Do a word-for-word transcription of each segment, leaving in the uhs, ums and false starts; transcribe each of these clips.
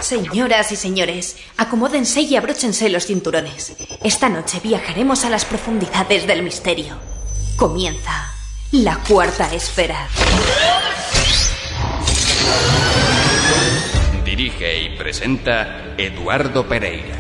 Señoras y señores, acomódense y abróchense los cinturones. Esta noche viajaremos a las profundidades del misterio. Comienza la cuarta esfera. Dirige y presenta Eduardo Pereira.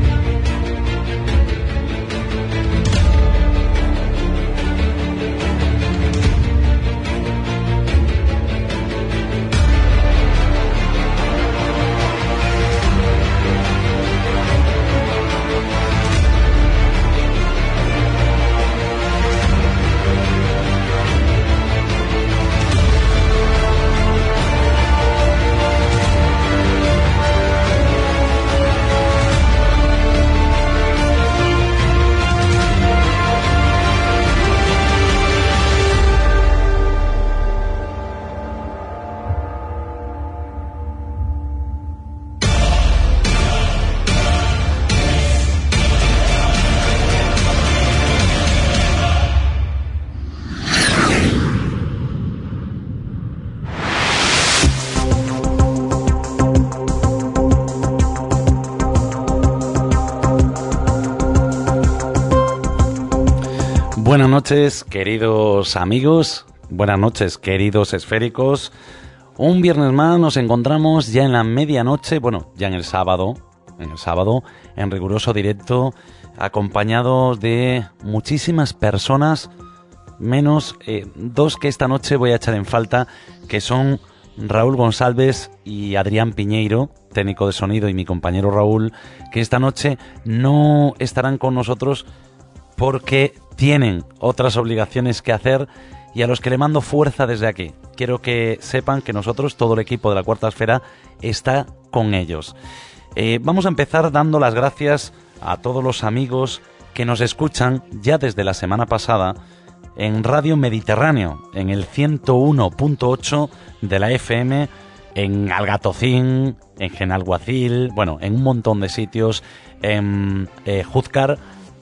Buenas noches, queridos amigos, buenas noches, queridos esféricos. Un viernes más nos encontramos ya en la medianoche, bueno, ya en el sábado, en el sábado, en riguroso directo, acompañados de muchísimas personas, menos eh, dos que esta noche voy a echar en falta, que son Raúl González y Adrián Piñeiro, técnico de sonido, y mi compañero Raúl, que esta noche no estarán con nosotros porque tienen otras obligaciones que hacer y a los que le mando fuerza desde aquí. Quiero que sepan que nosotros, todo el equipo de la Cuarta Esfera, está con ellos. Eh, vamos a empezar dando las gracias a todos los amigos que nos escuchan ya desde la semana pasada en Radio Mediterráneo, en el ciento uno punto ocho de la F M, en Algatocín, en Genalguacil, bueno, en un montón de sitios, en eh, Júzcar,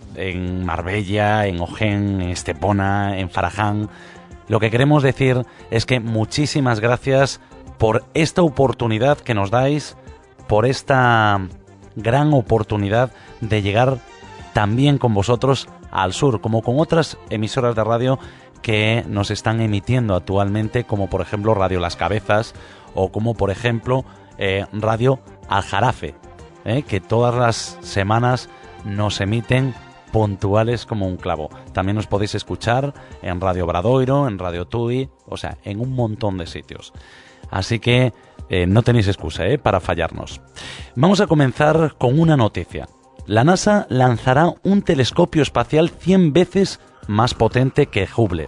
en Marbella, en Ojén, en Estepona, en Faraján. Lo que queremos decir es que muchísimas gracias por esta oportunidad que nos dais, por esta gran oportunidad de llegar también con vosotros al sur, como con otras emisoras de radio que nos están emitiendo actualmente, como por ejemplo Radio Las Cabezas o como por ejemplo eh, Radio Aljarafe, eh, que todas las semanas nos emiten puntuales como un clavo. También nos podéis escuchar en Radio Bradoiro, en Radio Tui, o sea, en un montón de sitios. Así que eh, no tenéis excusa eh, para fallarnos. Vamos a comenzar con una noticia. La NASA lanzará un telescopio espacial cien veces más potente que Hubble.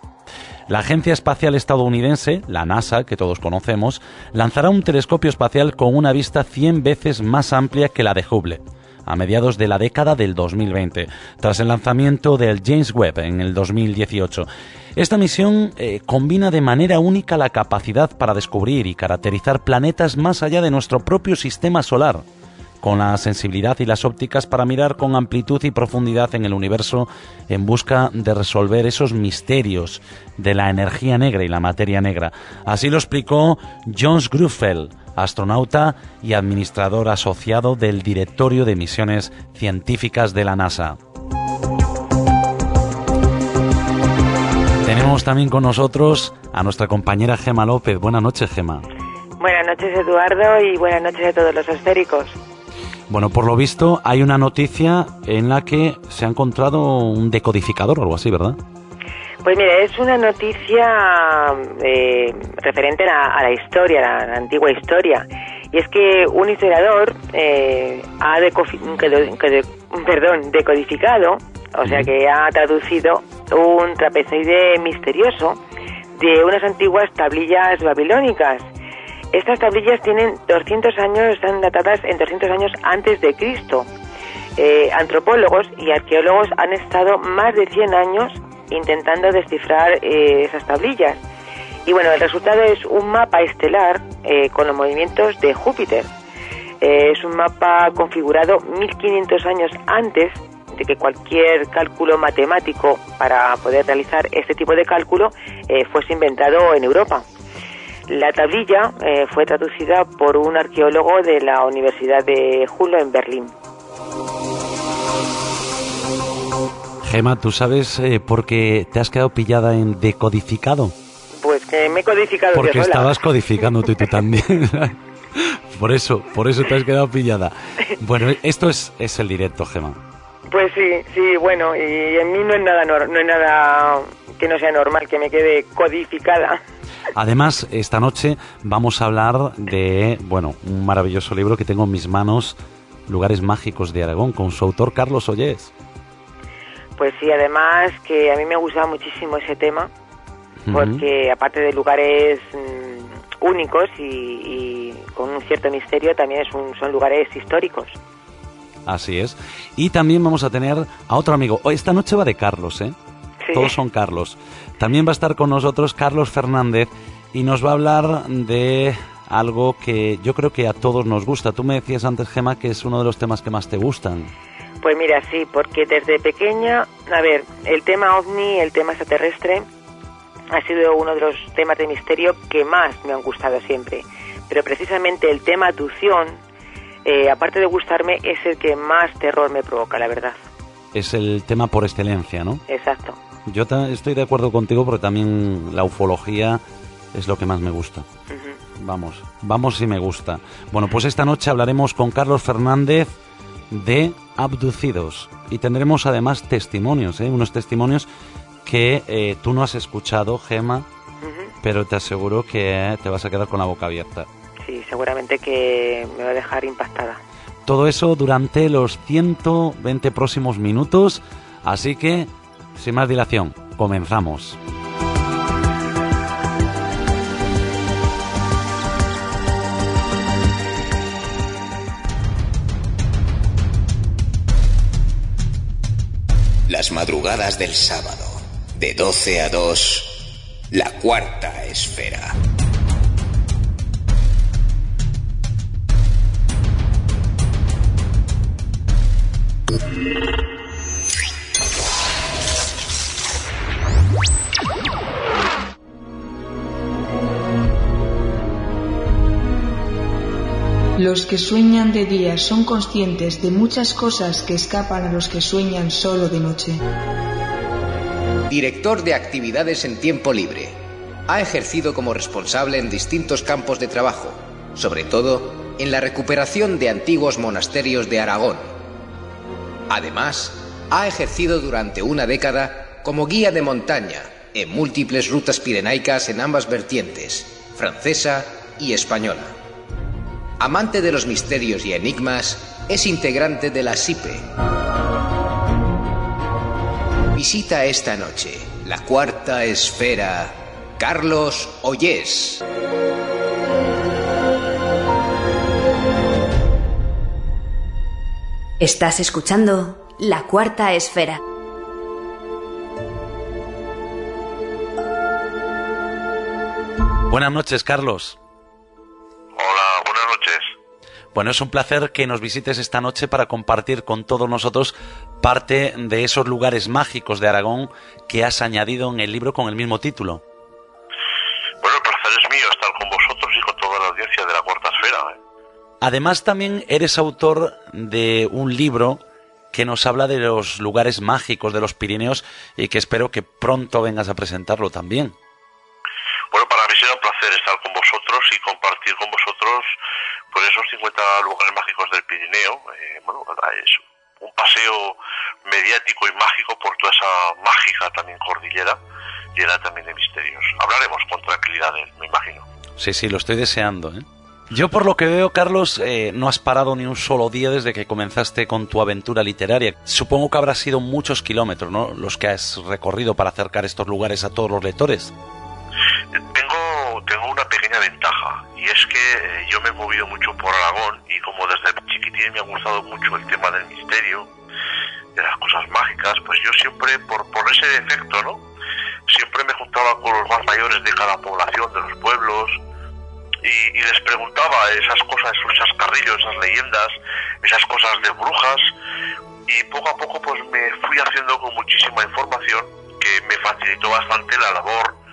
La Agencia Espacial Estadounidense, la NASA, que todos conocemos, lanzará un telescopio espacial con una vista cien veces más amplia que la de Hubble, a mediados de la década del dos mil veinte, tras el lanzamiento del James Webb en el dos mil dieciocho. Esta misión eh, combina de manera única la capacidad para descubrir y caracterizar planetas más allá de nuestro propio sistema solar, con la sensibilidad y las ópticas para mirar con amplitud y profundidad en el universo en busca de resolver esos misterios de la energía negra y la materia negra. Así lo explicó Josh Gruffel, astronauta y administrador asociado del Directorio de Misiones Científicas de la NASA. Tenemos también con nosotros a nuestra compañera Gema López. Buenas noches, Gema. Buenas noches, Eduardo, y buenas noches a todos los esféricos. Bueno, por lo visto hay una noticia en la que se ha encontrado un decodificador o algo así, ¿verdad? Pues mire, es una noticia eh, referente a, a la historia, a la, a la antigua historia. Y es que un historiador eh, ha decofi- que, que, perdón, decodificado, o sea que ha traducido un trapezoide misterioso de unas antiguas tablillas babilónicas. Estas tablillas tienen doscientos años, están datadas en doscientos años antes de Cristo. Eh, antropólogos y arqueólogos han estado más de cien años intentando descifrar eh, esas tablillas. Y bueno, el resultado es un mapa estelar eh, con los movimientos de Júpiter. Eh, es un mapa configurado mil quinientos años antes de que cualquier cálculo matemático para poder realizar este tipo de cálculo eh, fuese inventado en Europa. La tablilla eh, fue traducida por un arqueólogo de la Universidad de Hulo en Berlín. Gema, ¿tú sabes eh, por qué te has quedado pillada en decodificado? Pues que me he codificado Porque yo sola. estabas codificando tú, tú también. Por eso, por eso te has quedado pillada. Bueno, esto es, es el directo, Gema. Pues sí, sí, bueno, y en mí no es nada no, no es nada que no sea normal que me quede codificada. Además, esta noche vamos a hablar de, bueno, un maravilloso libro que tengo en mis manos, Lugares Mágicos de Aragón, con su autor Carlos Ollés. Pues sí, además que a mí me gusta muchísimo ese tema, porque uh-huh. aparte de lugares mmm, únicos y, y con un cierto misterio, también es un, son lugares históricos. Así es. Y también vamos a tener a otro amigo. Esta noche va de Carlos, ¿eh? Sí. Todos son Carlos. También va a estar con nosotros Carlos Fernández y nos va a hablar de algo que yo creo que a todos nos gusta. Tú me decías antes, Gema, que es uno de los temas que más te gustan. Pues mira, sí, porque desde pequeña, a ver, el tema ovni, el tema extraterrestre, ha sido uno de los temas de misterio que más me han gustado siempre. Pero precisamente el tema abducción, eh, aparte de gustarme, es el que más terror me provoca, la verdad. Es el tema por excelencia, ¿no? Exacto. Yo ta- estoy de acuerdo contigo porque también la ufología es lo que más me gusta. Uh-huh. Vamos, vamos si me gusta. Bueno, pues esta noche hablaremos con Carlos Fernández de abducidos y tendremos además testimonios, ¿eh? Unos testimonios que eh, tú no has escuchado, Gema, uh-huh. pero te aseguro que te vas a quedar con la boca abierta. Sí, seguramente que me va a dejar impactada. Todo eso durante los ciento veinte próximos minutos, así que, sin más dilación, comenzamos. Las madrugadas del sábado, de doce a dos, la cuarta esfera. Los que sueñan de día son conscientes de muchas cosas que escapan a los que sueñan solo de noche. Director de actividades en tiempo libre. Ha ejercido como responsable en distintos campos de trabajo, sobre todo en la recuperación de antiguos monasterios de Aragón. Además, ha ejercido durante una década como guía de montaña en múltiples rutas pirenaicas en ambas vertientes, francesa y española. Amante de los misterios y enigmas, es integrante de la S I P E. Visita esta noche la cuarta esfera, Carlos Ollés. Estás escuchando La Cuarta Esfera. Buenas noches, Carlos. Hola, buenas noches. Bueno, es un placer que nos visites esta noche para compartir con todos nosotros parte de esos lugares mágicos de Aragón que has añadido en el libro con el mismo título. Bueno, el placer es mío estar con vosotros y con toda la audiencia de La Cuarta Esfera, ¿eh? Además, también eres autor de un libro que nos habla de los lugares mágicos de los Pirineos y que espero que pronto vengas a presentarlo también. Bueno, para mí será un placer estar con vosotros y compartir con vosotros pues esos cincuenta lugares mágicos del Pirineo. Eh, bueno, es un paseo mediático y mágico por toda esa mágica también cordillera, llena también de misterios. Hablaremos con tranquilidad, me imagino. Sí, sí, lo estoy deseando, ¿eh? Yo por lo que veo, Carlos, eh, no has parado ni un solo día desde que comenzaste con tu aventura literaria. Supongo que habrá sido muchos kilómetros, ¿no?, los que has recorrido para acercar estos lugares a todos los lectores. Tengo, tengo una pequeña ventaja, y es que eh, yo me he movido mucho por Aragón, y como desde chiquitín me ha gustado mucho el tema del misterio, de las cosas mágicas, pues yo siempre, por, por ese defecto, ¿no?, siempre me juntaba con los más mayores de cada población, de los pueblos, y, y les preguntaba esas cosas, esos chascarrillos, esas leyendas, esas cosas de brujas, y poco a poco pues me fui haciendo con muchísima información que me facilitó bastante la labor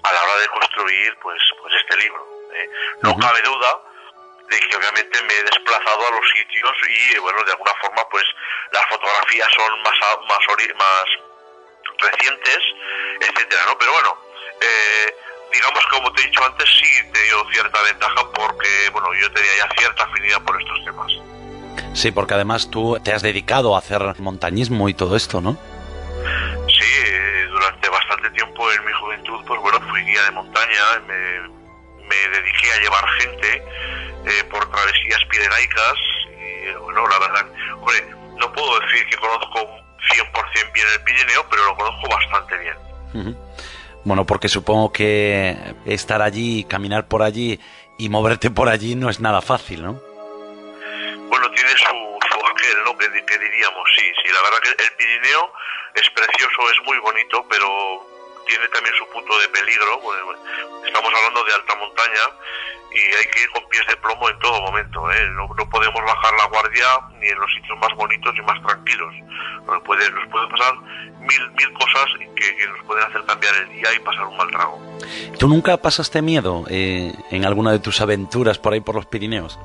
a la hora de construir pues pues este libro. ¿eh? No uh-huh. cabe duda de que obviamente me he desplazado a los sitios y bueno, de alguna forma pues las fotografías son más más más recientes, etcétera, ¿no? Pero bueno, eh, digamos que como te he dicho antes, sí te dio cierta ventaja porque bueno, yo tenía ya cierta afinidad por estos temas. Sí, porque además tú te has dedicado a hacer montañismo y todo esto, ¿no? Sí, eh, durante bastante tiempo en mi juventud, pues bueno, fui guía de montaña, me, me dediqué a llevar gente eh, por travesías pirenaicas y bueno, la verdad, hombre, no puedo decir que conozco cien por ciento bien el Pirineo, pero lo conozco bastante bien. Uh-huh. Bueno, porque supongo que estar allí, caminar por allí y moverte por allí no es nada fácil, ¿no? Bueno, tiene su, su aquel, ¿no? Que, que diríamos, sí, sí, la verdad que el Pirineo es precioso, es muy bonito, pero tiene también su punto de peligro. Bueno, estamos hablando de alta montaña y hay que ir con pies de plomo en todo momento, ¿eh? No, no podemos bajar la guardia ni en los sitios más bonitos y más tranquilos. Nos puede, nos puede pasar mil, mil cosas que, que nos pueden hacer cambiar el día y pasar un mal trago. ¿Tú nunca pasaste miedo eh, en alguna de tus aventuras por ahí por los Pirineos?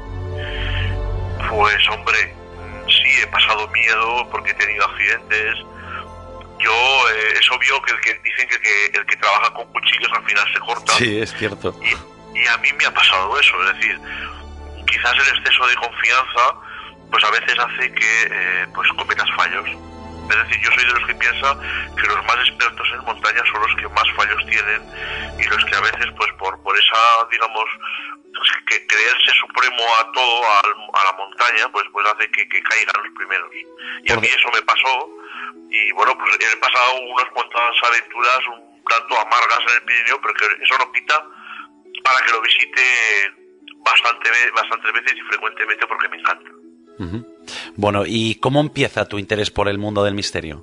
Pues hombre, sí he pasado miedo porque he tenido accidentes. Yo, eh, es obvio que el que dicen que, que el que trabaja con cuchillos al final se corta. Sí, es cierto. Y, y a mí me ha pasado eso, es decir, quizás el exceso de confianza, pues a veces hace que eh, pues cometas fallos. Es decir, yo soy de los que piensa que los más expertos en montaña son los que más fallos tienen y los que a veces, pues por por esa, digamos, que creerse supremo a todo, a, a la montaña, pues pues hace que, que caigan los primeros. Y a mí eso me pasó. Y bueno, pues he pasado unas cuantas aventuras un tanto amargas en el Pirineo, pero que eso no quita para que lo visite bastante, bastantes veces y frecuentemente porque me encanta. Uh-huh. Bueno, ¿y cómo empieza tu interés por el mundo del misterio?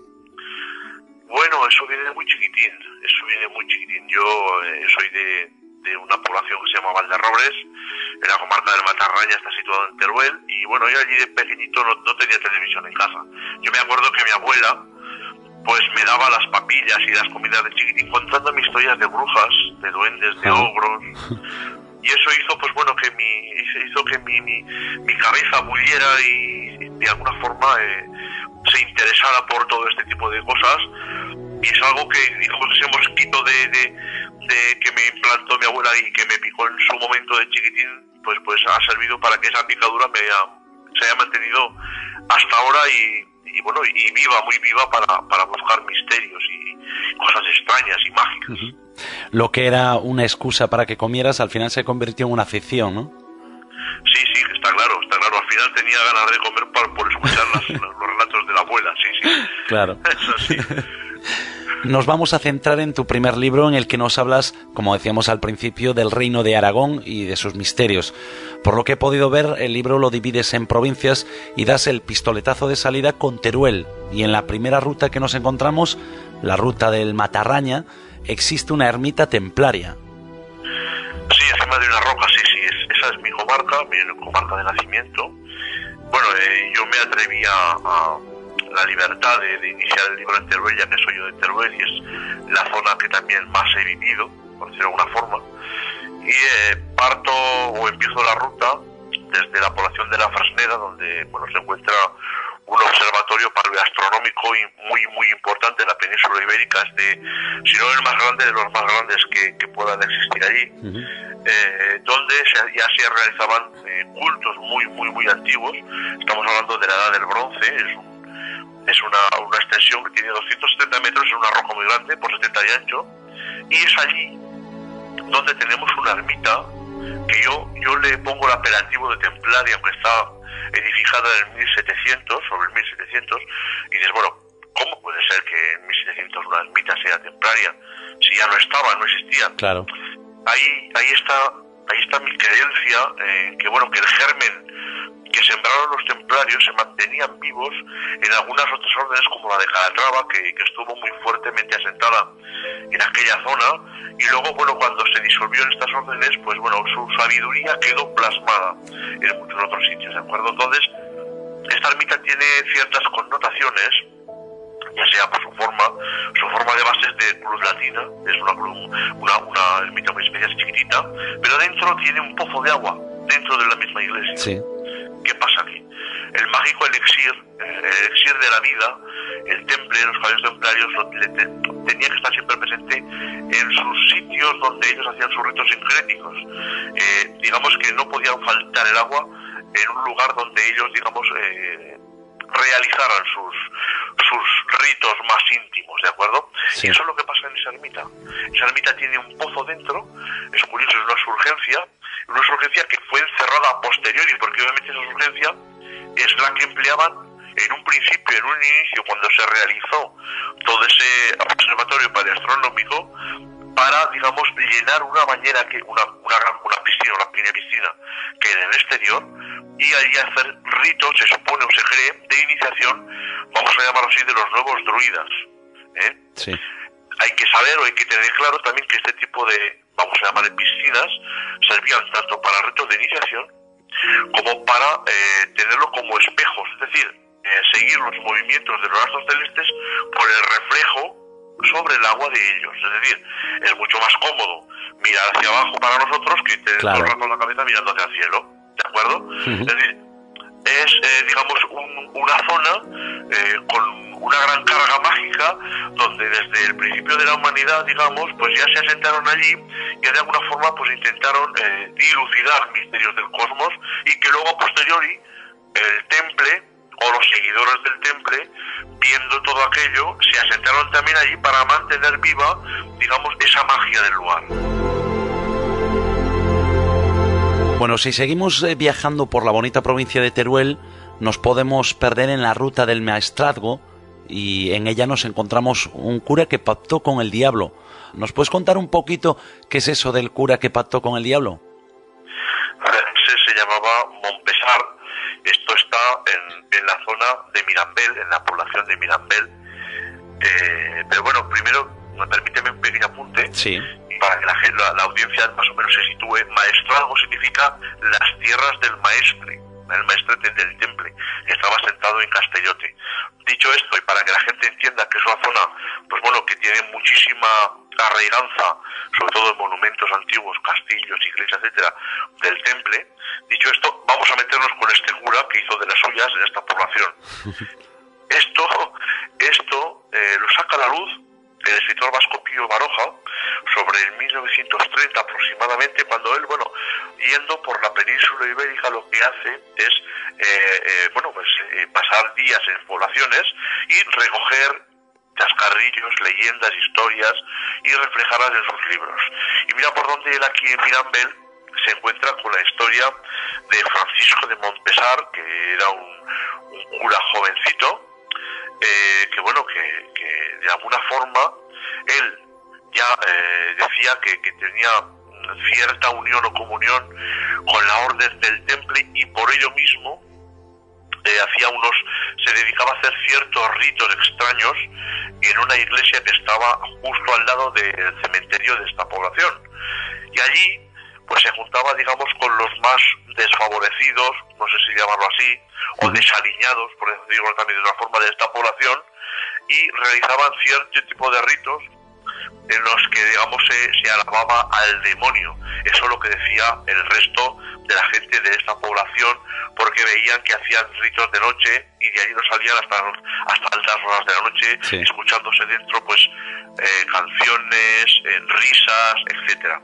Bueno, eso viene muy chiquitín, eso viene muy chiquitín. Yo eh, soy de, de una población que se llama Valderrobres, en la comarca del Matarraña, está situado en Teruel, y bueno, yo allí de pequeñito no, no tenía televisión en casa. Yo me acuerdo que mi abuela pues me daba las papillas y las comidas de chiquitín contándome historias de brujas, de duendes, de ogros, y eso hizo pues bueno que mi hizo que mi, mi, mi cabeza bulliera y de alguna forma eh, se interesara por todo este tipo de cosas, y es algo que digamos ese mosquito de, de, de que me implantó mi abuela y que me picó en su momento de chiquitín pues pues ha servido para que esa picadura me haya, se haya mantenido hasta ahora y, y bueno y viva, muy viva para, para buscar misterios y cosas extrañas y mágicas. Uh-huh. Lo que era una excusa para que comieras al final se convirtió en una afición, ¿no? Sí, sí, está claro, está claro. Al final tenía ganas de comer por, por escuchar las, los relatos de la abuela, sí, sí. Claro. Eso sí. Nos vamos a centrar en tu primer libro en el que nos hablas, como decíamos al principio, del reino de Aragón y de sus misterios. Por lo que he podido ver, el libro lo divides en provincias y das el pistoletazo de salida con Teruel. Y en la primera ruta que nos encontramos, la ruta del Matarraña, existe una ermita templaria. Sí, encima de una roca, sí, sí, es, esa es mi comarca, mi comarca de nacimiento. Bueno, eh, yo me atreví a, a la libertad de, de iniciar el libro en Teruel, ya que soy yo de Teruel y es la zona que también más he vivido, por decirlo de alguna forma. Y eh, parto o empiezo la ruta desde la población de la Frasneda, donde bueno se encuentra un observatorio paleoastronómico muy muy importante en la península ibérica, es de, si no el más grande de los más grandes que, que puedan existir allí, uh-huh. eh, donde se, ya se realizaban eh, cultos muy muy muy antiguos. Estamos hablando de la edad del bronce, es, un, es una, una extensión que tiene doscientos setenta metros, es una roca muy grande, por setenta de ancho, y es allí donde tenemos una ermita que yo, yo le pongo el apelativo de templaria, aunque está edificada en el mil setecientos, sobre el mil setecientos, y dices, bueno, ¿cómo puede ser que en mil setecientos una ermita sea templaria? Si ya no estaba, no existía. Claro. Ahí, ahí está, ahí está mi creencia, eh, que bueno, que el germen que sembraron los templarios se mantenían vivos en algunas otras órdenes como la de Calatrava, que, que estuvo muy fuertemente asentada en aquella zona, y luego, bueno, cuando se disolvió en estas órdenes, pues bueno, su sabiduría quedó plasmada en muchos otros sitios, ¿de acuerdo? Entonces, esta ermita tiene ciertas connotaciones ya sea por su forma, su forma de base es de cruz latina, es una cruz, una, una ermita muy especial, chiquitita, pero dentro tiene un pozo de agua, dentro de la misma iglesia. Sí. ¿Qué pasa aquí? El mágico elixir, el elixir de la vida, el temple, los caballeros templarios, lo, le, te, tenía que estar siempre presente en sus sitios donde ellos hacían sus ritos sincréticos. Eh, digamos que no podían faltar el agua en un lugar donde ellos, digamos, eh, realizaran sus, sus ritos más íntimos, ¿de acuerdo? Sí. Y eso es lo que pasa en esa ermita. Esa ermita tiene un pozo dentro, es curioso, es una surgencia, una surgencia que fue encerrada a posteriori, porque obviamente esa surgencia es la que empleaban en un principio, en un inicio, cuando se realizó todo ese observatorio paleastronómico, para, digamos, llenar una bañera, que una, una, una piscina, una pequeña piscina, que en el exterior, y allí hacer ritos, se supone o se cree, de iniciación, vamos a llamarlo así, de los nuevos druidas. ¿eh? Sí. Hay que saber o hay que tener claro también que este tipo de, vamos a llamar de piscinas, servían tanto para ritos de iniciación como para eh, tenerlo como espejos, es decir, eh, seguir los movimientos de los astros celestes por el reflejo sobre el agua de ellos. Es decir, es mucho más cómodo mirar hacia abajo para nosotros que tener claro. todo el rato la cabeza mirando hacia el cielo, ¿de acuerdo? Uh-huh. Es decir, es, eh, digamos, un, una zona eh, con una gran carga mágica, donde desde el principio de la humanidad, digamos, pues ya se asentaron allí y de alguna forma pues intentaron eh, dilucidar misterios del cosmos, y que luego a posteriori el temple o los seguidores del temple, viendo todo aquello, se asentaron también allí para mantener viva, digamos, esa magia del lugar. Bueno, si seguimos eh, viajando por la bonita provincia de Teruel, nos podemos perder en la ruta del maestrazgo, y en ella nos encontramos un cura que pactó con el diablo. ¿Nos puedes contar un poquito qué es eso del cura que pactó con el diablo? Ese se llamaba Montpesar. Esto está en, en la zona de Mirambel, en la población de Mirambel. Eh, pero bueno, primero, permíteme un pequeño apunte. Sí. Para que la, la, la audiencia más o menos se sitúe. Maestrazgo significa las tierras del maestre, el maestre del temple, que estaba sentado en Castellote. Dicho esto, y para que la gente entienda que es una zona, pues bueno, que tiene muchísima arraiganza, sobre todo en monumentos antiguos, castillos, iglesias, etcétera, del temple, dicho esto, vamos a meternos con este cura que hizo de las suyas en esta población. Esto, esto eh, lo saca a la luz el escritor vasco Pío Baroja sobre el mil novecientos treinta aproximadamente, cuando él, bueno, yendo por la península ibérica, lo que hace es eh, eh, bueno, pues eh, pasar días en poblaciones y recoger chascarrillos, leyendas, historias, y reflejarlas en sus libros. Y mira por dónde él aquí en Mirambel se encuentra con la historia de Francisco de Montpesar, que era un, un cura jovencito, eh, que bueno, que, que de alguna forma él ya eh, decía que, que tenía cierta unión o comunión con la orden del temple, y por ello mismo eh, hacía unos, se dedicaba a hacer ciertos ritos extraños en una iglesia que estaba justo al lado del cementerio de esta población, y allí pues se juntaba, digamos, con los más desfavorecidos, no sé si llamarlo así, o desaliñados, por decirlo también de una forma, de esta población, y realizaban cierto tipo de ritos en los que, digamos, se, se alababa al demonio. Eso es lo que decía el resto de la gente de esta población, porque veían que hacían ritos de noche y de allí no salían hasta, hasta altas horas de la noche, sí, escuchándose dentro pues eh, canciones, eh, risas, etcétera.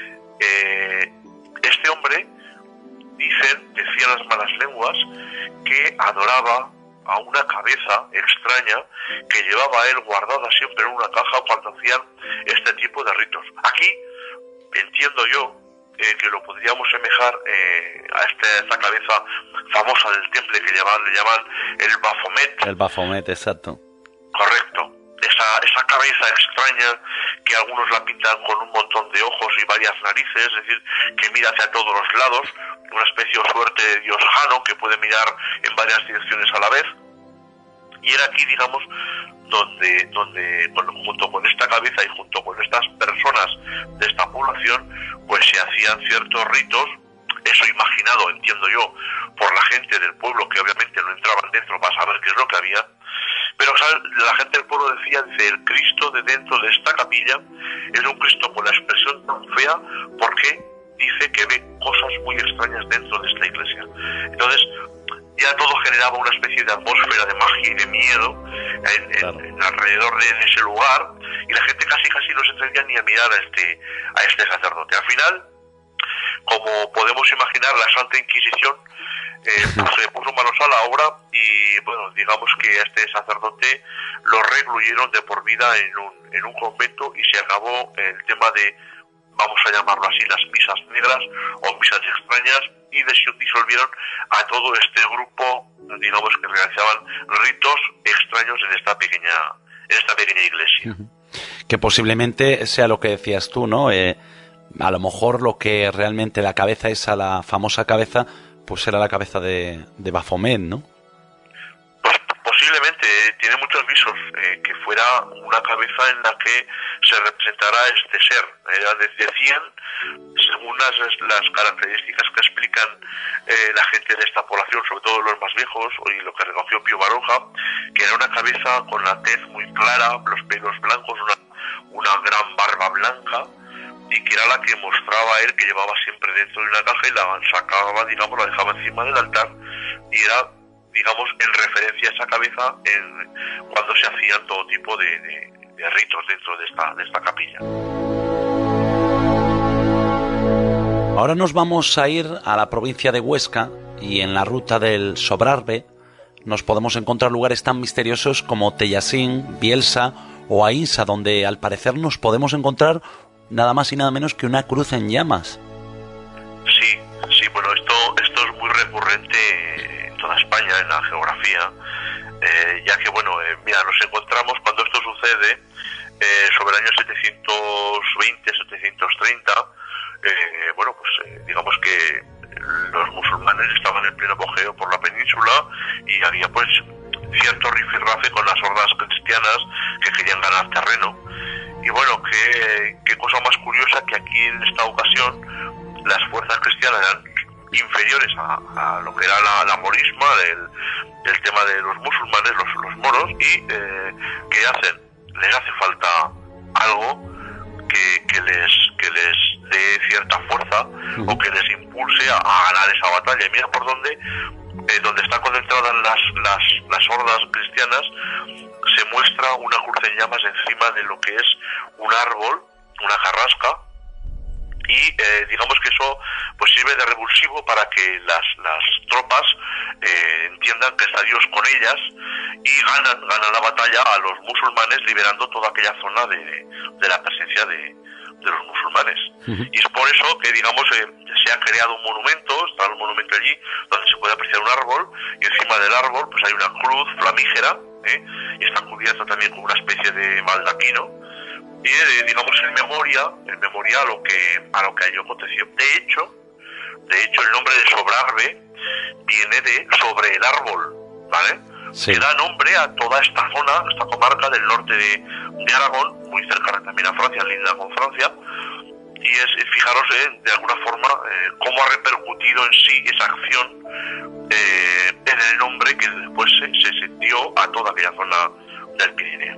Eh, este hombre, dicen, decían las malas lenguas, que adoraba a una cabeza extraña que llevaba él guardada siempre en una caja cuando hacían este tipo de ritos. Aquí entiendo yo eh, que lo podríamos semejar eh, a este, esta cabeza famosa del temple que llaman, le llaman el Baphomet. El Baphomet, exacto. Correcto. Esa, esa cabeza extraña que algunos la pintan con un montón de ojos y varias narices, es decir, que mira hacia todos los lados, una especie o suerte de dios Jano que puede mirar en varias direcciones a la vez. Y era aquí, digamos, donde, donde bueno, junto con esta cabeza y junto con estas personas de esta población, pues se hacían ciertos ritos, eso imaginado, entiendo yo, por la gente del pueblo, que obviamente no entraban dentro para saber qué es lo que había, Pero ¿sabes? La gente del pueblo decía, dice, el Cristo de dentro de esta capilla es un Cristo con la expresión tan fea porque dice que ve cosas muy extrañas dentro de esta iglesia. Entonces, ya todo generaba una especie de atmósfera de magia y de miedo en, claro. en, en alrededor de, de ese lugar, y la gente casi casi no se atrevía ni a mirar a este, a este sacerdote. Al final, como podemos imaginar, la Santa Inquisición eh, pues, se puso manos a la obra y, bueno, digamos que a este sacerdote lo recluyeron de por vida en un, en un convento, y se acabó el tema de, vamos a llamarlo así, las misas negras o misas extrañas, y disolvieron a todo este grupo, digamos, que realizaban ritos extraños en esta pequeña, en esta pequeña iglesia. Que posiblemente sea lo que decías tú, ¿no? Eh, a lo mejor lo que realmente la cabeza esa, la famosa cabeza, pues era la cabeza de, de Baphomet, ¿no? Pues posiblemente, eh, tiene muchos visos, eh, que fuera una cabeza en la que se representara este ser. Era de, decían, según las, las características que explican eh, la gente de esta población, sobre todo los más viejos, y lo que recogió Pío Baroja, que era una cabeza con la tez muy clara, los pelos blancos, una, una gran barba blanca, y que era la que mostraba él, que llevaba siempre dentro de una caja y la sacaba, digamos, la dejaba encima del altar, y era, digamos, en referencia a esa cabeza en, cuando se hacían todo tipo de, de, de ritos dentro de esta, de esta capilla. Ahora nos vamos a ir a la provincia de Huesca, y en la ruta del Sobrarbe nos podemos encontrar lugares tan misteriosos como Tellacín, Bielsa o Aínsa, donde al parecer nos podemos encontrar nada más y nada menos que una cruz en llamas. Sí, sí, bueno, esto, esto es muy recurrente en toda España, en la geografía, eh, ya que, bueno, eh, mira, nos encontramos cuando esto sucede eh, sobre el año setecientos veinte, setecientos treinta, eh, bueno, pues eh, digamos que los musulmanes estaban en pleno apogeo por la península, y había pues cierto rifirrafe con las hordas cristianas que querían ganar terreno. Y bueno, qué, qué cosa más curiosa que aquí en esta ocasión las fuerzas cristianas eran inferiores a, a lo que era la, la morisma, el, el tema de los musulmanes, los, los moros, y eh, ¿qué hacen? Les hace falta algo que, que les que les dé cierta fuerza, uh-huh. o que les impulse a, a ganar esa batalla. Y mira por dónde, eh, donde están concentradas las, las, las hordas cristianas, se muestra una cruz en llamas encima de lo que es un árbol, una carrasca, y eh, digamos que eso pues sirve de revulsivo para que las, las tropas eh, entiendan que está Dios con ellas, y ganan, ganan la batalla a los musulmanes, liberando toda aquella zona de, de la presencia de, de los musulmanes. Uh-huh. Y es por eso que, digamos, eh, se ha creado un monumento, está un monumento allí donde se puede apreciar un árbol, y encima del árbol pues hay una cruz flamígera, ¿eh? y está cubierta también con una especie de baldaquino, y eh, digamos en memoria, en memoria a lo que a lo que allí aconteció. De hecho, de hecho el nombre de Sobrarbe viene de sobre el árbol, ¿vale? Sí. Que da nombre a toda esta zona, esta comarca del norte de, de Aragón, muy cercana también a Francia, linda con Francia. Y es, fijaros, eh, de alguna forma, eh, cómo ha repercutido en sí esa acción eh, en el nombre que después se, se dio a toda aquella zona del Pirineo.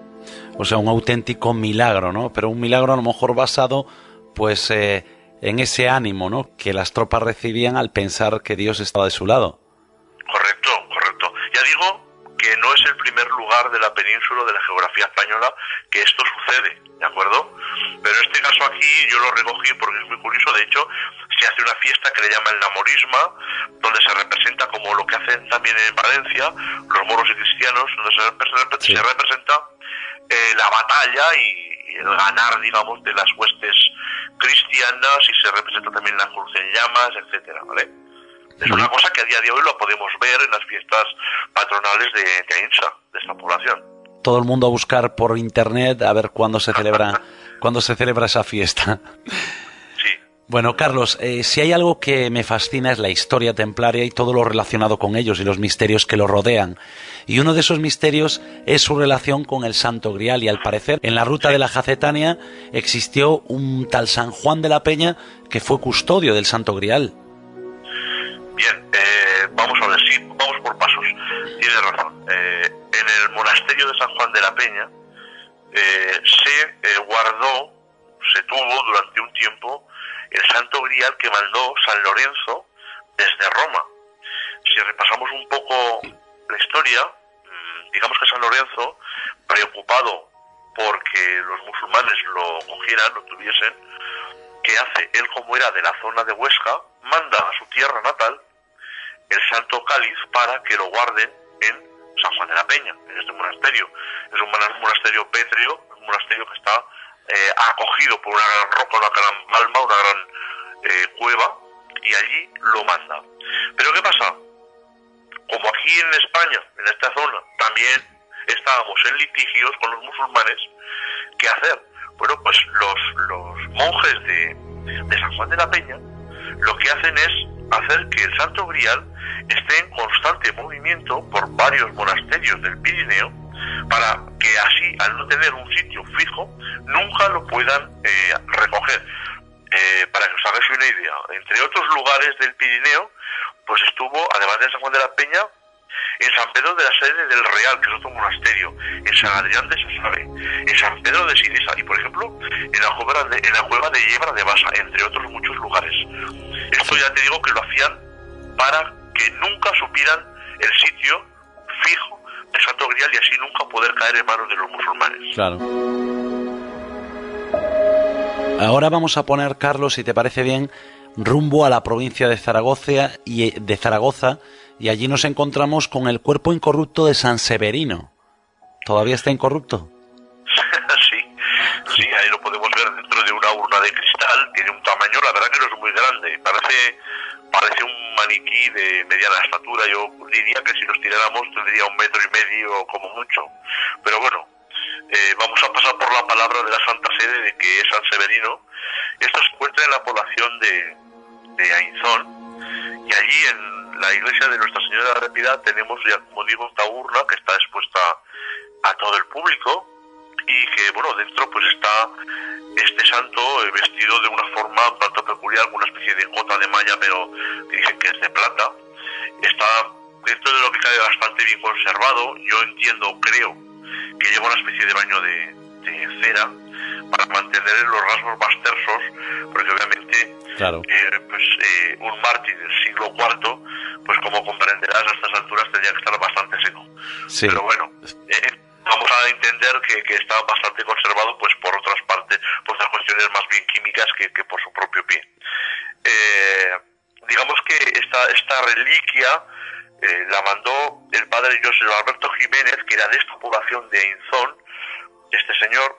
O sea, un auténtico milagro, ¿no? Pero un milagro a lo mejor basado, pues, eh, en ese ánimo, ¿no?, que las tropas recibían al pensar que Dios estaba de su lado. Correcto, correcto. Ya digo que no es el primer lugar de la península, de la geografía española, que esto sucede, ¿de acuerdo? Pero en este caso aquí yo lo recogí porque es muy curioso. De hecho, se hace una fiesta que le llaman la morisma, donde se representa, como lo que hacen también en Valencia, los moros y cristianos, donde se, repre- sí. se representa eh, la batalla y el ganar, digamos, de las huestes cristianas, y se representa también la cruz en llamas, etcétera, ¿vale? Es una cosa que a día de hoy lo podemos ver en las fiestas patronales de, de Aínsa, de esta población. Todo el mundo a buscar por internet a ver cuándo se celebra, cuándo se celebra esa fiesta. Sí. Bueno, Carlos, eh, si hay algo que me fascina es la historia templaria y todo lo relacionado con ellos y los misterios que los rodean. Y uno de esos misterios es su relación con el Santo Grial, y al parecer en la ruta de la Jacetania existió un tal San Juan de la Peña que fue custodio del Santo Grial. Bien, eh, vamos a ver, sí, vamos por pasos. Tienes razón. Eh, en el monasterio de San Juan de la Peña eh, se eh, guardó, se tuvo durante un tiempo el Santo Grial que mandó San Lorenzo desde Roma. Si repasamos un poco la historia, digamos que San Lorenzo, preocupado porque los musulmanes lo cogieran, lo tuviesen, ¿qué hace? Él, como era de la zona de Huesca, manda a su tierra natal el Santo Cáliz para que lo guarden en San Juan de la Peña, en este monasterio. Es un monasterio pétreo, un monasterio que está eh, acogido por una gran roca, una gran palma, una gran eh, cueva, y allí lo manda. Pero ¿qué pasa? Como aquí en España, en esta zona, también estábamos en litigios con los musulmanes, ¿qué hacer? Bueno, pues los, los monjes de, de San Juan de la Peña lo que hacen es hacer que el Santo Grial esté en constante movimiento por varios monasterios del Pirineo, para que así, al no tener un sitio fijo, nunca lo puedan eh, recoger. Eh, para que os hagáis una idea, entre otros lugares del Pirineo, pues estuvo, además de San Juan de la Peña, en San Pedro de la Sede del Real, que es otro monasterio, en San Adrián de Sasabe, en San Pedro de Sidesa y, por ejemplo, en la cueva de, en la cueva de Yebra de Basa, entre otros muchos lugares. Esto ya te digo que lo hacían para que nunca supieran el sitio fijo de Santo Grial y así nunca poder caer en manos de los musulmanes. Claro. Ahora vamos a poner, Carlos, si te parece bien, rumbo a la provincia de Zaragoza y de Zaragoza y allí nos encontramos con el cuerpo incorrupto de San Severino. ¿Todavía está incorrupto? Sí, sí, ahí lo podemos ver dentro de una urna de cristal. Tiene un tamaño, la verdad que no es muy grande. Parece, parece un maniquí de mediana estatura. Yo diría que si nos tiráramos tendría un metro y medio como mucho. Pero bueno, eh, vamos a pasar por la palabra de la Santa Sede de que es San Severino. Esto se encuentra en la población de, de Ainzón, y allí en la iglesia de Nuestra Señora de la Piedad tenemos, ya como digo, esta urna que está expuesta a todo el público y que, bueno, dentro pues está este santo eh, vestido de una forma un tanto peculiar, una especie de cota de malla, pero que dicen que es de plata. Está dentro de lo que cabe bastante bien conservado. Yo entiendo, creo, que lleva una especie de baño de, de cera para mantener los rasgos más tersos, porque obviamente claro. eh, pues, eh, un mártir del siglo cuarto, pues como comprenderás, a estas alturas tendría que estar bastante seco. Sí. Pero bueno, eh, vamos a entender que, que está bastante conservado pues por otras partes, por otras cuestiones más bien químicas que, que por su propio pie. Eh, digamos que esta, esta reliquia eh, la mandó el padre José Alberto Jiménez, que era de esta población de Ainzón. Este señor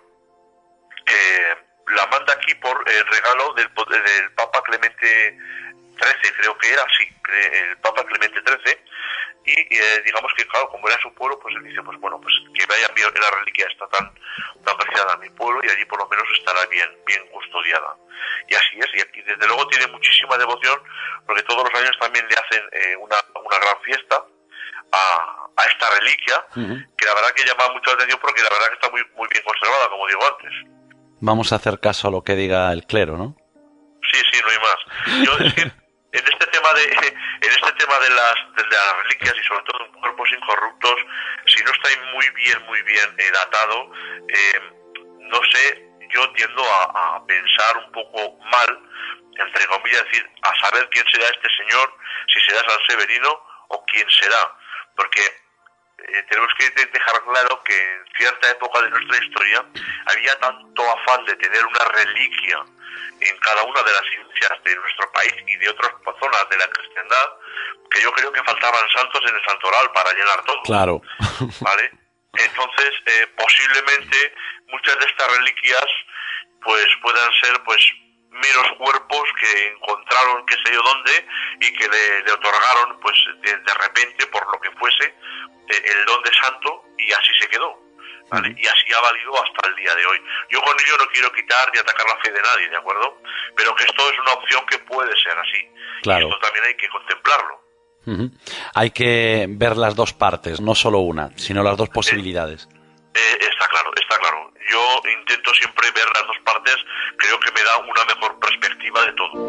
eh, la manda aquí por el regalo del, del Papa Clemente trece, creo que era, sí, el Papa Clemente trece, y eh, digamos que, claro, como era su pueblo, pues él dice, pues bueno, pues que vaya bien, la reliquia está tan, tan preciada a mi pueblo y allí por lo menos estará bien, bien custodiada. Y así es, y aquí desde luego tiene muchísima devoción, porque todos los años también le hacen eh, una, una gran fiesta a, a esta reliquia, uh-huh. que la verdad que llama mucho la atención porque la verdad que está muy, muy bien conservada, como digo antes. Vamos a hacer caso a lo que diga el clero, ¿no? Sí, sí, no hay más. Yo es que en este tema de en este tema de las de las reliquias y sobre todo en cuerpos incorruptos, si no está muy bien muy bien eh, datado, eh, no sé, yo tiendo a, a pensar un poco mal, entre comillas, decir, a saber quién será este señor, si será San Severino o quién será, porque eh, tenemos que dejar claro que en cierta época de nuestra historia había tanto afán de tener una reliquia en cada una de las iglesias de nuestro país y de otras zonas de la cristiandad, que yo creo que faltaban santos en el santoral para llenar todo. Claro. ¿Vale? Entonces, eh, posiblemente muchas de estas reliquias pues puedan ser pues meros cuerpos que encontraron qué sé yo dónde y que le, le otorgaron pues de, de repente por lo que fuese eh, el don de santo, y así se quedó. ¿Vale? Y así ha valido hasta el día de hoy. Yo con ello no quiero quitar ni atacar la fe de nadie, ¿de acuerdo? Pero que esto es una opción que puede ser así. Claro. Y esto también hay que contemplarlo. Uh-huh. Hay que ver las dos partes, no solo una, sino las dos posibilidades. Eh, eh, está claro, está claro. Yo intento siempre ver las dos partes, creo que me da una mejor perspectiva de todo.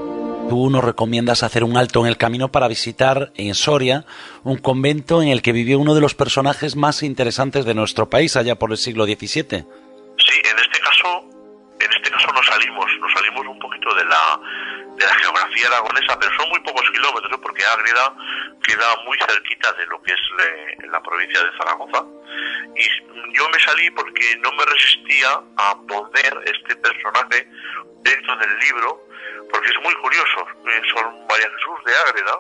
tú nos recomiendas hacer un alto en el camino para visitar en Soria un convento en el que vivió uno de los personajes más interesantes de nuestro país allá por el siglo diecisiete. Sí, en este caso, en este caso nos salimos, nos salimos un poquito de la de la geografía aragonesa, pero son muy pocos kilómetros, ¿eh? Porque Ágreda queda muy cerquita de lo que es le, la provincia de Zaragoza. Y yo me salí porque no me resistía a poner este personaje dentro del libro, porque es muy curioso. Eh, son María Jesús de Ágreda,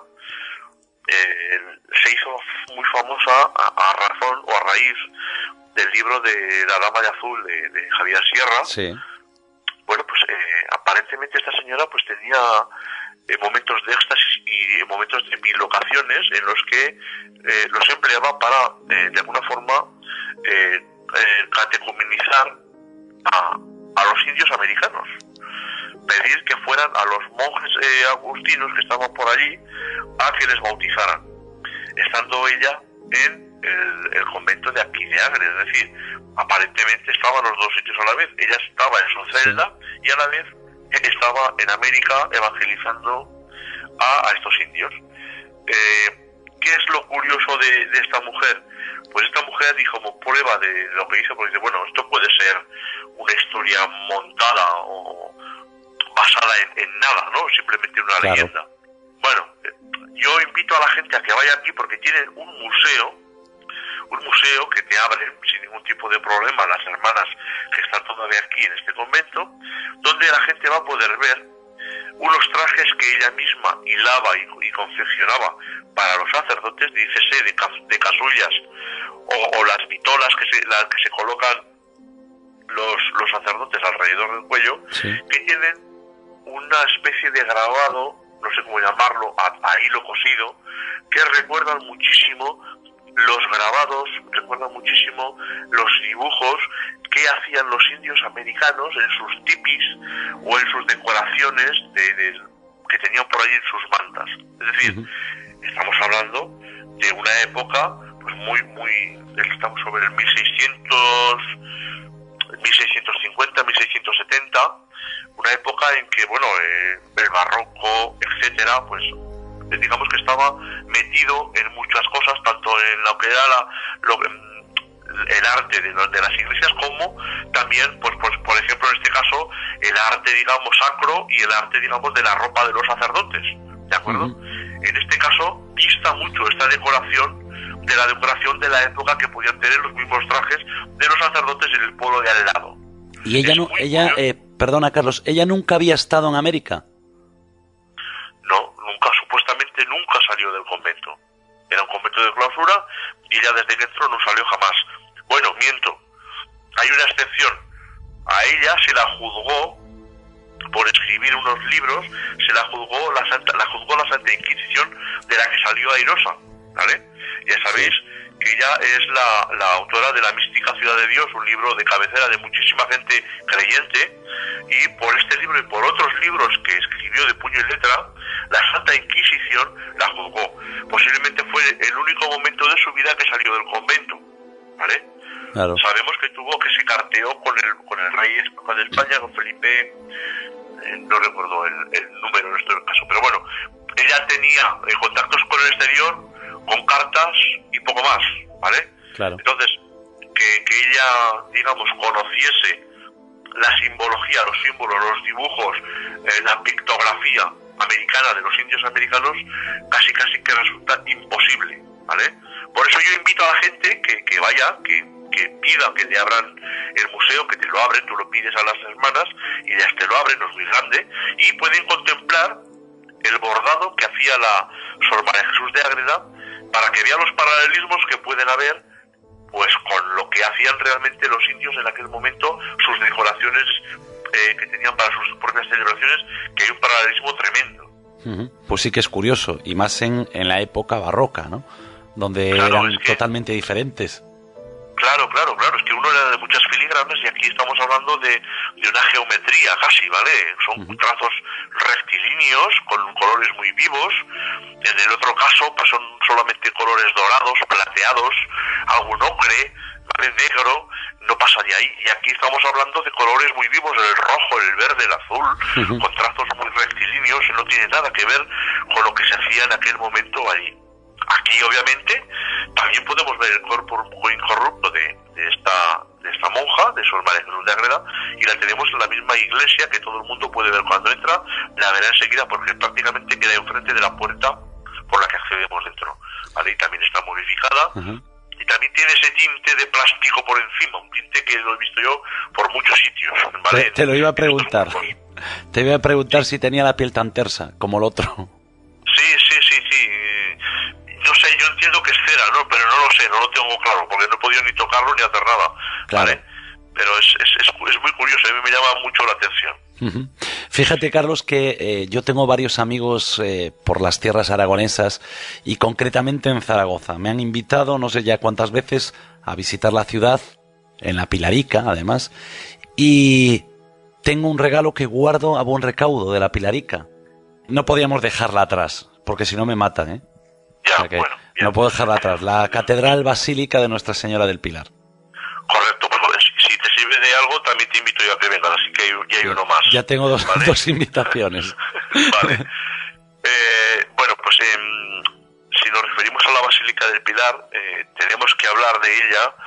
eh, se hizo muy famosa a, a razón o a raíz del libro de La Dama de Azul de, de Javier Sierra. Sí. Bueno, pues eh, aparentemente esta señora pues tenía eh, momentos de éxtasis y momentos de bilocaciones en los que eh, los empleaba para, eh, de alguna forma, eh, eh, catecumenizar a, a los indios americanos. Pedir que fueran a los monjes eh, agustinos que estaban por allí a que les bautizaran, estando ella en el, el convento de aquí de Ágreda. Es decir, aparentemente estaban los dos sitios a la vez. Ella estaba en su celda y a la vez estaba en América evangelizando a, a estos indios. Eh, ¿Qué es lo curioso de, de esta mujer? Pues esta mujer dijo, como prueba de lo que hizo, porque dice, bueno, esto puede ser una historia montada o basada en, en nada, ¿no? Simplemente una claro. leyenda. Bueno, yo invito a la gente a que vaya aquí porque tienen un museo, un museo que te abren sin ningún tipo de problema las hermanas que están todavía aquí en este convento, donde la gente va a poder ver unos trajes que ella misma hilaba y, y confeccionaba para los sacerdotes, dícese de, de casullas o, o las vitolas que se, las que se colocan los, los sacerdotes alrededor del cuello, sí. que tienen una especie de grabado, no sé cómo llamarlo, a, a hilo cosido, que recuerdan muchísimo los grabados, recuerdan muchísimo los dibujos que hacían los indios americanos en sus tipis o en sus decoraciones de, de, que tenían por allí en sus mantas. Es decir, uh-huh. estamos hablando de una época pues muy, muy, estamos sobre el mil seiscientos, mil seiscientos cincuenta, mil seiscientos setenta, una época en que, bueno, eh, el barroco, etcétera, pues digamos que estaba metido en muchas cosas, tanto en lo que era la, lo, el arte de, de las iglesias, como también, pues, pues por ejemplo, en este caso, el arte, digamos, sacro y el arte, digamos, de la ropa de los sacerdotes, ¿de acuerdo? Uh-huh. En este caso, dista mucho esta decoración de la decoración de la época que podían tener los mismos trajes de los sacerdotes en el pueblo de al lado. Y ella, no, ella eh, perdona, Carlos, ¿ella nunca había estado en América? No, nunca, supuestamente nunca salió del convento. Era un convento de clausura y ella desde que entró no salió jamás. Bueno, miento, hay una excepción. A ella se la juzgó por escribir unos libros, se la juzgó la Santa, la juzgó la Santa Inquisición, de la que salió airosa, ¿vale? Ya sabéis sí. que ella es la, la autora de La mística ciudad de Dios, un libro de cabecera de muchísima gente creyente, y por este libro y por otros libros que escribió de puño y letra, la Santa Inquisición la juzgó. Posiblemente fue el único momento de su vida que salió del convento, ¿vale? Claro. Sabemos que tuvo, que se carteó con el con el rey de España, con Felipe, eh, no recuerdo el, el número en este caso, pero bueno, ella tenía eh, contactos con el exterior, con cartas y poco más, ¿vale? Claro. Entonces, que, que ella, digamos, conociese la simbología, los símbolos, los dibujos, eh, la pictografía americana de los indios americanos, casi casi que resulta imposible, ¿vale? Por eso yo invito a la gente que, que vaya, que, que pida que te abran el museo, que te lo abren, tú lo pides a las hermanas y ellas te lo abren, no es muy grande, y pueden contemplar el bordado que hacía la Sor María Jesús de Ágreda, para que vean los paralelismos que pueden haber pues con lo que hacían realmente los indios en aquel momento, sus decoraciones eh, que tenían para sus propias celebraciones, que hay un paralelismo tremendo. Uh-huh. Pues sí que es curioso, y más en, en la época barroca, ¿no? Donde claro, eran es que, totalmente diferentes. Claro, claro, claro, es que uno era de muchas filigranas y aquí estamos hablando de, de una geometría casi, ¿vale? Son uh-huh. trazos rectilíneos con colores muy vivos. En el otro caso pues son solamente colores dorados, plateados, algún ocre, ¿vale? Negro, no pasa de ahí. Y aquí estamos hablando de colores muy vivos, el rojo, el verde, el azul, uh-huh. con trazos muy rectilíneos, sé, no tiene nada que ver con lo que se hacía en aquel momento allí. Aquí, obviamente, también podemos ver el cuerpo incorrupto de, de esta de esta monja, de Sor María Jesús de Ágreda, y la tenemos en la misma iglesia que todo el mundo puede ver cuando entra, la verá enseguida porque prácticamente queda enfrente de la puerta por la que accedemos dentro. ¿Vale? Y también está modificada. Uh-huh. Y también tiene ese tinte de plástico por encima, un tinte que lo he visto yo por muchos sitios. ¿Vale? Te, te lo iba a preguntar. Te iba a preguntar si tenía la piel tan tersa como el otro. Sí, sí, sí, sí. No sé, yo entiendo que es cera, ¿no? Pero no lo sé, no lo tengo claro, porque no he podido ni tocarlo ni hacer nada. Claro. ¿Vale? Pero es, es, es, es muy curioso, a mí me llama mucho la atención. Uh-huh. Fíjate, Carlos, que eh, yo tengo varios amigos eh, por las tierras aragonesas y concretamente en Zaragoza. Me han invitado, no sé ya cuántas veces, a visitar la ciudad, en la Pilarica, además, y tengo un regalo que guardo a buen recaudo de la Pilarica. No podíamos dejarla atrás, porque si no me matan, ¿eh? Ya, o sea que bueno, no puedo dejarla atrás. La Catedral Basílica de Nuestra Señora del Pilar. Correcto, pues si te sirve de algo también te invito yo a que vengas, así que ya hay uno más. Ya tengo dos, ¿vale? dos invitaciones. Vale. Eh, bueno, pues eh, si nos referimos a la Basílica del Pilar, eh, tenemos que hablar de ella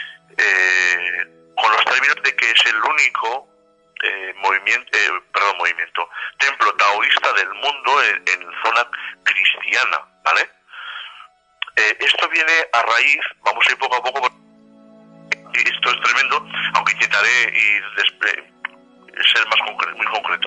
eh, con los términos de que es el único eh, movimiento, eh, perdón, movimiento, templo taoísta del mundo en, en zona cristiana, ¿vale? Eh, esto viene a raíz, vamos a ir poco a poco, esto es tremendo, aunque intentaré ir despe- ser más concreto, muy concreto.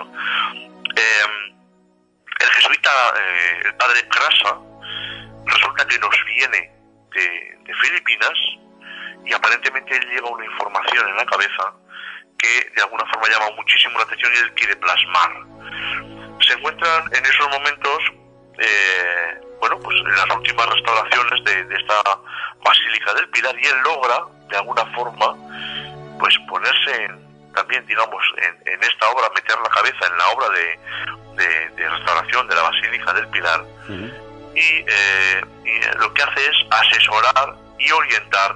Eh, el jesuita, eh, el padre Crasa, resulta que nos viene de, de Filipinas y aparentemente él lleva una información en la cabeza que de alguna forma llama muchísimo la atención y él quiere plasmar. Se encuentran en esos momentos eh, bueno, pues en las últimas restauraciones de, de esta Basílica del Pilar y él logra de alguna forma pues ponerse en, también digamos en, en esta obra, meter la cabeza en la obra de, de, de restauración de la Basílica del Pilar. Uh-huh. y, eh, y lo que hace es asesorar y orientar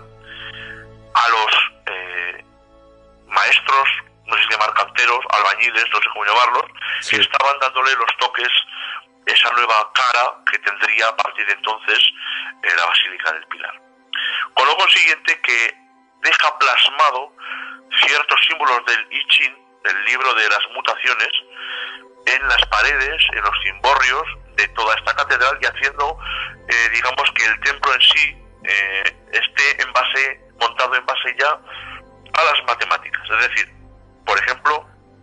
a los eh, maestros, no sé si llamar canteros, albañiles, no sé cómo llamarlos, sí, que estaban dándole los toques, esa nueva cara que tendría a partir de entonces eh, la Basílica del Pilar. Con lo consiguiente que deja plasmado ciertos símbolos del I Ching, del libro de las mutaciones, en las paredes, en los cimborrios de toda esta catedral y haciendo, eh, digamos, que el templo en sí eh, esté en base, montado en base ya a las matemáticas. Es decir, por ejemplo,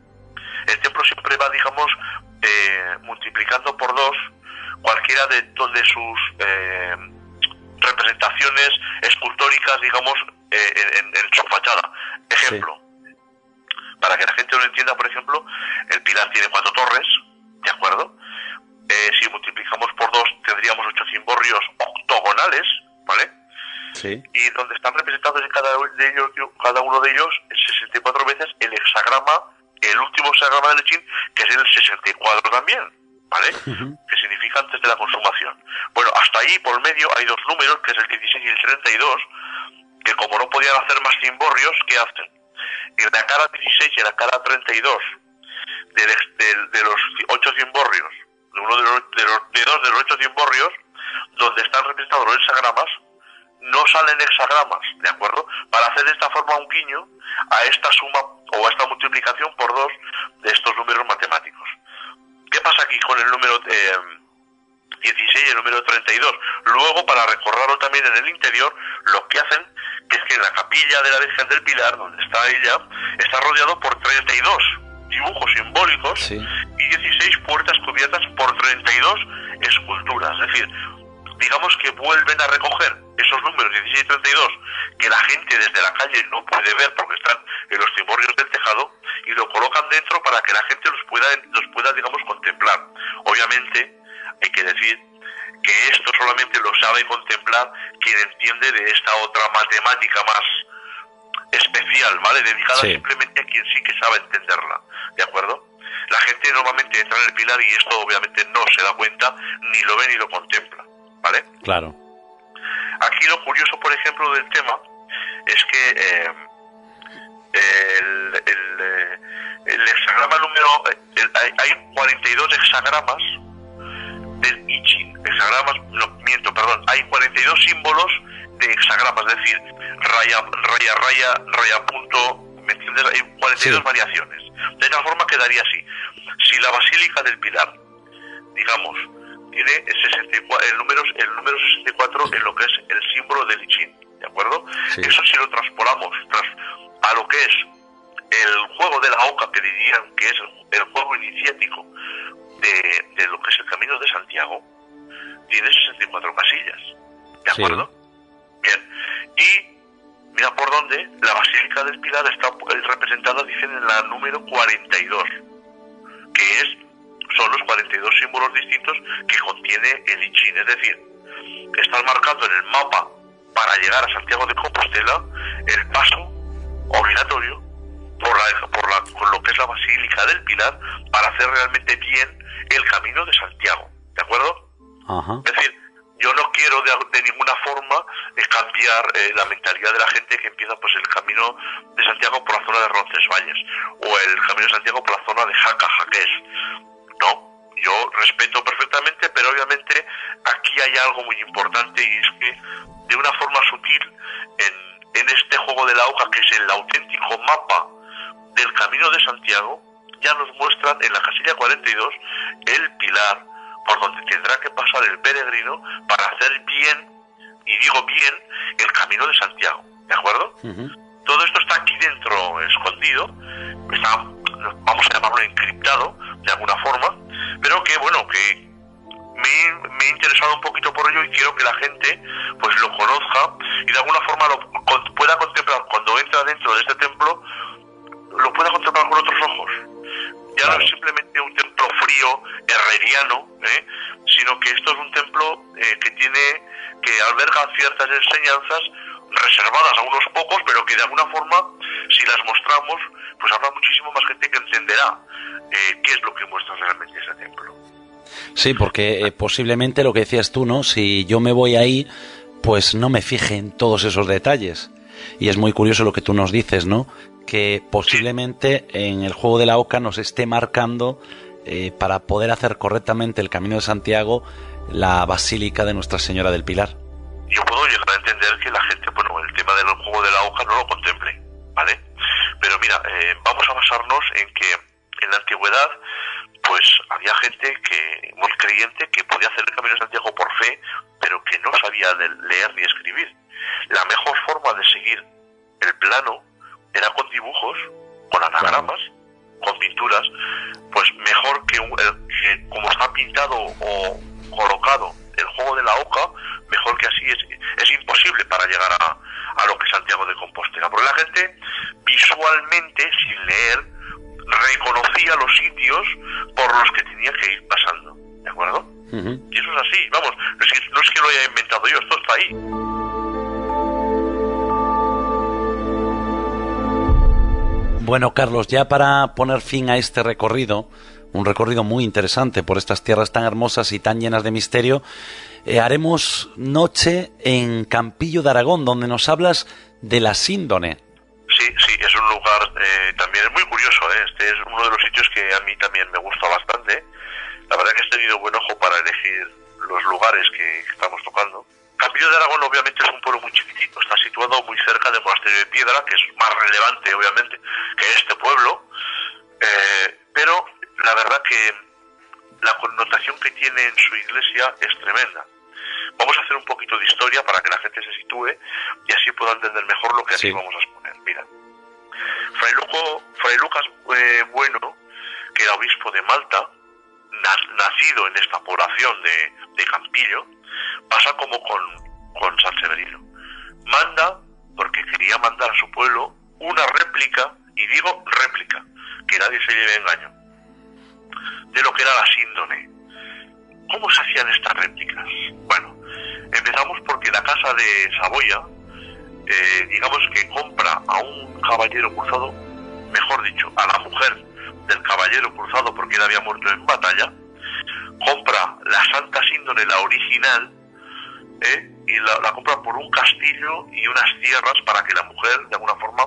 el templo siempre va, digamos, eh, multiplicando por dos cualquiera de, de sus eh, representaciones escultóricas, digamos, eh, en, en su fachada. Ejemplo, sí, para que la gente lo entienda, por ejemplo, el pilar tiene cuatro torres, ¿de acuerdo? Eh, si multiplicamos por dos tendríamos ocho cimborrios octogonales, ¿vale? Sí. Y donde están representados en cada de ellos, cada uno de ellos, sesenta y cuatro veces el hexagrama, el último hexagrama del I Ching, que es el sesenta y cuatro también, ¿vale? Uh-huh. Que significa antes de la consumación. Bueno, hasta ahí, por medio, hay dos números, que es el dieciséis y el treinta y dos, que como no podían hacer más cimborrios, ¿qué hacen? En la cara dieciséis y en la cara treinta y dos de, de, de los ocho cimborrios, de uno de los, de los de dos de los ocho cimborrios, donde están representados los hexagramas, no salen hexagramas, ¿de acuerdo? Para hacer de esta forma un guiño a esta suma o a esta multiplicación por dos de estos números matemáticos. ¿Qué pasa aquí con el número eh, dieciséis y el número treinta y dos? Luego, para recordarlo también en el interior, lo que hacen que es que en la capilla de la Virgen del Pilar, donde está ella, está rodeado por treinta y dos dibujos simbólicos, sí, y dieciséis puertas cubiertas por treinta y dos esculturas. Es decir, digamos que vuelven a recoger esos números dieciséis y treinta y dos que la gente desde la calle no puede ver porque están en los cimborrios del tejado y lo colocan dentro para que la gente los pueda, los pueda digamos, contemplar. Obviamente, hay que decir que esto solamente lo sabe contemplar quien entiende de esta otra matemática más especial, ¿vale? Dedicada sí, simplemente a quien sí que sabe entenderla, ¿de acuerdo? La gente normalmente entra en el pilar y esto obviamente no se da cuenta, ni lo ve ni lo contempla, ¿vale? Claro. Aquí lo curioso, por ejemplo, del tema es que eh, el, el, eh, el hexagrama número... El, hay, hay cuarenta y dos hexagramas del I Ching. Hexagramas, no, miento, perdón. Hay cuarenta y dos símbolos de hexagramas, es decir, raya, raya, raya, raya, punto, ¿me entiendes? Hay cuarenta y dos sí. variaciones. De tal forma quedaría así. Si la Basílica del Pilar, digamos, tiene sesenta y cuatro, el, número, el número sesenta y cuatro en lo que es el símbolo del I Ching, ¿de acuerdo? Sí. Eso si lo transpolamos tras, a lo que es el juego de la oca, que dirían que es el, el juego iniciático de, de lo que es el Camino de Santiago, tiene sesenta y cuatro casillas, ¿de acuerdo? Sí. Bien, y mira por dónde la Basílica del Pilar está representada, dicen, en la número cuarenta y dos, que es, son los cuarenta y dos símbolos distintos que contiene el I Ching, es decir, están marcando en el mapa para llegar a Santiago de Compostela el paso obligatorio por la, por la, con lo que es la Basílica del Pilar para hacer realmente bien el Camino de Santiago, ¿de acuerdo? Ajá. Es decir, yo no quiero de, de ninguna forma eh, cambiar eh, la mentalidad de la gente que empieza pues el Camino de Santiago por la zona de Roncesvalles o el Camino de Santiago por la zona de Jaca Jaqués. No, yo respeto perfectamente, pero obviamente aquí hay algo muy importante, y es que de una forma sutil en, en este juego de la oca, que es el auténtico mapa del Camino de Santiago, ya nos muestran en la casilla cuarenta y dos el pilar por donde tendrá que pasar el peregrino para hacer bien, y digo bien, el Camino de Santiago, ¿de acuerdo? Uh-huh. Todo esto está aquí dentro, escondido, está, vamos a llamarlo encriptado, de alguna forma, pero que, bueno, que me, me he interesado un poquito por ello y quiero que la gente, pues, lo conozca y de alguna forma lo con, pueda contemplar, cuando entra dentro de este templo, lo pueda contemplar con otros ojos. Ya claro. No es simplemente un templo frío, herreriano, ¿eh? Sino que esto es un templo eh, que tiene, que alberga ciertas enseñanzas reservadas a unos pocos, pero que de alguna forma, si las mostramos, pues habrá muchísimo más gente que entenderá eh, qué es lo que muestra realmente ese templo. Sí, porque eh, posiblemente lo que decías tú, ¿no? Si yo me voy ahí, pues no me fije en todos esos detalles. Y es muy curioso lo que tú nos dices, ¿no? Que posiblemente en el juego de la oca nos esté marcando eh, para poder hacer correctamente el Camino de Santiago la Basílica de Nuestra Señora del Pilar. Yo puedo llegar a entender que la gente, bueno, el tema del juego de la oca no lo contemple, ¿vale? Pero mira, eh, vamos a basarnos en que en la antigüedad, pues había gente que muy creyente que podía hacer el Camino de Santiago por fe, pero que no sabía de leer ni escribir. La mejor forma de seguir el plano era con dibujos, con anagramas, claro. Con pinturas, pues mejor que, un, el, que como está pintado o colocado el juego de la oca, mejor que así es, es imposible para llegar a, a lo que es Santiago de Compostela, porque la gente visualmente, sin leer, reconocía los sitios por los que tenía que ir pasando, ¿de acuerdo? Uh-huh. Y eso es así, vamos, no es, que, no es que lo haya inventado yo, esto está ahí. Bueno, Carlos, ya para poner fin a este recorrido, un recorrido muy interesante por estas tierras tan hermosas y tan llenas de misterio, eh, haremos noche en Campillo de Aragón, donde nos hablas de la Síndone. Sí, sí, es un lugar eh, también muy curioso, ¿eh? Este es uno de los sitios que a mí también me gusta bastante. La verdad que he tenido buen ojo para elegir los lugares que estamos tocando. Campillo de Aragón obviamente es un pueblo muy chiquitito, está situado muy cerca del Monasterio de Piedra, que es más relevante obviamente que este pueblo, eh, pero la verdad que la connotación que tiene en su iglesia es tremenda. Vamos a hacer un poquito de historia para que la gente se sitúe y así pueda entender mejor lo que aquí sí. Vamos a exponer. Mira, Fray, Luco, Fray Lucas eh, Bueno, que era obispo de Malta, na, nacido en esta población de, de Campillo, pasa como con, con San Severino. Manda, porque quería mandar a su pueblo una réplica, y digo réplica, que nadie se lleve engaño, de lo que era la Síndone. ¿Cómo se hacían estas réplicas? Bueno, empezamos porque la casa de Saboya, eh, digamos que compra a un caballero cruzado, mejor dicho, a la mujer del caballero cruzado porque él había muerto en batalla, compra la Santa Síndone, la original, eh, y la, la compra por un castillo y unas tierras para que la mujer, de alguna forma,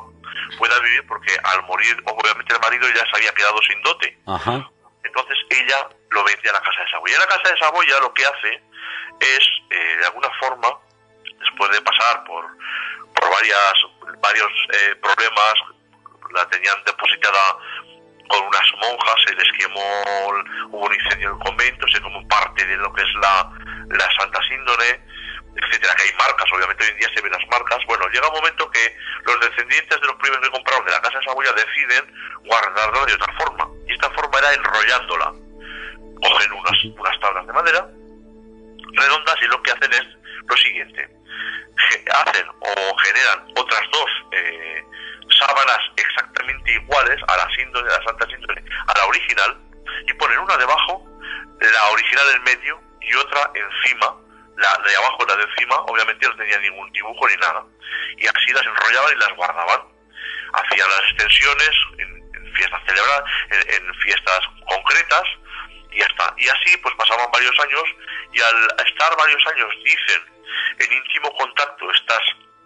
pueda vivir, porque al morir, obviamente el marido ya se había quedado sin dote. Ajá. Entonces ella lo vende a la casa de Saboya. Y la casa de Saboya lo que hace es, eh, de alguna forma, después de pasar por, por varias, varios eh, problemas, la tenían depositada con unas monjas, se les quemó, hubo un incendio en el convento, se quemó parte de lo que es la, la Santa Síndone, etcétera, que hay marcas, obviamente hoy en día se ven las marcas. Bueno, llega un momento que los descendientes de los primeros que compraron de la casa de Saboya deciden guardarla de otra forma, y esta forma era enrollándola. Cogen unas, unas tablas de madera redondas y lo que hacen es lo siguiente: hacen o generan otras dos eh, sábanas exactamente iguales a la síndone, a la Santa Síndone, a la original, y ponen una debajo, la original en medio y otra encima. La de abajo, la de encima, obviamente no tenía ningún dibujo ni nada, y así las enrollaban y las guardaban. Hacían las extensiones en, en fiestas celebradas, en, en fiestas concretas, y ya está. Y así pues pasaban varios años, y al estar varios años, dicen, en íntimo contacto estas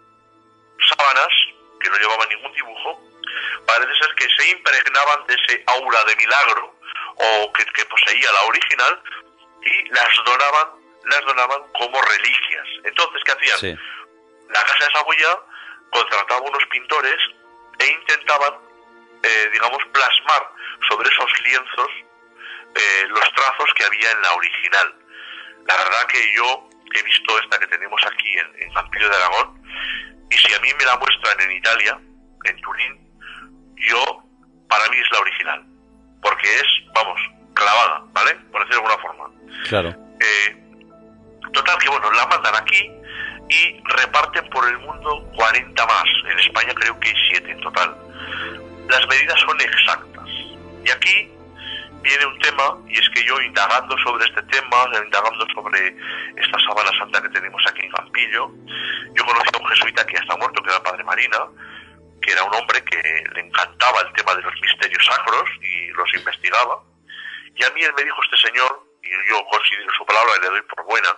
sábanas, que no llevaban ningún dibujo, parece ser que se impregnaban de ese aura de milagro, o que, que poseía la original, y las donaban las donaban como reliquias. Entonces, ¿qué hacían? Sí. La casa de Saboya contrataba unos pintores e intentaban, eh, digamos, plasmar sobre esos lienzos eh, los trazos que había en la original. La verdad que yo he visto esta que tenemos aquí en, en Campillo de Aragón, y si a mí me la muestran en Italia, en Turín, yo, para mí es la original, porque es, vamos, clavada, ¿vale? Por decirlo de alguna forma. Claro. Eh, Total, que bueno, la mandan aquí y reparten por el mundo cuarenta más. En España creo que hay siete en total. Las medidas son exactas. Y aquí viene un tema, y es que yo, indagando sobre este tema, indagando sobre esta sábana santa que tenemos aquí en Campillo, yo conocí a un jesuita que ya está muerto, que era el Padre Marina, que era un hombre que le encantaba el tema de los misterios sacros y los investigaba. Y a mí él me dijo, este señor, y yo considero su palabra y le doy por buena,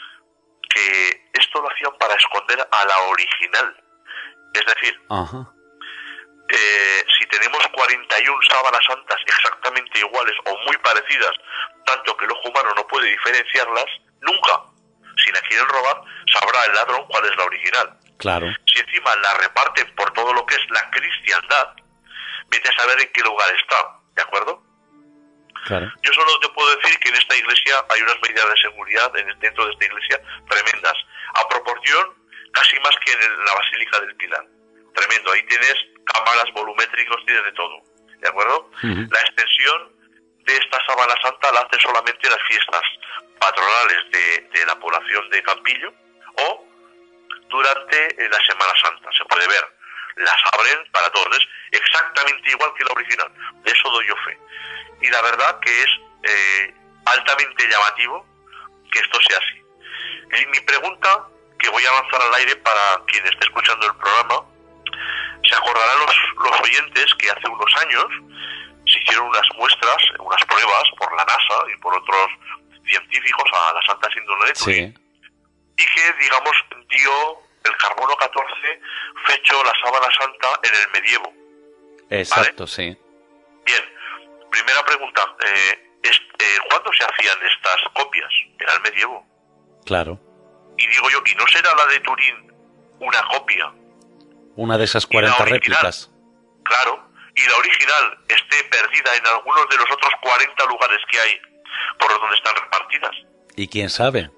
que esto lo hacían para esconder a la original. Es decir, Ajá. Eh, si tenemos cuarenta y una sábanas santas exactamente iguales o muy parecidas, tanto que el ojo humano no puede diferenciarlas, nunca, si la quieren robar, sabrá el ladrón cuál es la original. Claro. Si encima la reparten por todo lo que es la cristiandad, vete a saber en qué lugar está, ¿de acuerdo? Claro. Yo solo te puedo decir que en esta iglesia hay unas medidas de seguridad dentro de esta iglesia tremendas, a proporción casi más que en la Basílica del Pilar. Tremendo, ahí tienes cámaras volumétricos, tienes de todo, ¿de acuerdo? Uh-huh. La extensión de esta sábana santa la hace solamente las fiestas patronales de, de la población de Campillo o durante la Semana Santa, se puede ver. Las abren para todos, es exactamente igual que la original, de eso doy yo fe. Y la verdad que es eh, altamente llamativo que esto sea así. Y mi pregunta, que voy a lanzar al aire para quien esté escuchando el programa, se acordarán los, los oyentes que hace unos años se hicieron unas muestras, unas pruebas por la NASA y por otros científicos a la Santa Síndone de Turín, sí. Y que, digamos, dio el carbono catorce fecho la sábana santa en el medievo. Exacto, ¿vale? Sí. Bien, primera pregunta, eh, es, eh, ¿cuándo se hacían estas copias? Era el medievo. Claro. Y digo yo, ¿y no será la de Turín una copia? Una de esas cuarenta réplicas. Claro, y la original esté perdida en algunos de los otros cuarenta lugares que hay por donde están repartidas. ¿Y quién sabe?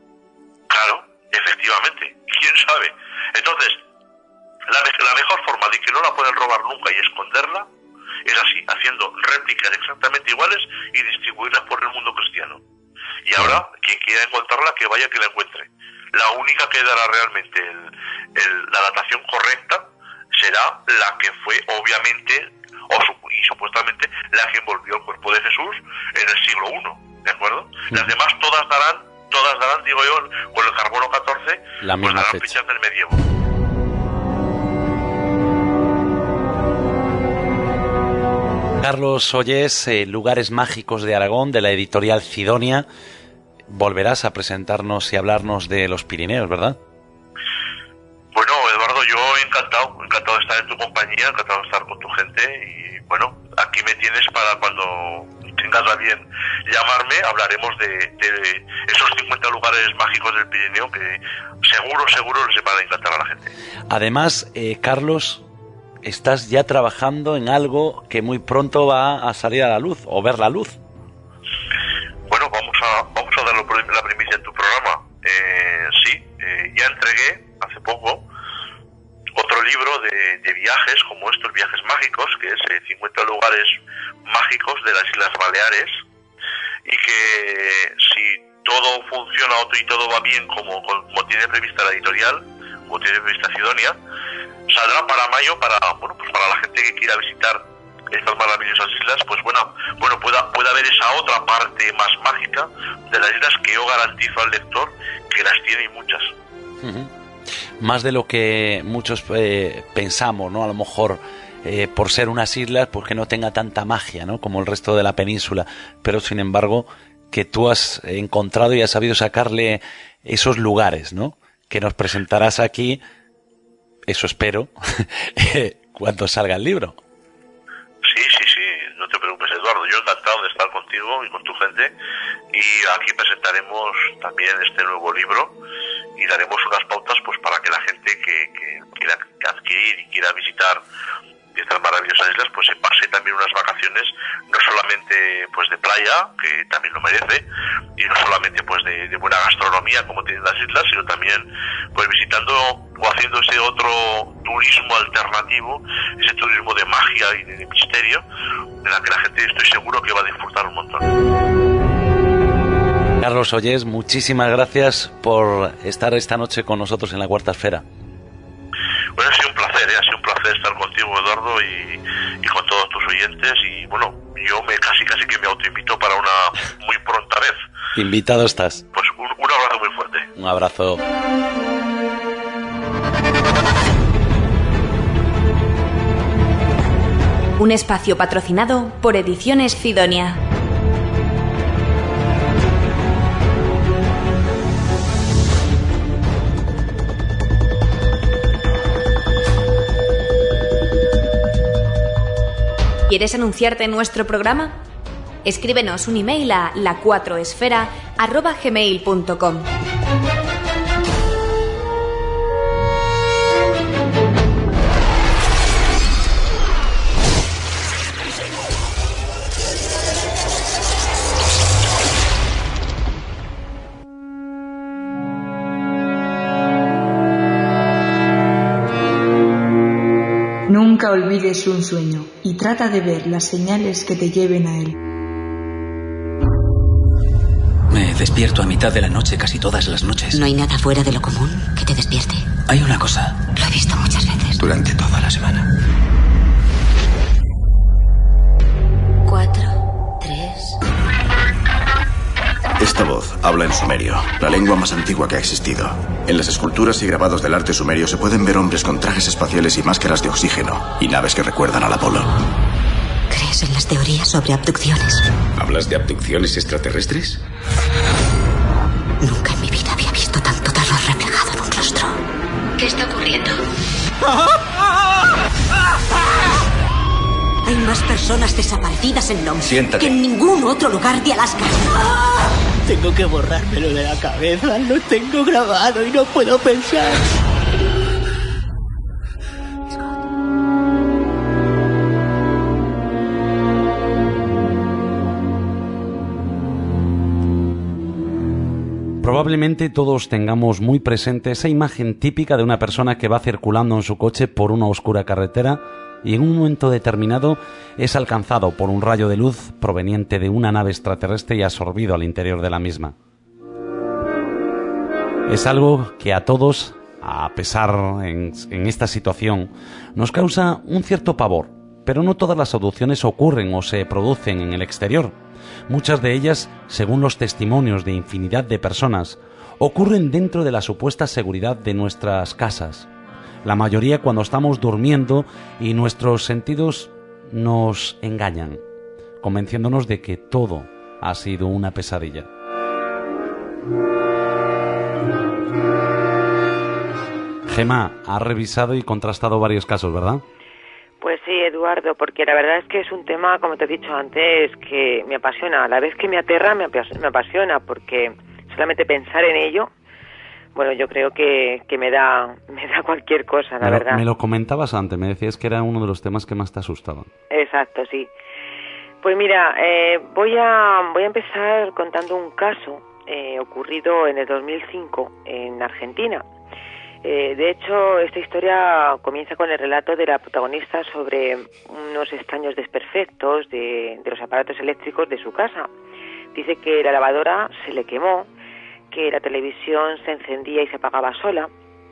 Claro, efectivamente, quién sabe. Entonces, la, la mejor forma de que no la pueden robar nunca y esconderla es así, haciendo réplicas exactamente iguales y distribuirlas por el mundo cristiano. Y ahora, quien quiera encontrarla, que vaya que la encuentre. La única que dará realmente el, el, la datación correcta será la que fue, obviamente, o su, y supuestamente, la que envolvió el cuerpo de Jesús en el siglo primero, ¿de acuerdo? Sí. Las demás todas darán, todas darán, digo yo, con el carbono catorce, la pues darán fecha. Fechas del medievo. Carlos Ollés, eh, Lugares Mágicos de Aragón, de la editorial Cidonia. Volverás a presentarnos y hablarnos de los Pirineos, ¿verdad? Bueno, Eduardo, yo encantado, encantado de estar en tu compañía compañía, encantado de estar con tu gente y bueno, aquí me tienes para cuando tengas a bien llamarme, hablaremos de, de esos cincuenta lugares mágicos del Pirineo que seguro, seguro les van a encantar a la gente. Además, eh, Carlos, estás ya trabajando en algo que muy pronto va a salir a la luz, o ver la luz. Bueno, vamos a, vamos a dar la primicia en tu programa. Eh, sí, eh, ya entregué hace poco otro libro de, de viajes, como estos viajes mágicos, que es eh, cincuenta lugares mágicos de las Islas Baleares, y que si todo funciona y todo va bien como, como tiene prevista la editorial, como tiene prevista Sidonia, saldrá para mayo para, bueno, pues para la gente que quiera visitar estas maravillosas islas, pues bueno, bueno pueda, pueda ver esa otra parte más mágica de las islas que yo garantizo al lector que las tiene y muchas. Uh-huh. Más de lo que muchos eh, pensamos, ¿no? A lo mejor eh, por ser unas islas, pues que no tenga tanta magia, ¿no? Como el resto de la península, pero sin embargo que tú has encontrado y has sabido sacarle esos lugares, ¿no? Que nos presentarás aquí, eso espero, cuando salga el libro. Sí, sí, sí, no te preocupes, Eduardo, yo encantado de estar contigo y con tu gente, y aquí presentaremos también este nuevo libro y daremos unas pautas pues para que la gente que, que quiera adquirir y quiera visitar estas maravillosas islas pues se pase también unas vacaciones no solamente pues de playa, que también lo merece, y no solamente pues de, de buena gastronomía como tienen las islas, sino también pues visitando o haciendo ese otro turismo alternativo, ese turismo de magia y de, de misterio, de la que la gente estoy seguro que va a disfrutar un montón. Carlos Ollés, muchísimas gracias por estar esta noche con nosotros en La Cuarta Esfera. Bueno, ha sido un placer, ¿eh? ha sido un placer estar contigo, Eduardo, y, y con todos tus oyentes, y bueno, yo me casi casi que me autoinvito para una muy pronta vez. Invitado estás. Pues un, un abrazo muy fuerte. Un abrazo. Un espacio patrocinado por Ediciones Sidonia. ¿Quieres anunciarte en nuestro programa? Escríbenos un email a la cuatro esfera arroba gmail punto com. Nunca olvides un sueño y trata de ver las señales que te lleven a él. Me despierto a mitad de la noche casi todas las noches. ¿No hay nada fuera de lo común que te despierte? Hay una cosa. Lo he visto muchas veces. Durante toda la semana. Cuatro, tres... Esta voz habla en sumerio, la lengua más antigua que ha existido. En las esculturas y grabados del arte sumerio se pueden ver hombres con trajes espaciales y máscaras de oxígeno, y naves que recuerdan al Apolo. ¿Crees en las teorías sobre abducciones? ¿Hablas de abducciones extraterrestres? Nunca en mi vida había visto tanto terror reflejado en un rostro. ¿Qué está ocurriendo? Hay más personas desaparecidas en Londres Siéntate. que en ningún otro lugar de Alaska. Tengo que borrármelo de la cabeza. Lo tengo grabado y no puedo pensar. Probablemente todos tengamos muy presente esa imagen típica de una persona que va circulando en su coche por una oscura carretera y en un momento determinado es alcanzado por un rayo de luz proveniente de una nave extraterrestre y absorbido al interior de la misma. Es algo que a todos, a pesar en, en esta situación, nos causa un cierto pavor, pero no todas las abducciones ocurren o se producen en el exterior. Muchas de ellas, según los testimonios de infinidad de personas, ocurren dentro de la supuesta seguridad de nuestras casas. La mayoría cuando estamos durmiendo y nuestros sentidos nos engañan, convenciéndonos de que todo ha sido una pesadilla. Gemma, has revisado y contrastado varios casos, ¿verdad? Pues sí, Eduardo, porque la verdad es que es un tema, como te he dicho antes, que me apasiona. A la vez que me aterra, me apasiona, porque solamente pensar en ello, bueno, yo creo que, que me da me da cualquier cosa, la me lo, verdad. Me lo comentabas antes, me decías que era uno de los temas que más te asustaban. Exacto, sí. Pues mira, eh, voy a voy a empezar contando un caso eh, ocurrido en el dos mil cinco en Argentina. Eh, de hecho, esta historia comienza con el relato de la protagonista sobre unos extraños desperfectos de, de los aparatos eléctricos de su casa. Dice que la lavadora se le quemó, que la televisión se encendía y se apagaba sola,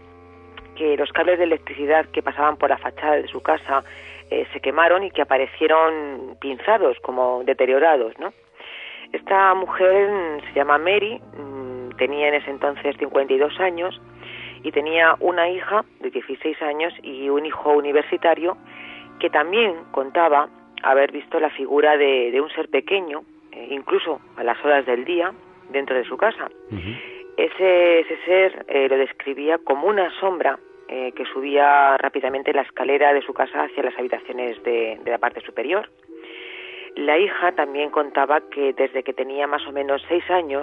que los cables de electricidad que pasaban por la fachada de su casa eh, se quemaron y que aparecieron pinzados, como deteriorados, ¿no? Esta mujer se llama Mary, tenía en ese entonces cincuenta y dos años y tenía una hija de dieciséis años y un hijo universitario que también contaba haber visto la figura de, de un ser pequeño, eh, incluso a las horas del día, dentro de su casa. Uh-huh. Ese, ese ser eh, lo describía como una sombra eh, que subía rápidamente la escalera de su casa hacia las habitaciones de, de la parte superior. La hija también contaba que desde que tenía más o menos seis años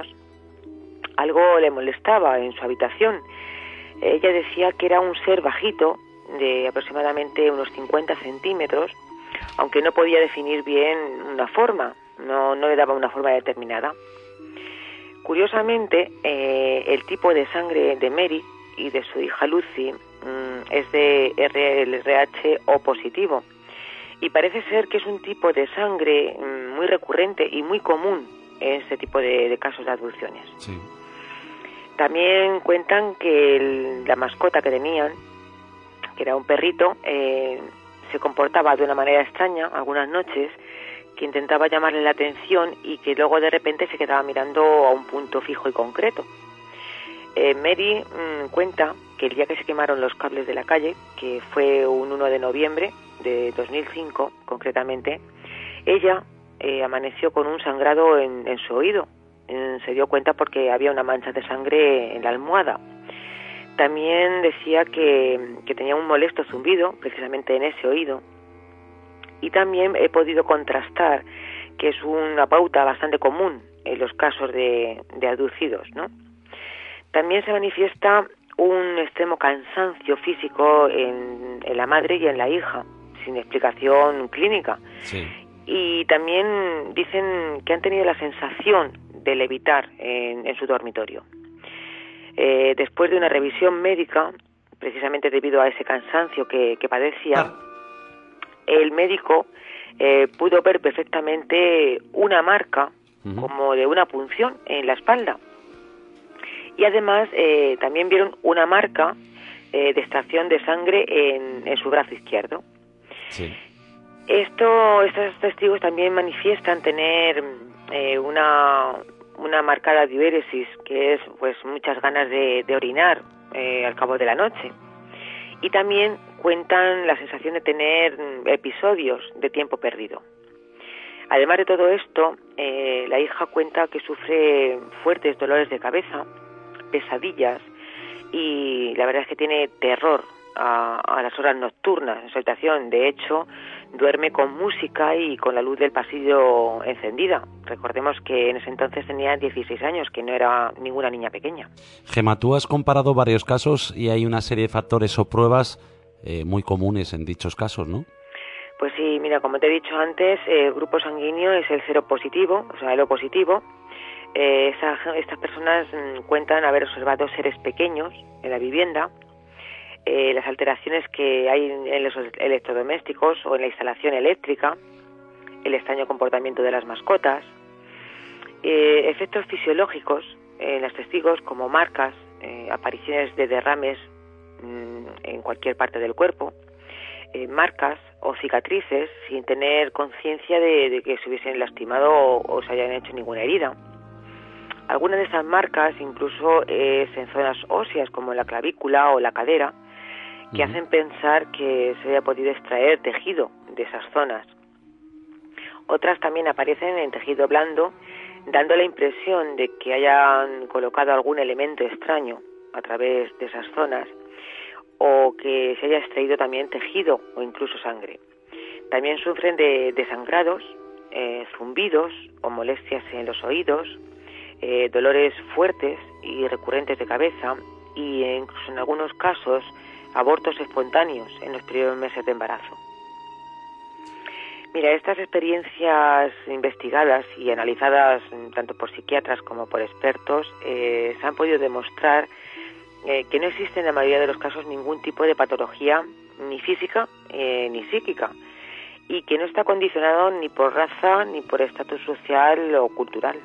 algo le molestaba en su habitación. Ella decía que era un ser bajito, de aproximadamente unos cincuenta centímetros, aunque no podía definir bien una forma, no, no le daba una forma determinada. Curiosamente, eh, el tipo de sangre de Mary y de su hija Lucy mmm, es de R H O positivo, y parece ser que es un tipo de sangre mmm, muy recurrente y muy común en este tipo de, de casos de abducciones. Sí. También cuentan que el, la mascota que tenían, que era un perrito, eh, se comportaba de una manera extraña algunas noches, que intentaba llamarle la atención y que luego de repente se quedaba mirando a un punto fijo y concreto. Eh, Mary mmm, cuenta que el día que se quemaron los cables de la calle, que fue un uno de noviembre de dos mil cinco concretamente, ella eh, amaneció con un sangrado en, en su oído. Se dio cuenta porque había una mancha de sangre en la almohada. También decía que, que tenía un molesto zumbido precisamente en ese oído. Y también he podido contrastar que es una pauta bastante común en los casos de, de abducidos, ¿no? También se manifiesta un extremo cansancio físico en, en la madre y en la hija, sin explicación clínica. Sí. Y también dicen que han tenido la sensación de levitar en, en su dormitorio. Eh, después de una revisión médica, precisamente debido a ese cansancio que, que padecía, ah. el médico eh, pudo ver perfectamente una marca uh-huh. como de una punción en la espalda. Y además eh, también vieron una marca eh, de extracción de sangre en, en su brazo izquierdo. Sí. Esto, estos testigos también manifiestan tener eh, una, una marcada diuréresis, que es pues muchas ganas de, de orinar eh, al cabo de la noche. Y también cuentan la sensación de tener episodios de tiempo perdido. Además de todo esto, eh, la hija cuenta que sufre fuertes dolores de cabeza, pesadillas, y la verdad es que tiene terror a, a las horas nocturnas en su habitación. De hecho, duerme con música y con la luz del pasillo encendida. Recordemos que en ese entonces tenía dieciséis años, que no era ninguna niña pequeña. Gemma, tú has comparado varios casos y hay una serie de factores o pruebas eh, muy comunes en dichos casos, ¿no? Pues sí, mira, como te he dicho antes, el grupo sanguíneo es el cero positivo, o sea, el O positivo. Eh, esa, estas personas mmm, cuentan haber observado seres pequeños en la vivienda. Eh, las alteraciones que hay en los electrodomésticos o en la instalación eléctrica, el extraño comportamiento de las mascotas, eh, efectos fisiológicos en los testigos como marcas, eh, apariciones de derrames mmm, en cualquier parte del cuerpo, eh, marcas o cicatrices sin tener conciencia de, de que se hubiesen lastimado o, o se hayan hecho ninguna herida. Algunas de esas marcas incluso es en zonas óseas como la clavícula o la cadera, que uh-huh. hacen pensar que se haya podido extraer tejido de esas zonas. Otras también aparecen en tejido blando, dando la impresión de que hayan colocado algún elemento extraño a través de esas zonas, o que se haya extraído también tejido o incluso sangre. También sufren de, de sangrados, eh, zumbidos o molestias en los oídos, eh, dolores fuertes y recurrentes de cabeza y incluso en algunos casos abortos espontáneos en los primeros meses de embarazo. Mira, estas experiencias investigadas y analizadas tanto por psiquiatras como por expertos eh, se han podido demostrar eh, que no existe en la mayoría de los casos ningún tipo de patología ni física eh, ni psíquica y que no está condicionado ni por raza ni por estatus social o cultural.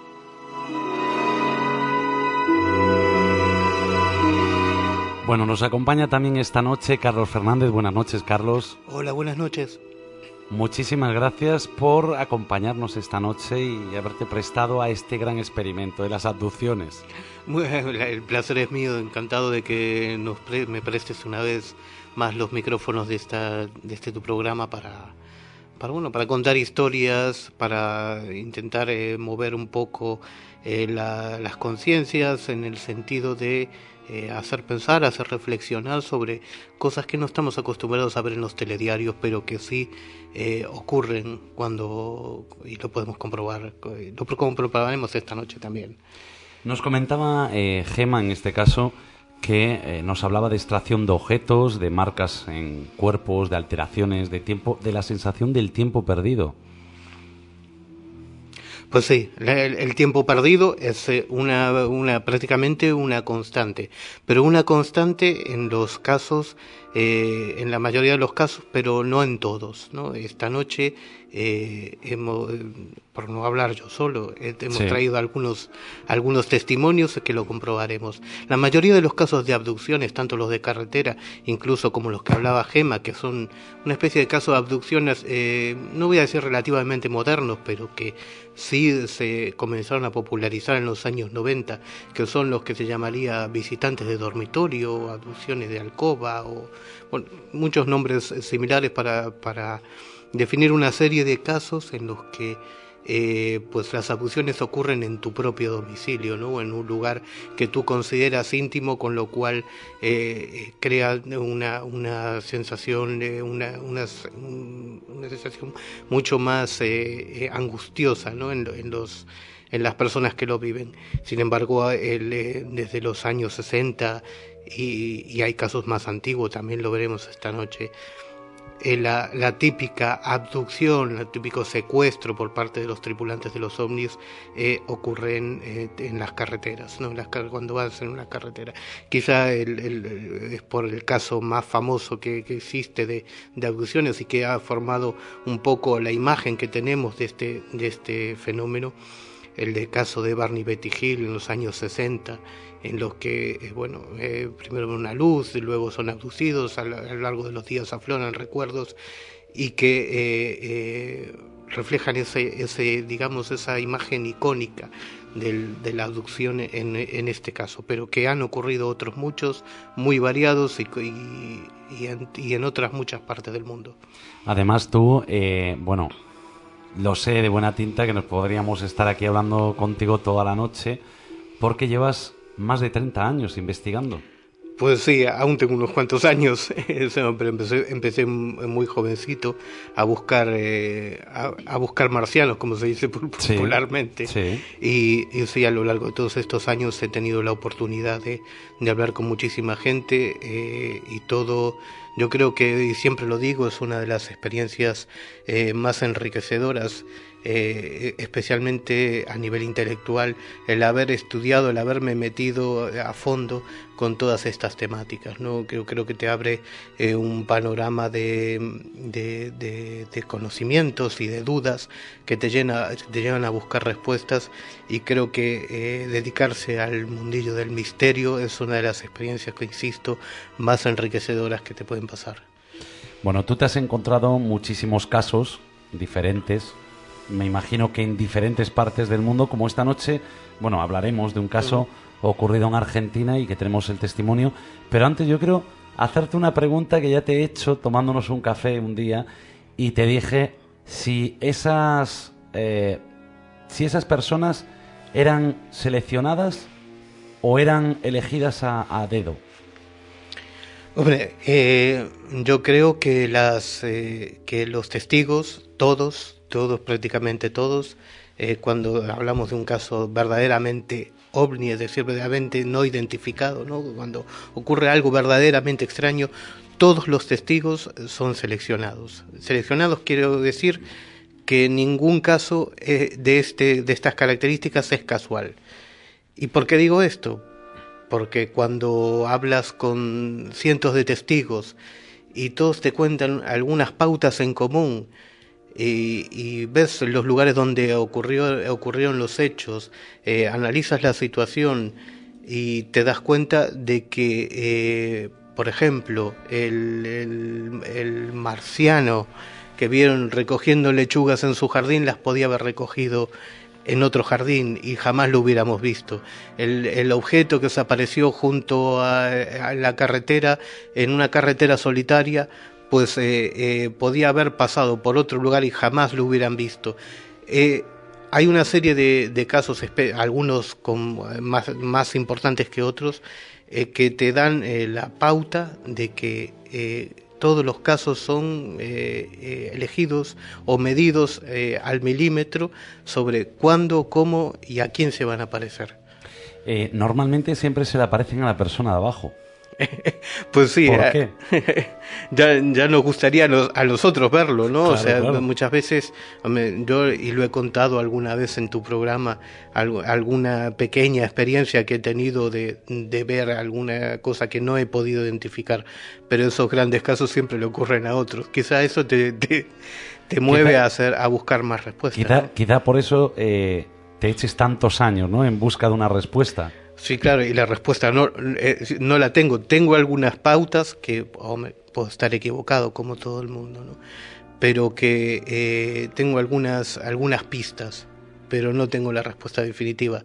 Bueno, nos acompaña también esta noche Carlos Fernández. Buenas noches, Carlos. Hola, buenas noches. Muchísimas gracias por acompañarnos esta noche y haberte prestado a este gran experimento de las abducciones. El placer es mío, encantado de que nos pre- me prestes una vez más los micrófonos de esta de este tu programa para para bueno para contar historias, para intentar eh, mover un poco eh, la, las conciencias en el sentido de Eh, hacer pensar, hacer reflexionar sobre cosas que no estamos acostumbrados a ver en los telediarios, pero que sí eh, ocurren cuando, y lo podemos comprobar, lo comprobaremos esta noche también. Nos comentaba eh, Gema, en este caso, que eh, nos hablaba de extracción de objetos, de marcas en cuerpos, de alteraciones de tiempo, de la sensación del tiempo perdido. Pues sí, el, el tiempo perdido es una, una prácticamente una constante, pero una constante en los casos, eh, en la mayoría de los casos, pero no en todos, ¿no? Esta noche eh, hemos, por no hablar yo solo, eh, hemos sí. traído algunos algunos testimonios que lo comprobaremos. La mayoría de los casos de abducciones, tanto los de carretera, incluso como los que hablaba Gema, que son una especie de casos de abducciones, eh, no voy a decir relativamente modernos, pero que sí se comenzaron a popularizar en los años noventa, que son los que se llamaría visitantes de dormitorio, abducciones de alcoba, o bueno, muchos nombres similares para, para definir una serie de casos en los que eh, pues las abducciones ocurren en tu propio domicilio, ¿no? En un lugar que tú consideras íntimo, con lo cual eh, crea una, una sensación, eh, una, una, una sensación mucho más eh, eh, angustiosa, ¿no? En, en los en las personas que lo viven. Sin embargo, el, eh, desde los años sesenta y, y hay casos más antiguos, también lo veremos esta noche. Eh, la, la típica abducción, el típico secuestro por parte de los tripulantes de los ovnis eh, ocurre en, eh, en las carreteras, ¿no? Las, cuando vas en una carretera. Quizá el, el, es por el caso más famoso que, que existe de, de abducciones y que ha formado un poco la imagen que tenemos de este, de este fenómeno, el de caso de Barney y Betty Hill en los años sesenta, en los que, eh, bueno, eh, primero ven una luz y luego son abducidos, a, la, a lo largo de los días afloran recuerdos y que eh, eh, reflejan ese, ese, digamos, esa imagen icónica del, de la abducción en, en este caso, pero que han ocurrido otros muchos, muy variados y, y, y, en, y en otras muchas partes del mundo. Además tú, eh, bueno, lo sé de buena tinta que nos podríamos estar aquí hablando contigo toda la noche, porque llevas más de treinta años investigando. Pues sí, aún tengo unos cuantos años, pero empecé, empecé muy jovencito a buscar eh, a, a buscar marcianos, como se dice popularmente. Sí, sí. Y, y sí, a lo largo de todos estos años he tenido la oportunidad de, de hablar con muchísima gente eh, y todo. Yo creo que, y siempre lo digo, es una de las experiencias eh, más enriquecedoras, eh, especialmente a nivel intelectual, el haber estudiado, el haberme metido a fondo con todas estas temáticas, ¿no? Creo, creo que te abre eh, un panorama de, de, de, de conocimientos y de dudas que te, llena, te llevan a buscar respuestas, y creo que eh, dedicarse al mundillo del misterio es una de las experiencias que, insisto, más enriquecedoras que te pueden pasar. Bueno, tú te has encontrado muchísimos casos diferentes, me imagino que en diferentes partes del mundo, como esta noche. Bueno, hablaremos de un caso ocurrido en Argentina y que tenemos el testimonio, pero antes yo quiero hacerte una pregunta que ya te he hecho tomándonos un café un día, y te dije si esas eh, si esas personas eran seleccionadas o eran elegidas a, a dedo. Hombre, eh, yo creo que las eh, que los testigos, todos, todos, prácticamente todos, eh, cuando hablamos de un caso verdaderamente ovni, es decir, verdaderamente no identificado, ¿no? Cuando ocurre algo verdaderamente extraño, todos los testigos son seleccionados. Seleccionados quiero decir que ningún caso eh, de este de estas características es casual. ¿Y por qué digo esto? Porque cuando hablas con cientos de testigos y todos te cuentan algunas pautas en común y, y ves los lugares donde ocurrió, ocurrieron los hechos, eh, analizas la situación y te das cuenta de que, eh, por ejemplo, el, el, el marciano que vieron recogiendo lechugas en su jardín las podía haber recogido en otro jardín y jamás lo hubiéramos visto. El, el objeto que se apareció junto a, a la carretera, en una carretera solitaria, pues eh, eh, podía haber pasado por otro lugar y jamás lo hubieran visto. Eh, hay una serie de, de casos, algunos con, más, más importantes que otros, eh, que te dan eh, la pauta de que eh, todos los casos son eh, eh, elegidos o medidos eh, al milímetro sobre cuándo, cómo y a quién se van a parecer. Eh, normalmente siempre se le aparecen a la persona de abajo. Pues sí, ¿por qué? ya, ya nos gustaría a, los, a nosotros verlo, ¿no? Claro, o sea, claro. Muchas veces, hombre, yo, y lo he contado alguna vez en tu programa, algo, alguna pequeña experiencia que he tenido de, de ver alguna cosa que no he podido identificar, pero esos grandes casos siempre le ocurren a otros. Quizá eso te, te, te mueve quizá, a, hacer, a buscar más respuestas. Quizá, ¿no? quizá por eso eh, te eches tantos años, ¿no?, en busca de una respuesta. Sí, claro, y la respuesta no, eh, no la tengo. Tengo algunas pautas que hombre, puedo estar equivocado como todo el mundo, ¿no? Pero que eh, tengo algunas algunas pistas, pero no tengo la respuesta definitiva.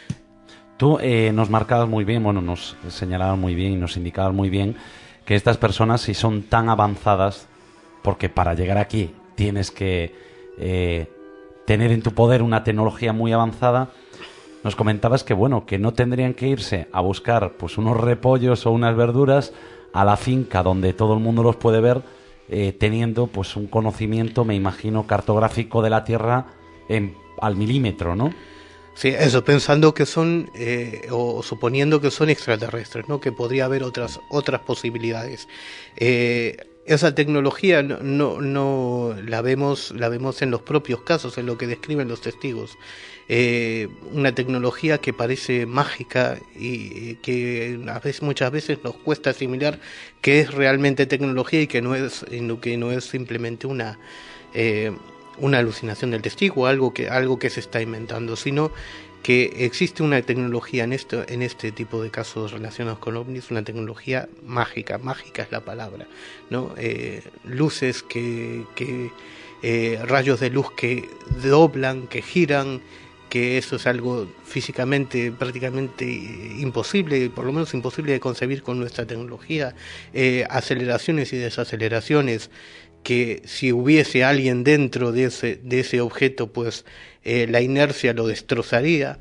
Tú eh, nos marcabas muy bien, bueno, nos señalabas muy bien y nos indicabas muy bien que estas personas, si son tan avanzadas, porque para llegar aquí tienes que eh, tener en tu poder una tecnología muy avanzada. Nos comentabas que, bueno, que no tendrían que irse a buscar pues unos repollos o unas verduras a la finca donde todo el mundo los puede ver, eh, teniendo pues un conocimiento, me imagino, cartográfico de la Tierra en, al milímetro, ¿no? Sí, eso, pensando que son, eh, o suponiendo que son extraterrestres, ¿no? Que podría haber otras, otras posibilidades. Eh, esa tecnología no, no, no la vemos, la vemos en los propios casos, en lo que describen los testigos. Eh, una tecnología que parece mágica y que a veces, muchas veces nos cuesta asimilar que es realmente tecnología y que no es, que no es simplemente una, eh, una alucinación del testigo, algo que, algo que se está inventando, sino que existe una tecnología en esto, en este tipo de casos relacionados con ovnis, una tecnología mágica, mágica es la palabra, ¿no? Eh, luces que, que eh, rayos de luz que doblan, que giran, que eso es algo físicamente prácticamente imposible, por lo menos imposible de concebir con nuestra tecnología, eh, aceleraciones y desaceleraciones, que si hubiese alguien dentro de ese, de ese objeto, pues eh, la inercia lo destrozaría.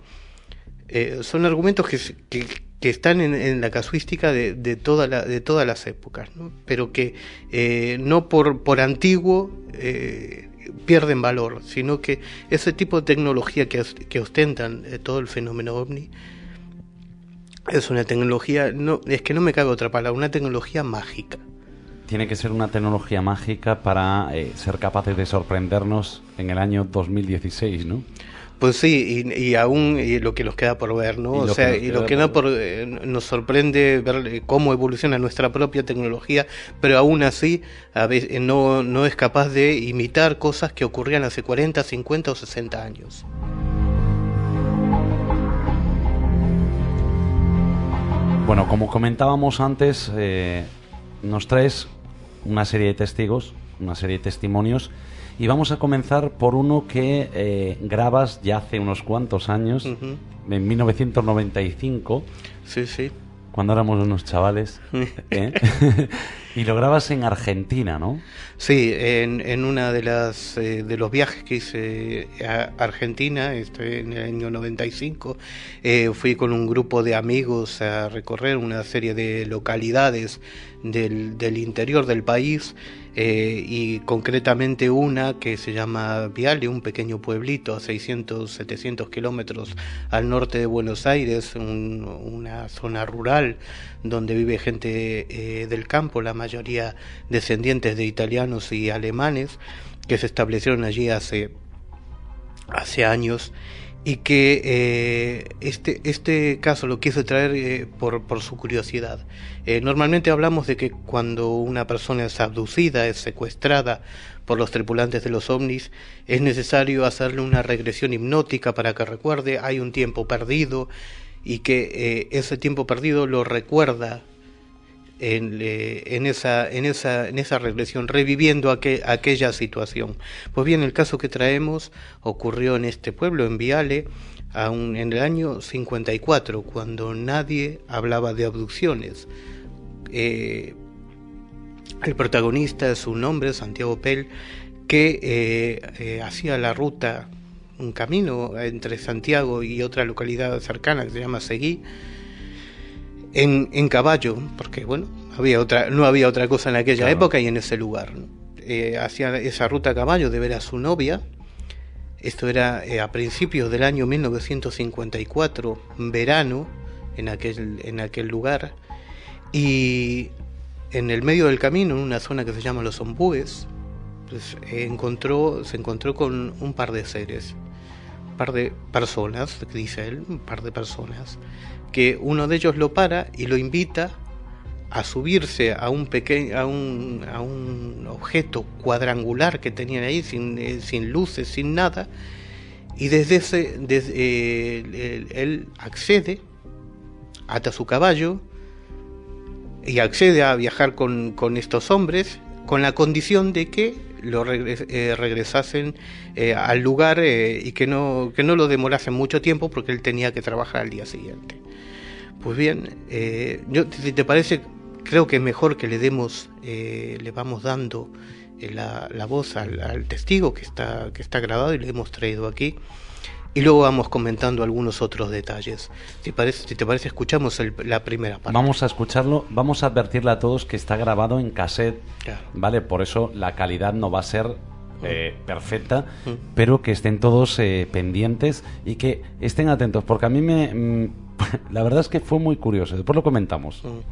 Eh, son argumentos que, que, que están en, en la casuística de, de, toda la, de todas las épocas, ¿no? Pero que eh, no por, por antiguo eh, pierden valor, sino que ese tipo de tecnología que, que ostentan eh, todo el fenómeno ovni es una tecnología, no, es que no me cabe otra palabra, una tecnología mágica. Tiene que ser una tecnología mágica para eh, ser capaces de sorprendernos en el año dos mil dieciséis, ¿no? Pues sí, y, y aún y lo que nos queda por ver, ¿no? O sea, y lo que no por, eh, nos sorprende ver cómo evoluciona nuestra propia tecnología, pero aún así a veces no, no es capaz de imitar cosas que ocurrían hace cuarenta, cincuenta o sesenta años. Bueno, como comentábamos antes, eh, nos traes una serie de testigos, una serie de testimonios, y vamos a comenzar por uno que eh, grabas ya hace unos cuantos años, uh-huh. en mil novecientos noventa y cinco. Sí, sí. Cuando éramos unos chavales. ¿eh? Y lo grabas en Argentina, ¿no? Sí, en, en una de las eh, de los viajes que hice a Argentina, este, en el año noventa y cinco, eh, fui con un grupo de amigos a recorrer una serie de localidades del, del interior del país, eh, y concretamente una que se llama Viale, un pequeño pueblito a seiscientos, setecientos kilómetros al norte de Buenos Aires, un, una zona rural donde vive gente eh, del campo, la mayoría descendientes de italianos y alemanes que se establecieron allí hace, hace años, y que eh, este, este caso lo quise traer eh, por, por su curiosidad. Eh, normalmente hablamos de que cuando una persona es abducida, es secuestrada por los tripulantes de los ovnis, es necesario hacerle una regresión hipnótica para que recuerde, hay un tiempo perdido, y que eh, ese tiempo perdido lo recuerda en, eh, en, esa, en, esa, en esa regresión, reviviendo aquel, aquella situación. Pues bien, el caso que traemos ocurrió en este pueblo, en Viale, aún en el año cincuenta y cuatro, cuando nadie hablaba de abducciones. Eh, el protagonista es un hombre, Santiago Pell, que eh, eh, hacía la ruta, un camino entre Santiago y otra localidad cercana que se llama Seguí, en, en caballo, porque bueno, había otra, no había otra cosa en aquella claro. época y en ese lugar, ¿no? Eh, hacía esa ruta a caballo de ver a su novia. Esto era eh, a principios del año mil novecientos cincuenta y cuatro, verano, en aquel, en aquel lugar, y en el medio del camino, en una zona que se llama Los Ombúes, pues, eh, encontró, se encontró con un par de seres, un par de personas, dice él, un par de personas, que uno de ellos lo para y lo invita a subirse a un pequeño, a un, a un objeto cuadrangular que tenían ahí, sin, eh, sin luces, sin nada, y desde ese, desde, eh, él, él accede, ata su caballo y accede a viajar con, con estos hombres, con la condición de que lo regres, eh, regresasen eh, al lugar eh, y que no, que no lo demorasen mucho tiempo porque él tenía que trabajar al día siguiente. Pues bien, eh, yo, si te parece, creo que es mejor que le demos, eh, le vamos dando eh, la, la voz al, al testigo que está, que está grabado y le hemos traído aquí, y luego vamos comentando algunos otros detalles. Si, parece, si te parece, escuchamos el, la primera parte. Vamos a escucharlo, vamos a advertirle a todos que está grabado en cassette, claro. ¿vale? Por eso la calidad no va a ser eh, perfecta, mm. pero que estén todos eh, pendientes y que estén atentos, porque a mí me... Mm, la verdad es que fue muy curioso, después lo comentamos. Mm.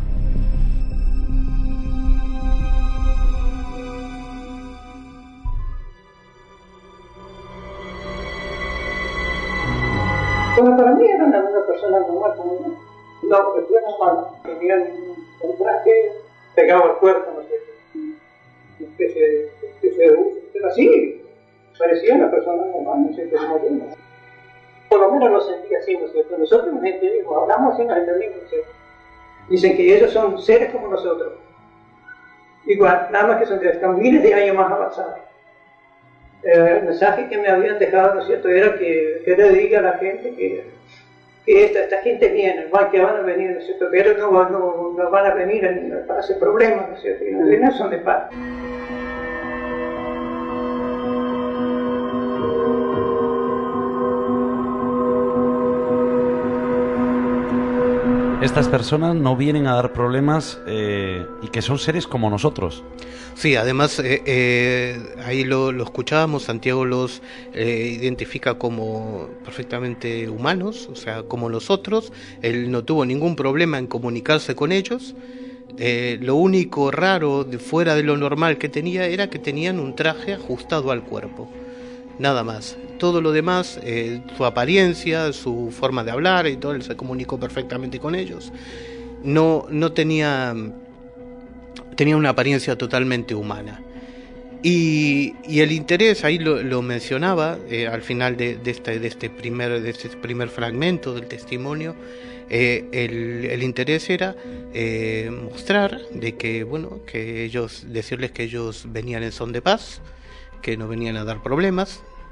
Bueno, para mí eran algunas personas normales como yo. No, pero era normal. Tenían un traje pegado al cuerpo, no sé, una especie de, especie de uso. Pero así, parecía una persona normal, no sé, pero no yo. Por lo menos lo sentía así, ¿no es cierto? Nosotros, la gente dijo, hablamos así, nos entendimos, ¿no es cierto? Dicen que ellos son seres como nosotros. Igual, nada más que son seres, están miles de años más avanzados. Eh, el mensaje que me habían dejado, ¿no es cierto?, era que, que le diga a la gente que, que esta, esta gente viene, que van a venir, ¿no es cierto?, pero no, no, no van a venir para hacer problemas, ¿no es cierto?, y no son de paz. Estas personas no vienen a dar problemas eh, y que son seres como nosotros. Sí, además eh, eh, ahí lo, lo escuchábamos, Santiago los eh, identifica como perfectamente humanos, o sea, como nosotros. Él no tuvo ningún problema en comunicarse con ellos. Eh, lo único raro de fuera de lo normal que tenía era que tenían un traje ajustado al cuerpo, nada más. Todo lo demás, eh, su apariencia, su forma de hablar y todo, él se comunicó perfectamente con ellos. No, no tenía, tenía una apariencia totalmente humana. Y, y el interés, ahí lo, lo mencionaba, eh, al final de, de, este, de, este primer, de este primer fragmento del testimonio, eh, el, el interés era eh, mostrar de que, bueno, que ellos, decirles que ellos venían en son de paz, que no venían a dar problemas,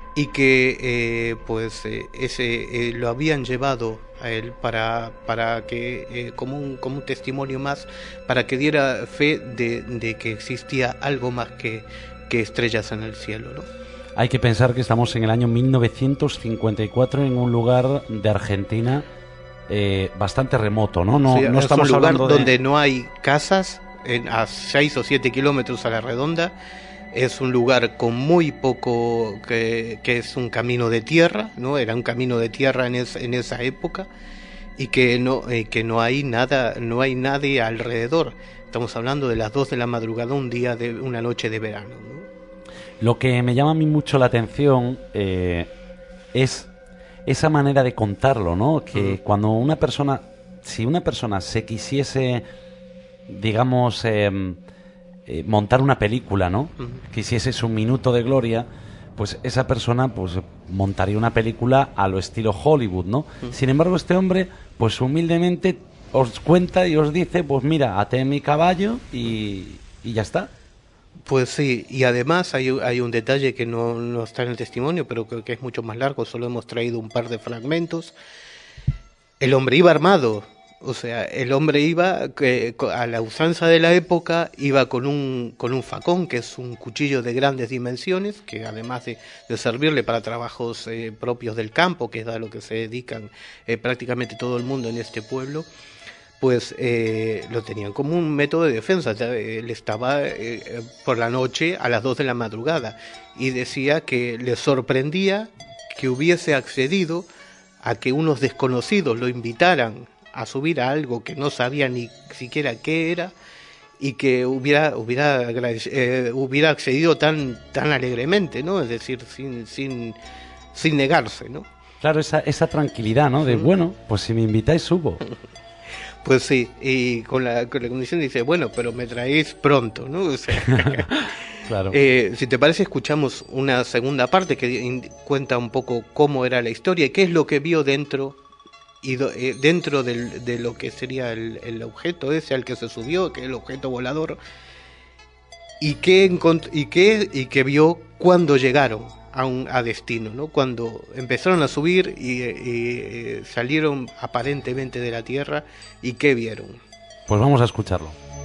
y que eh, pues eh, ese eh, lo habían llevado a él para para que eh, como un como un testimonio más, para que diera fe de, de que existía algo más que, que estrellas en el cielo, ¿no? Hay que pensar que estamos en el año mil novecientos cincuenta y cuatro en un lugar de Argentina eh, bastante remoto, ¿no? No, sí, no es estamos un lugar hablando de... donde no hay casas en, a seis o siete kilómetros a la redonda. Es un lugar con muy poco, que, que es un camino de tierra, ¿no? Era un camino de tierra en, es, en esa época, y que no eh, que no hay nada, no hay nadie alrededor. Estamos hablando de las dos de la madrugada, un día de una noche de verano, ¿no? Lo que me llama a mí mucho la atención eh, es esa manera de contarlo, ¿no? Que uh-huh. cuando una persona, si una persona se quisiese, digamos, eh, eh, montar una película, ¿no? Uh-huh. Quisiese su minuto de gloria, pues esa persona pues montaría una película a lo estilo Hollywood, ¿no? Uh-huh. Sin embargo, este hombre, pues humildemente os cuenta y os dice, pues mira, até mi caballo y, y ya está. Pues sí, y además hay, hay un detalle que no, no está en el testimonio, pero creo que es mucho más largo, solo hemos traído un par de fragmentos. El hombre iba armado, o sea, el hombre iba, que, a la usanza de la época, iba con un, con un facón, que es un cuchillo de grandes dimensiones, que además de, de servirle para trabajos eh, propios del campo, que es a lo que se dedican eh, prácticamente todo el mundo en este pueblo, pues eh, lo tenían como un método de defensa. Él estaba eh, por la noche a las dos de la madrugada y decía que le sorprendía que hubiese accedido a que unos desconocidos lo invitaran a subir a algo que no sabía ni siquiera qué era, y que hubiera hubiera eh, hubiera accedido tan tan alegremente, ¿no? Es decir, sin sin sin negarse, ¿no? Claro, esa esa tranquilidad, ¿no? De bueno, pues si me invitáis subo. Pues sí, y con la, con la condición dice, bueno, pero me traéis pronto, ¿no? O sea, claro. eh, si te parece, escuchamos una segunda parte que in, cuenta un poco cómo era la historia y qué es lo que vio dentro y do, eh, dentro del, de lo que sería el, el objeto ese al que se subió, que es el objeto volador, y qué y qué y qué vio cuando llegaron a un a destino, ¿no? Cuando empezaron a subir y, y salieron aparentemente de la tierra, y qué vieron. Pues vamos a escucharlo.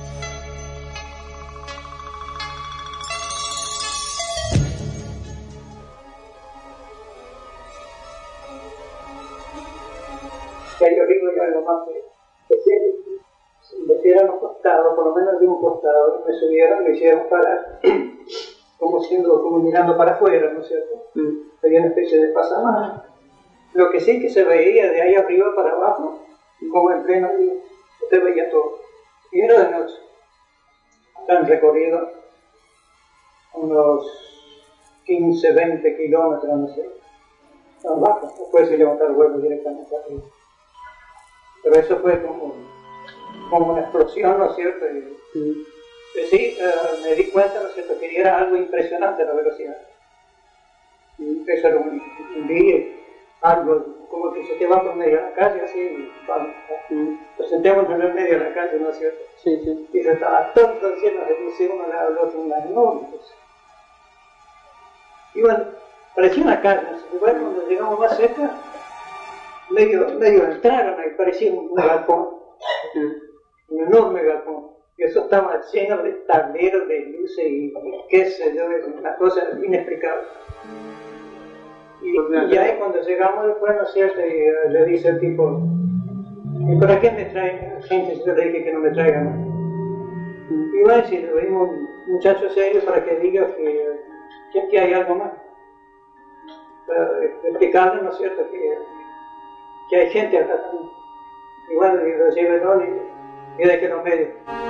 Ya yo digo ya lo más que si me hicieran los costados, por lo menos de un costado, me subieron, me hicieron parar como siendo, como mirando para afuera, ¿no es cierto? Mm. Había una especie de pasamano. Lo que sí que se veía de ahí arriba para abajo, como en pleno día, usted veía todo. Y era de noche. Han recorrido unos quince, veinte kilómetros, no sé, abajo. Después se levantó el vuelo directamente arriba. Pero eso fue como, como una explosión, ¿no es cierto? Y, mm. Sí, uh, me di cuenta, ¿no es cierto?, que era algo impresionante la velocidad. Eso era un, un día, algo como que se te va por medio de la calle, así, vamos, nos sentémonos en el medio de la calle, ¿no es cierto? Sí, sí. Y se estaba todo el cielo, se puso uno al lado del otro, una enorme cosa. Y bueno, parecía una calle, ¿no? Y bueno, cuando llegamos más cerca, medio, medio entraron ahí, parecía un, un galpón, un enorme galpón. Y eso estaba lleno de tableros, de luces y qué sé yo, una cosa inexplicable. Y, y ahí cuando llegamos después, ¿no es cierto? Y le dice el tipo, ¿y para qué me traen gente si yo le dije que no me traigan? Y va a decir, le dimos un muchacho serio para que diga que, que aquí hay algo más. Para explicarle, ¿no es cierto? Que, que hay gente acá también. Y bueno, y lo lleva y y de que no medio.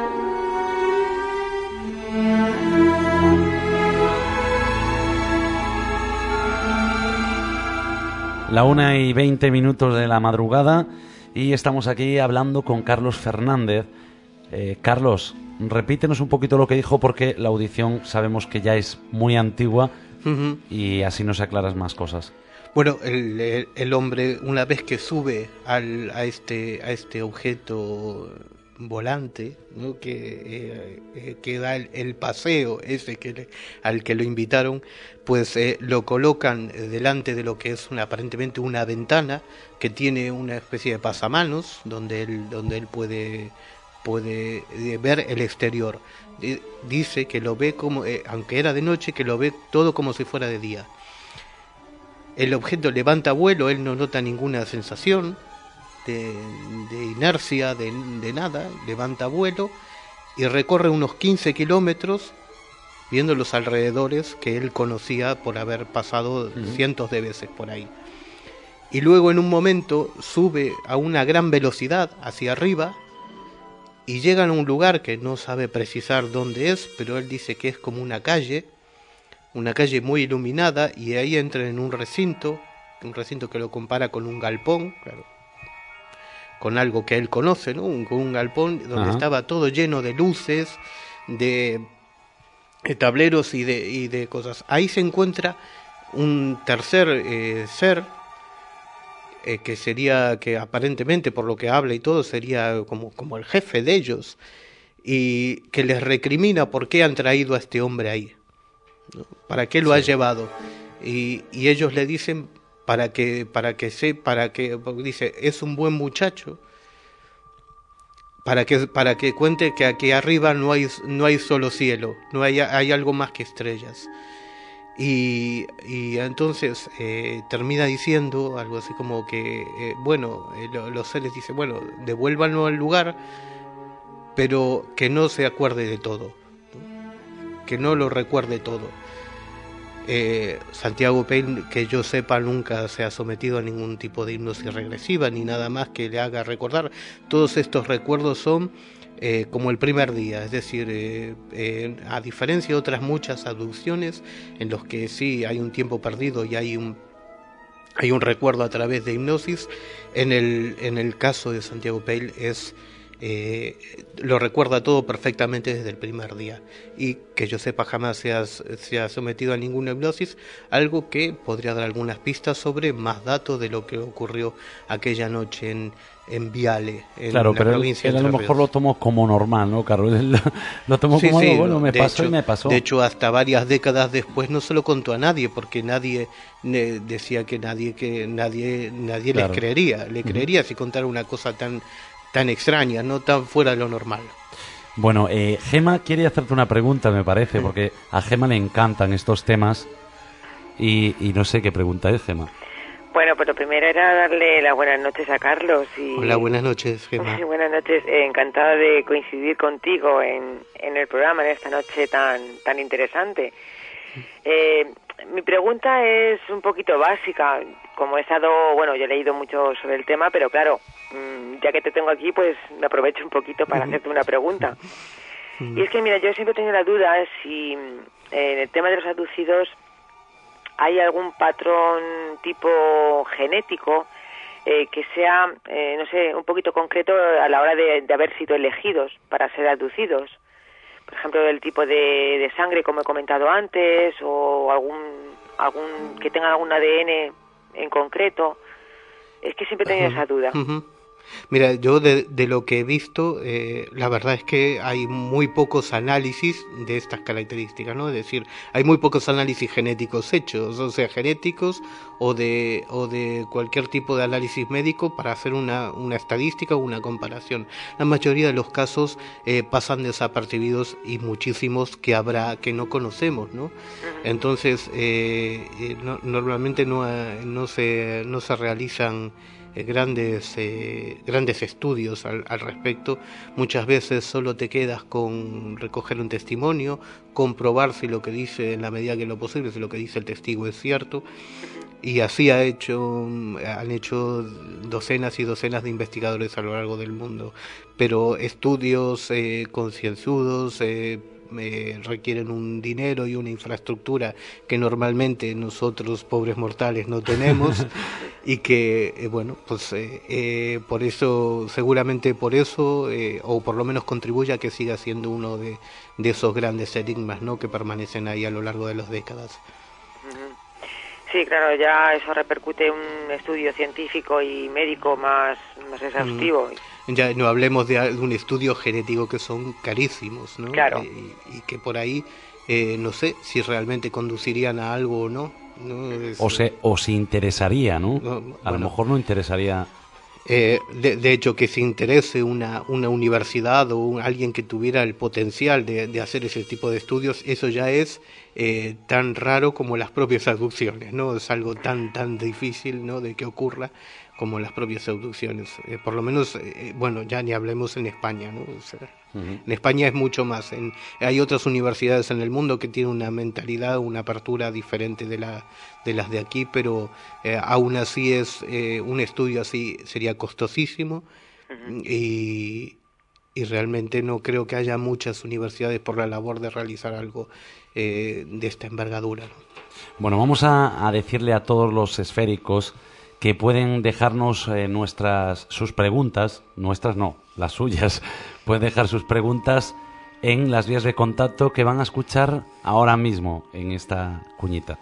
La una y veinte minutos de la madrugada y estamos aquí hablando con Carlos Fernández. Eh, Carlos, repítenos un poquito lo que dijo porque la audición sabemos que ya es muy antigua uh-huh. y así nos aclaras más cosas. Bueno, el, el, el hombre, una vez que sube al, a, este, a este objeto volante, ¿no? que, eh, eh, que da el, el paseo ese que le, al que lo invitaron, pues eh, lo colocan delante de lo que es una, aparentemente una ventana que tiene una especie de pasamanos donde él, donde él puede, puede eh, ver el exterior. Eh, dice que lo ve como, eh, aunque era de noche, que lo ve todo como si fuera de día. El objeto levanta vuelo, él no nota ninguna sensación de, de inercia, de, de nada, levanta vuelo y recorre unos quince kilómetros viendo los alrededores que él conocía por haber pasado uh-huh. cientos de veces por ahí. Y luego en un momento sube a una gran velocidad hacia arriba y llegan a un lugar que no sabe precisar dónde es, pero él dice que es como una calle, una calle muy iluminada, y ahí entra en un recinto, un recinto que lo compara con un galpón, claro, con algo que él conoce, ¿no? Un, un galpón donde Ajá. estaba todo lleno de luces, de, de tableros y de, y de cosas. Ahí se encuentra un tercer eh, ser, eh, que sería, que aparentemente por lo que habla y todo, sería como, como el jefe de ellos, y que les recrimina por qué han traído a este hombre ahí, ¿no? ¿Para qué lo sí. ha llevado? Y, y ellos le dicen para que para que se para que dice es un buen muchacho, para que para que cuente que aquí arriba no hay no hay solo cielo, no hay hay algo más que estrellas. Y, y entonces eh, termina diciendo algo así como que eh, bueno, eh, los seres dicen, bueno, devuélvanlo al lugar, pero que no se acuerde de todo, ¿no? Que no lo recuerde todo. Eh, Santiago Peil, que yo sepa, nunca se ha sometido a ningún tipo de hipnosis regresiva ni nada más que le haga recordar. Todos estos recuerdos son eh, como el primer día, es decir, eh, eh, a diferencia de otras muchas abducciones en los que sí hay un tiempo perdido y hay un hay un recuerdo a través de hipnosis, en el en el caso de Santiago Peil es Eh, lo recuerda todo perfectamente desde el primer día, y que yo sepa jamás se ha, se ha sometido a ninguna hipnosis, algo que podría dar algunas pistas sobre más datos de lo que ocurrió aquella noche en, en Viale, en claro, la pero provincia él, él de a lo mejor lo tomó como normal, ¿no, Carlos? Él lo, lo tomó sí, como sí, algo, bueno, me pasó hecho, y me pasó. De hecho, hasta varias décadas después no se lo contó a nadie, porque nadie ne, decía que nadie que nadie nadie claro. les creería, le creería uh-huh. si contara una cosa tan tan extraña, no tan fuera de lo normal. Bueno, eh, Gema quiere hacerte una pregunta, me parece, porque a Gema le encantan estos temas y, y no sé qué pregunta es, Gema. Bueno, pues lo primero era darle las buenas noches a Carlos. Y... Hola, buenas noches, Gema. Sí, buenas noches, eh, encantada de coincidir contigo en, en el programa, en esta noche tan, tan interesante. Eh, mi pregunta es un poquito básica. Como he estado, bueno, yo he leído mucho sobre el tema, pero claro, ya que te tengo aquí, pues me aprovecho un poquito para hacerte una pregunta. Y es que, mira, yo siempre he tenido la duda si en el tema de los abducidos hay algún patrón tipo genético eh, que sea, eh, no sé, un poquito concreto a la hora de, de haber sido elegidos para ser abducidos. Por ejemplo, el tipo de, de sangre, como he comentado antes, o algún, algún que tenga algún A D N en concreto. Es que siempre he tenido uh-huh. esa duda. Uh-huh. Mira, yo de, de lo que he visto, eh, la verdad es que hay muy pocos análisis de estas características, ¿no? Es decir, hay muy pocos análisis genéticos hechos, o sea, genéticos o de o de cualquier tipo de análisis médico para hacer una, una estadística o una comparación. La mayoría de los casos eh, pasan desapercibidos y muchísimos que habrá que no conocemos, ¿no? Entonces, eh, eh, no, normalmente no, no se no se realizan grandes eh, grandes estudios al, al respecto. Muchas veces solo te quedas con recoger un testimonio, comprobar si lo que dice, en la medida que lo posible, si lo que dice el testigo es cierto, y así ha hecho han hecho docenas y docenas de investigadores a lo largo del mundo, pero estudios eh, concienzudos eh, Eh, requieren un dinero y una infraestructura que normalmente nosotros pobres mortales no tenemos y que eh, bueno pues eh, eh, por eso seguramente por eso eh, o por lo menos contribuye a que siga siendo uno de, de esos grandes enigmas, ¿no?, que permanecen ahí a lo largo de las décadas. Sí, claro, ya eso repercute en un estudio científico y médico más, más exhaustivo. Mm. Ya no hablemos de, de un estudio genético que son carísimos, ¿no? Claro. Eh, y, y que por ahí, eh, no sé si realmente conducirían a algo o no. ¿no? Es, o, se, o si interesaría, ¿no? no a bueno, lo mejor no interesaría... Eh, de, de hecho, que se interese una, una universidad o un, alguien que tuviera el potencial de, de hacer ese tipo de estudios, eso ya es eh, tan raro como las propias abducciones, ¿no? Es algo tan tan difícil, ¿no?, de que ocurra como las propias abducciones. Eh, por lo menos, eh, bueno, ya ni hablemos en España, ¿no? O sea, uh-huh. En España es mucho más. En, hay otras universidades en el mundo que tienen una mentalidad, una apertura diferente de la de las de aquí, pero eh, aún así es eh, un estudio así sería costosísimo. Uh-huh. y, y realmente no creo que haya muchas universidades por la labor de realizar algo eh, de esta envergadura, ¿no? Bueno, vamos a, a decirle a todos los esféricos que pueden dejarnos eh, nuestras sus preguntas, nuestras no, las suyas, pueden dejar sus preguntas en las vías de contacto que van a escuchar ahora mismo en esta cuñita.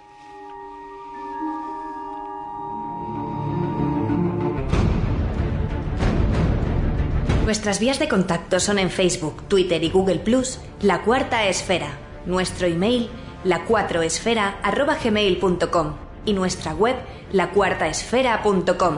Nuestras vías de contacto son en Facebook, Twitter y Google plus, La Cuarta Esfera. Nuestro email, la cuatro esfera arroba gmail punto com y nuestra web, la cuarta esfera punto com.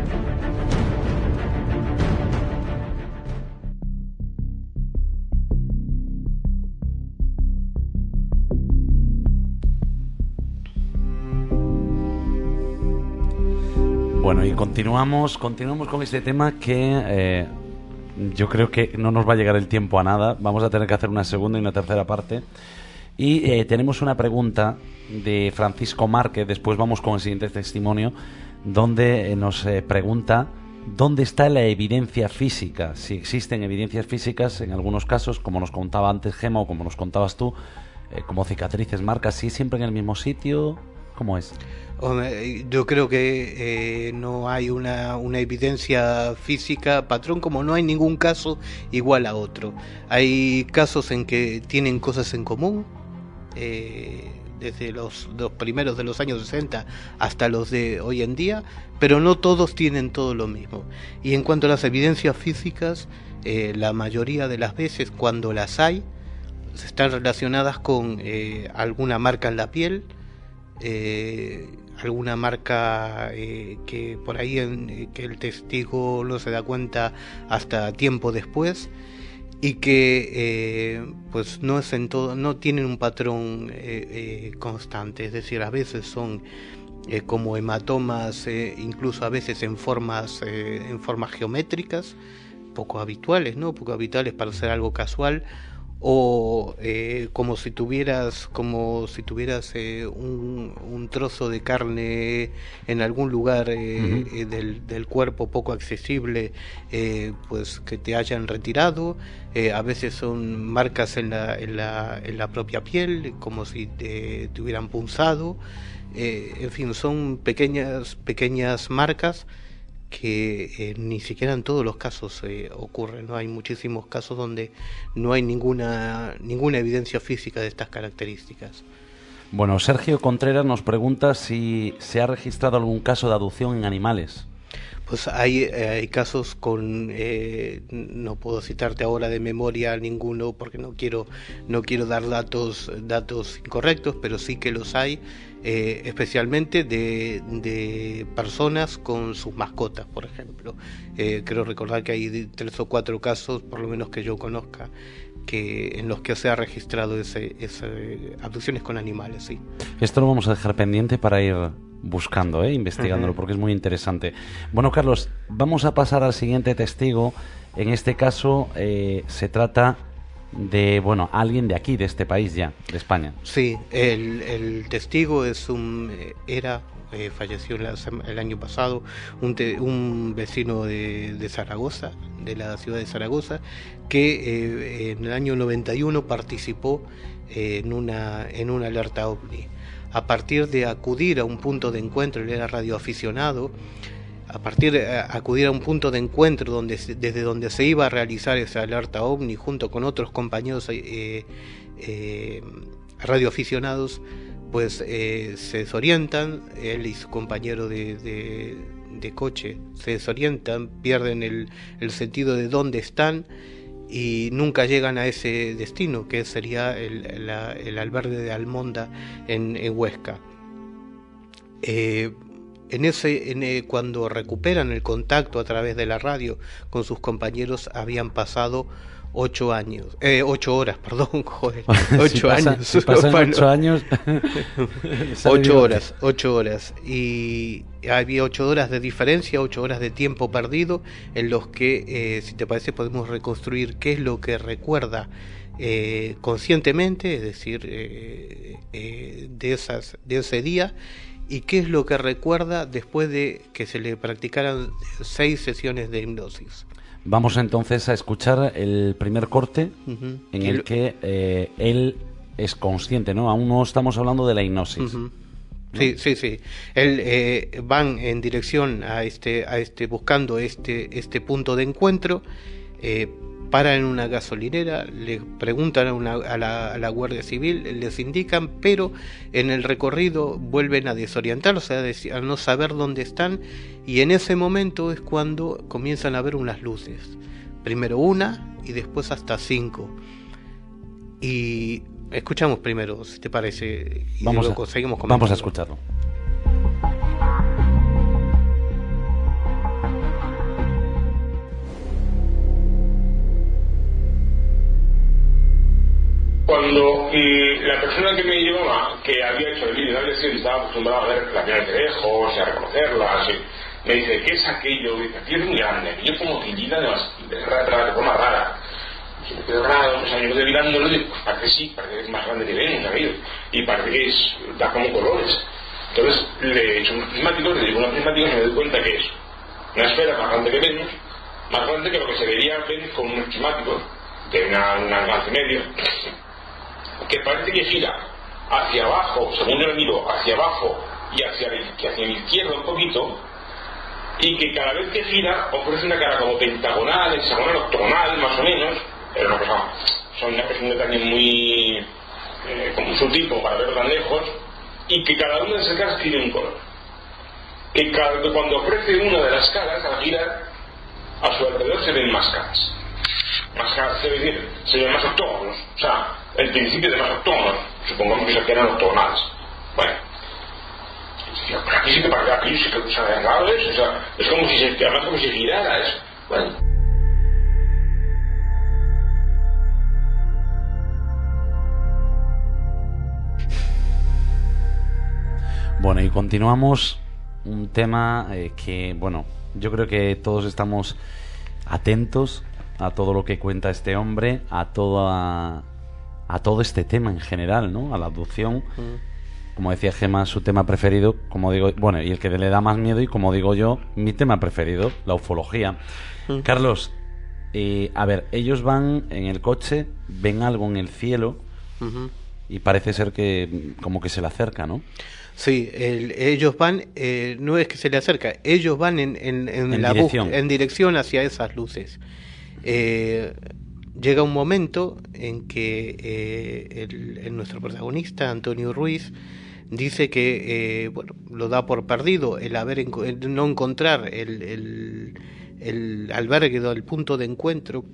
Bueno, y continuamos, continuamos con este tema que eh, yo creo que no nos va a llegar el tiempo a nada. Vamos a tener que hacer una segunda y una tercera parte. Y eh, tenemos una pregunta de Francisco Márquez, después vamos con el siguiente testimonio, donde nos eh, pregunta dónde está la evidencia física, si existen evidencias físicas en algunos casos, como nos contaba antes Gemma o como nos contabas tú, eh, como cicatrices, marcas, ¿sí siempre en el mismo sitio? ¿Cómo es? Yo creo que eh, no hay una, una evidencia física patrón, como no hay ningún caso igual a otro. Hay casos en que tienen cosas en común, eh, desde los, los primeros de los años sesenta hasta los de hoy en día, pero no todos tienen todo lo mismo. Y en cuanto a las evidencias físicas, eh, la mayoría de las veces, cuando las hay, están relacionadas con eh, alguna marca en la piel, eh, alguna marca eh, que por ahí en, eh, que el testigo no se da cuenta hasta tiempo después, y que eh, pues no es en todo, no tienen un patrón eh, eh, constante, es decir, a veces son eh, como hematomas, eh, incluso a veces en formas eh, en formas geométricas, poco habituales, ¿no? Poco habituales para ser algo casual, o eh, como si tuvieras como si tuvieras eh, un, un trozo de carne en algún lugar eh, uh-huh. eh, del, del cuerpo poco accesible, eh, pues que te hayan retirado. Eh, a veces son marcas en la, en la, en la propia piel, como si te, te hubieran punzado. Eh, en fin, son pequeñas pequeñas marcas que eh, ni siquiera en todos los casos eh, ocurren, ¿no? Hay muchísimos casos donde no hay ninguna ninguna evidencia física de estas características. Bueno, Sergio Contreras nos pregunta si se ha registrado algún caso de abducción en animales. Pues hay, eh, hay casos con, eh, no puedo citarte ahora de memoria ninguno porque no quiero no quiero dar datos datos incorrectos, pero sí que los hay, eh, especialmente de, de personas con sus mascotas, por ejemplo. Eh, creo recordar que hay tres o cuatro casos, por lo menos que yo conozca, que en los que se ha registrado ese, ese abducciones con animales, sí. Esto lo vamos a dejar pendiente para ir buscando, ¿eh? investigándolo, uh-huh. porque es muy interesante. Bueno, Carlos, vamos a pasar al siguiente testigo. En este caso eh, se trata de, bueno, alguien de aquí, de este país ya, de España. Sí, el, el testigo es un era eh, falleció la, el año pasado, un, te, un vecino de, de Zaragoza, de la ciudad de Zaragoza, que eh, en el año noventa y uno participó eh, en una en una alerta ovni. A partir de acudir a un punto de encuentro, él era radioaficionado, a partir de acudir a un punto de encuentro donde desde donde se iba a realizar esa alerta ovni junto con otros compañeros eh, eh, radioaficionados, pues eh, se desorientan, él y su compañero de, de, de coche se desorientan, pierden el, el sentido de dónde están y nunca llegan a ese destino, que sería el, la, el albergue de Almonda en, en Huesca. Eh, en ese, en, eh, cuando recuperan el contacto a través de la radio con sus compañeros, habían pasado ocho años, eh, ocho horas, perdón, joder, ocho si pasa, años, si pasan bueno, ocho años, ocho horas, ocho horas, y había ocho horas de diferencia, ocho horas de tiempo perdido, en los que, eh, si te parece, podemos reconstruir qué es lo que recuerda eh, conscientemente, es decir, eh, eh, de esas, de ese día, y qué es lo que recuerda después de que se le practicaran seis sesiones de hipnosis. Vamos entonces a escuchar el primer corte uh-huh. en el que eh, él es consciente, ¿no? Aún no estamos hablando de la hipnosis. Uh-huh. ¿No? Sí, sí, sí. Él eh, van en dirección a este, a este, buscando este, este punto de encuentro. Eh, paran en una gasolinera, le preguntan a, una, a, la, a la Guardia Civil, les indican, pero en el recorrido vuelven a desorientar, o sea, a no saber dónde están, y en ese momento es cuando comienzan a ver unas luces, primero una y después hasta cinco, y escuchamos primero, si te parece, y vamos luego a, seguimos comentando. Vamos a escucharlo. Cuando mm, la persona que me llevaba, que había hecho el vídeo de la lesión, estaba acostumbrado a ver las pieles de lejos y a reconocerlas, y me dice, ¿qué es aquello? Dice, aquello es muy grande, aquello como tillida de, de, de, de forma rara. Y me quedo raro, o sea, yo me quedo mirándolo y digo, pues parece que sí, parece que es más grande que ven, aquello, y parece que es, da como colores. Entonces le he hecho unos prismáticos, le digo unos prismáticos y me doy cuenta que es una esfera más grande que Venus, más grande que lo que se vería Venus con unos prismáticos, de una, un alcance medio, que parece que gira hacia abajo, según yo lo miro, hacia abajo y hacia, hacia la izquierda un poquito, y que cada vez que gira ofrece una cara como pentagonal, hexagonal, octogonal, más o menos, pero no, pues no, son, es un detalle muy eh, como sutil, como para verlo tan lejos, y que cada una de esas caras tiene un color. Que, cada, que cuando ofrece una de las caras, al girar, a su alrededor se ven más caras. Más caras, se ven, se ven más octógonos, o sea, el principio de más octógonos, supongamos que se quedan octogonales. Bueno, pero aquí sí que para aquí sí que se ha agarrado eso, o sea, es como si se, además como si girara eso. Bueno. Bueno, y continuamos un tema eh, que, bueno, yo creo que todos estamos atentos a todo lo que cuenta este hombre, a toda a todo este tema en general, ¿no? A la abducción. Mm. Como decía Gemma, su tema preferido, como digo, bueno, y el que le da más miedo, y como digo yo, mi tema preferido, la ufología. Mm. Carlos, eh, a ver, ellos van en el coche, ven algo en el cielo, uh-huh. y parece ser que como que se le acerca, ¿no? Sí, el, ellos van, eh, no es que se le acerca, ellos van en, en, en, en, la dirección. Bu- en dirección hacia esas luces. Eh, llega un momento en que eh, el, el, nuestro protagonista, Antonio Ruiz, dice que eh, bueno, lo da por perdido el haber el no encontrar el, el, el albergue, el punto de encuentro,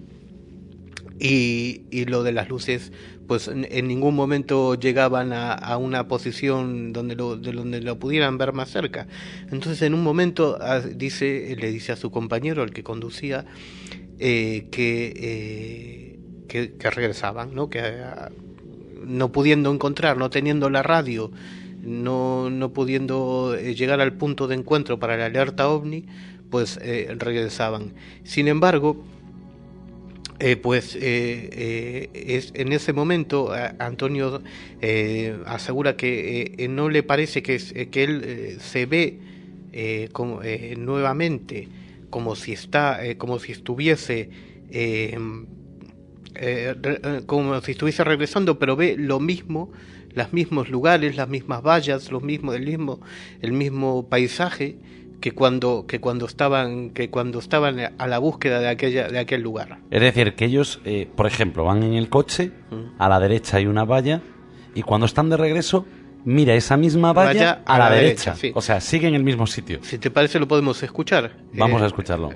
y, y lo de las luces, pues en, en ningún momento llegaban a, a una posición donde lo, de donde lo pudieran ver más cerca. Entonces en un momento a, dice le dice a su compañero, el que conducía, eh, que, eh, que que regresaban, ¿no? Que a, no pudiendo encontrar, no teniendo la radio, no no pudiendo llegar al punto de encuentro para la alerta ovni, pues eh, regresaban. Sin embargo, Eh, pues eh, eh, es, en ese momento a, Antonio eh, asegura que eh, no le parece que, es, que él eh, se ve eh, como, eh, nuevamente como si está eh, como si estuviese eh, eh, re, como si estuviese regresando, pero ve lo mismo, los mismos lugares, las mismas vallas, los mismos, el mismo el mismo paisaje que cuando que cuando estaban que cuando estaban a la búsqueda de aquella de aquel lugar. Es decir, que ellos, eh, por ejemplo, van en el coche, mm. a la derecha hay una valla, y cuando están de regreso mira esa misma valla, vaya a, a la, la derecha. derecha. Sí. O sea, sigue en el mismo sitio. Si te parece, lo podemos escuchar. Vamos eh, a escucharlo.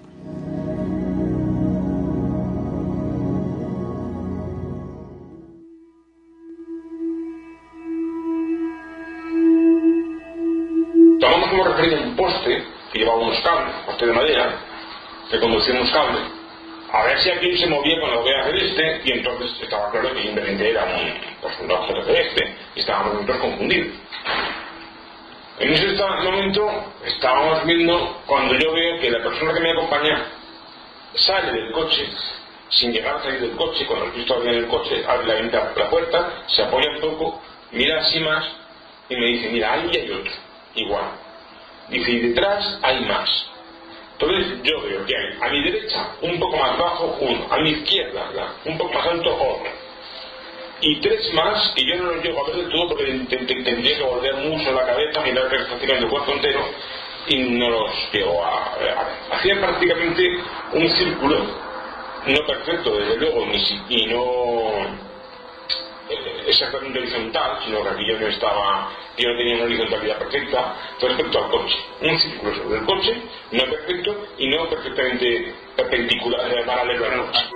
Tomamos como referencia un poste que llevaba unos cables, un poste de madera, que conducía unos cables, a ver si aquí se movía con la hoguera celeste, y entonces estaba claro que simplemente era un, pues, un objeto celeste, y estábamos nosotros confundidos. En ese momento estábamos viendo, cuando yo veo que la persona que me acompaña sale del coche, sin llegar a salir del coche, cuando el Cristo abre en el coche, abre la, ventana, la puerta, se apoya un poco, mira así más, y me dice, mira, ahí hay otro, igual. Dice, y detrás hay más. Entonces yo veo que hay a mi derecha, un poco más bajo, uno, a mi izquierda, ¿verdad?, un poco más alto, otro. Y tres más que yo no los llego a ver del todo porque tendría que volver mucho la cabeza, mirar que prácticamente el cuerpo entero, y no los llego a ver. Hacían prácticamente un círculo, no perfecto desde luego, ni si, y no exactamente horizontal, sino que aquí yo no estaba, yo no tenía una horizontalidad perfecta respecto al coche. Un círculo sobre el coche, no perfecto y no perfectamente perpendicular, eh, paralelo al coche.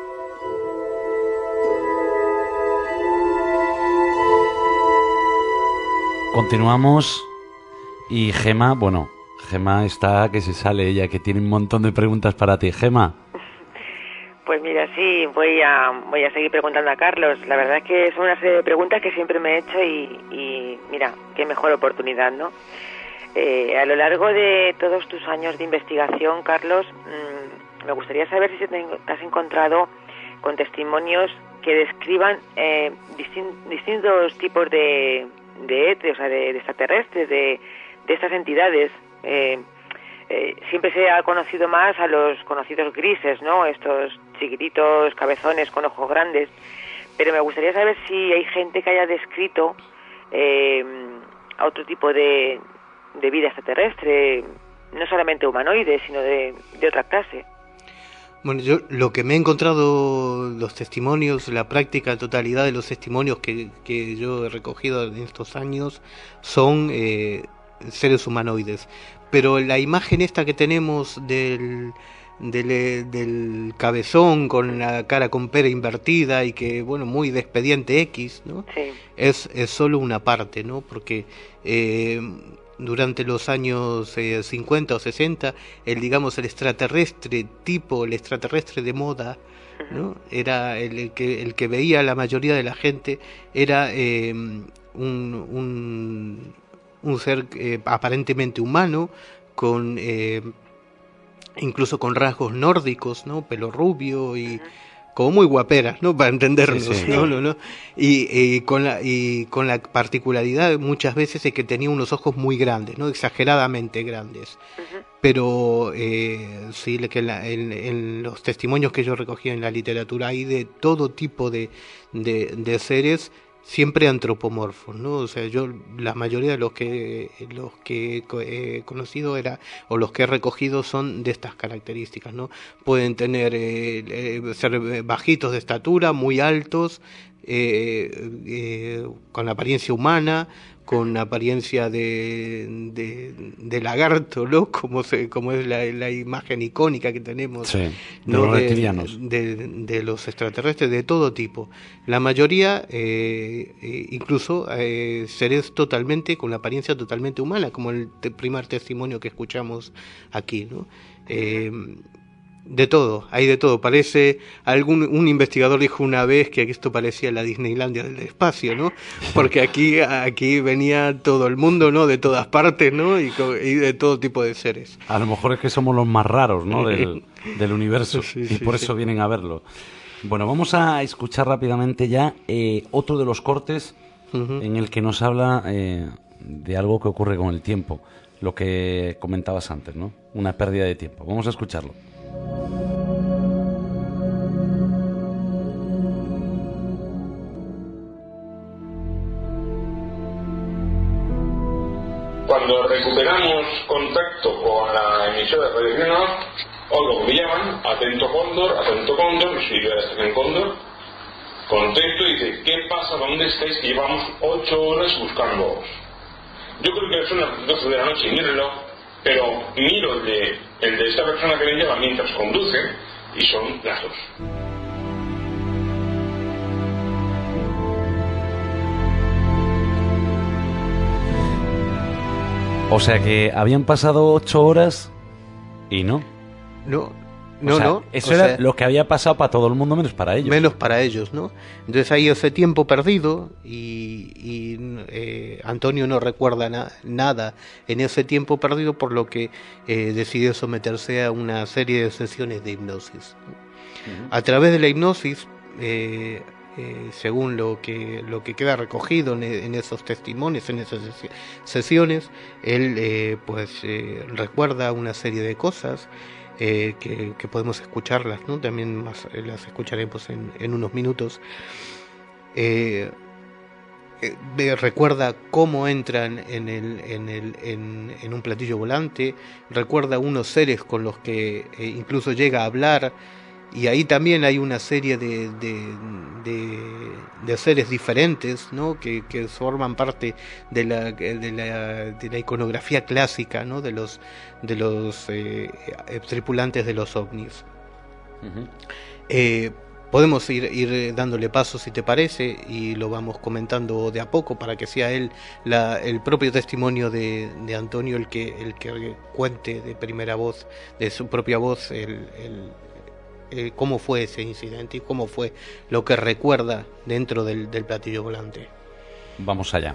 Continuamos y Gema, bueno, Gema está que se sale ella, que tiene un montón de preguntas para ti. Gema. Pues mira, sí, voy a voy a seguir preguntando a Carlos. La verdad es que son una serie de preguntas que siempre me he hecho y, y mira, qué mejor oportunidad, ¿no? Eh, a lo largo de todos tus años de investigación, Carlos, mmm, me gustaría saber si te has encontrado con testimonios que describan eh, distin- distintos tipos de, de E T, o sea, de, de extraterrestres, de, de estas entidades. Eh, eh, siempre se ha conocido más a los conocidos grises, ¿no? Estos chiquititos, cabezones con ojos grandes, pero me gustaría saber si hay gente que haya descrito eh, a otro tipo de, de vida extraterrestre, no solamente humanoide, sino de, de otra clase. Bueno, yo lo que me he encontrado, los testimonios, la práctica totalidad de los testimonios que, que yo he recogido en estos años son eh, seres humanoides, pero la imagen esta que tenemos del Del, del cabezón con la cara con pera invertida y que, bueno, muy de expediente X, ¿no? Sí. Es, es solo una parte, ¿no? Porque eh, durante los años eh, cincuenta o sesenta, el, digamos, el extraterrestre tipo, el extraterrestre de moda, ¿no? Era el, el, que, el que veía la mayoría de la gente, era eh, un, un, un ser eh, aparentemente humano, con... Eh, incluso con rasgos nórdicos, ¿no? Pelo rubio y uh-huh. como muy guaperas, ¿no? Para entendernos, sí, sí. ¿no? ¿no? ¿no? Y, y con la y con la particularidad muchas veces es que tenía unos ojos muy grandes, ¿no? Exageradamente grandes. Uh-huh. Pero eh, sí, que la, en, en los testimonios que yo recogí en la literatura hay de todo tipo de, de, de seres, siempre antropomorfos, ¿no? O sea, yo la mayoría de los que los que he conocido era o los que he recogido son de estas características, ¿no? Pueden tener eh, eh, ser bajitos de estatura, muy altos, eh, eh, con apariencia humana, con apariencia de, de, de lagarto, ¿no? Como se, como es la, la imagen icónica que tenemos, sí, de, ¿no? los reptilianos. De, de, de los extraterrestres de todo tipo. La mayoría, eh, eh, incluso eh, seres totalmente, con la apariencia totalmente humana, como el te, primer testimonio que escuchamos aquí, ¿no? Eh, de todo, hay de todo. Parece, algún un investigador dijo una vez que esto parecía la Disneylandia del espacio, ¿no? Porque aquí aquí venía todo el mundo, ¿no? De todas partes, ¿no? Y, y de todo tipo de seres. A lo mejor es que somos los más raros, ¿no? Del, del universo, sí, sí, y por sí, eso sí. vienen a verlo. Bueno, vamos a escuchar rápidamente ya eh, otro de los cortes uh-huh. en el que nos habla eh, de algo que ocurre con el tiempo, lo que comentabas antes, ¿no? Una pérdida de tiempo. Vamos a escucharlo. Cuando recuperamos contacto con la emisora de radiación, o lo que me llaman, atento cóndor, atento cóndor, si yo era estación cóndor, Contesto y dice, ¿qué pasa? ¿Dónde estáis? Que llevamos ocho horas buscándoos. Yo creo que son las doce de la noche y mi reloj, pero miro el de, el de esta persona que me lleva mientras conduce y son las dos. O sea que habían pasado ocho horas y no. No, no, o sea, no. Eso o era sea, lo que había pasado para todo el mundo menos para ellos. Menos para ellos, ¿no? Entonces hay ese tiempo perdido y, y eh, Antonio no recuerda na- nada en ese tiempo perdido, por lo que eh, decidió someterse a una serie de sesiones de hipnosis. Uh-huh. A través de la hipnosis, eh, eh, según lo que lo que queda recogido en, en esos testimonios, en esas sesiones, él eh, pues eh, recuerda una serie de cosas. Eh, que, que podemos escucharlas, ¿no? También más, eh, las escucharemos en, en unos minutos. Eh, eh, recuerda cómo entran en, el, en, el, en, en un platillo volante, recuerda unos seres con los que eh, incluso llega a hablar, y ahí también hay una serie de, de, de, de seres diferentes, ¿no? que, que forman parte de la, de la, de la iconografía clásica, ¿no? de los, de los eh, tripulantes de los ovnis. Uh-huh. Eh, podemos ir, ir dándole paso, si te parece, y lo vamos comentando de a poco para que sea él la, el propio testimonio de, de Antonio el que, el que cuente de primera voz, de su propia voz, el, el Eh, cómo fue ese incidente y cómo fue lo que recuerda dentro del, del platillo volante. Vamos allá.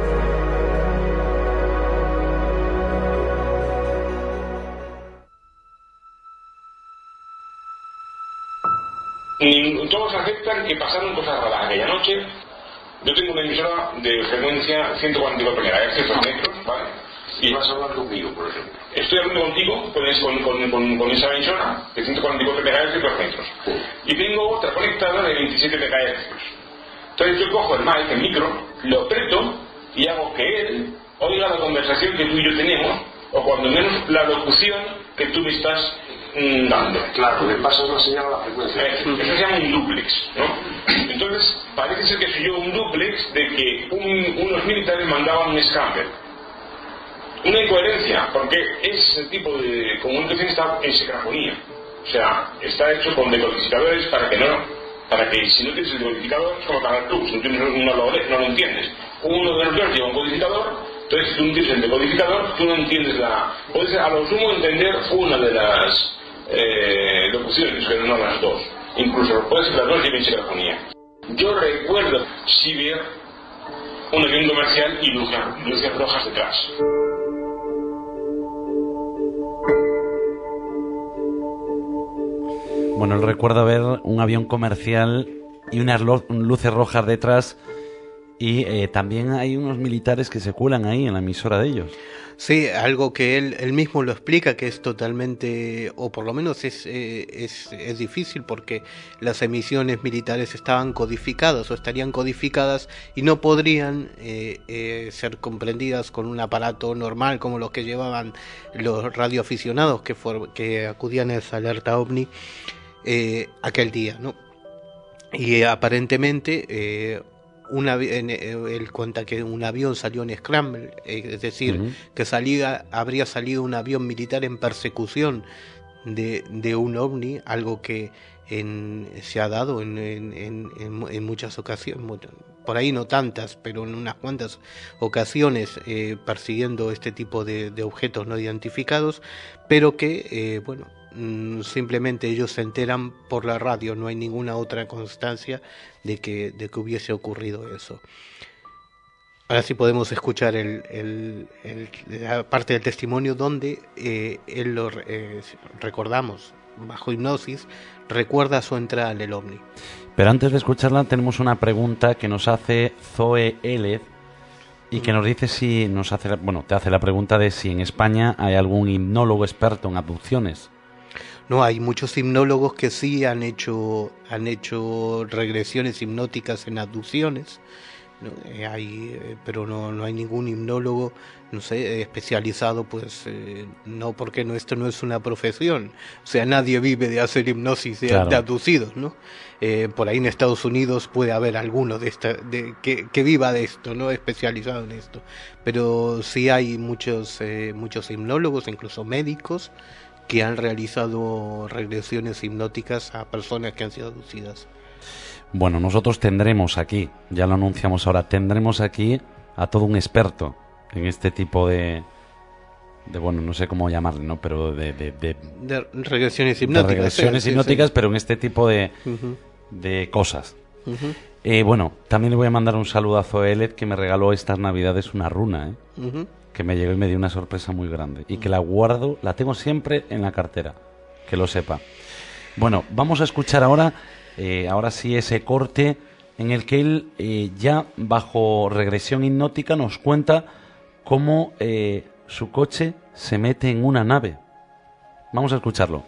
Y todos aceptan que pasaron cosas raras aquella noche. Yo tengo una emisora de frecuencia ciento cuarenta y cuatro megahercios por metros, ¿vale? Y vas a hablar conmigo, por ejemplo. Estoy hablando contigo con, con, con, con esa emisora de ciento cuarenta y cuatro megahercios por metros. Sí. Y tengo otra conectada de veintisiete megahercios. Entonces yo cojo el mic, el micro, lo aprieto y hago que él oiga la conversación que tú y yo tenemos, o cuando menos la locución que tú me estás mm, dando. Claro, le pasas la señal a la frecuencia. Eh, eso se llama un dúplex, ¿no? Entonces parece ser que soy yo un dúplex de que un, unos militares mandaban un scamper. Una incoherencia, porque ese tipo de comunicación está en secrafonía. O sea, está hecho con decodificadores para que no, para que si no tienes el decodificador, es como Canal Plus, si no tienes uno lo, no lo entiendes. Uno de los dos lleva un codificador, entonces si tú no tienes el decodificador, tú no entiendes la... Puedes a lo sumo entender una de las eh, locuciones, pero no las dos. Incluso puede ser que las dos lleven secrafonía. Yo recuerdo sí ver un avión comercial y luces, luces rojas detrás. Bueno, él recuerda ver un avión comercial y unas lo- luces rojas detrás, y eh, también hay unos militares que se cuelan ahí en la emisora de ellos. Sí, algo que él, él mismo lo explica, que es totalmente, o por lo menos es, eh, es, es difícil, porque las emisiones militares estaban codificadas o estarían codificadas y no podrían eh, eh, ser comprendidas con un aparato normal como los que llevaban los radioaficionados que, for, que acudían a esa alerta ovni eh, aquel día, ¿no? Y eh, aparentemente... Eh, Un avi- en, eh, él cuenta que un avión salió en scramble, eh, es decir, uh-huh. que salía, habría salido un avión militar en persecución de, de un ovni, algo que en, se ha dado en, en, en, en muchas ocasiones, por ahí no tantas, pero en unas cuantas ocasiones, eh, persiguiendo este tipo de, de objetos no identificados, pero que, eh, bueno, simplemente ellos se enteran por la radio, no hay ninguna otra constancia de que, de que hubiese ocurrido eso. Ahora sí podemos escuchar el, el, el, la parte del testimonio donde eh, él lo eh, recordamos, bajo hipnosis, recuerda su entrada en el ovni. Pero antes de escucharla tenemos una pregunta que nos hace Zoe Elez, y que nos dice si nos hace, bueno, te hace la pregunta de si en España hay algún hipnólogo experto en abducciones. No, hay muchos hipnólogos que sí han hecho han hecho regresiones hipnóticas en abducciones, ¿no? Eh, hay, eh, pero no, no hay ningún hipnólogo, no sé, especializado, pues eh, no, porque no, esto no es una profesión, o sea, nadie vive de hacer hipnosis de, claro. de abducidos, ¿no? Eh, por ahí en Estados Unidos puede haber alguno de esta, de, que, que viva de esto, ¿no? Especializado en esto, pero sí hay muchos, eh, muchos hipnólogos, incluso médicos, que han realizado regresiones hipnóticas a personas que han sido abducidas. Bueno, nosotros tendremos aquí, ya lo anunciamos ahora, tendremos aquí a todo un experto en este tipo de, de bueno, no sé cómo llamarle, ¿no? Pero de... De, de, de regresiones hipnóticas. De regresiones sí, hipnóticas, sí, sí. pero en este tipo de, uh-huh. de cosas. Uh-huh. Eh, bueno, también le voy a mandar un saludazo a Eled, que me regaló estas navidades una runa, ¿eh? Uh-huh. Que me llegó y me dio una sorpresa muy grande. Y que la guardo, la tengo siempre en la cartera, que lo sepa. Bueno, vamos a escuchar ahora... Eh, ahora sí ese corte en el que él eh, ya bajo regresión hipnótica nos cuenta cómo eh, su coche se mete en una nave. Vamos a escucharlo.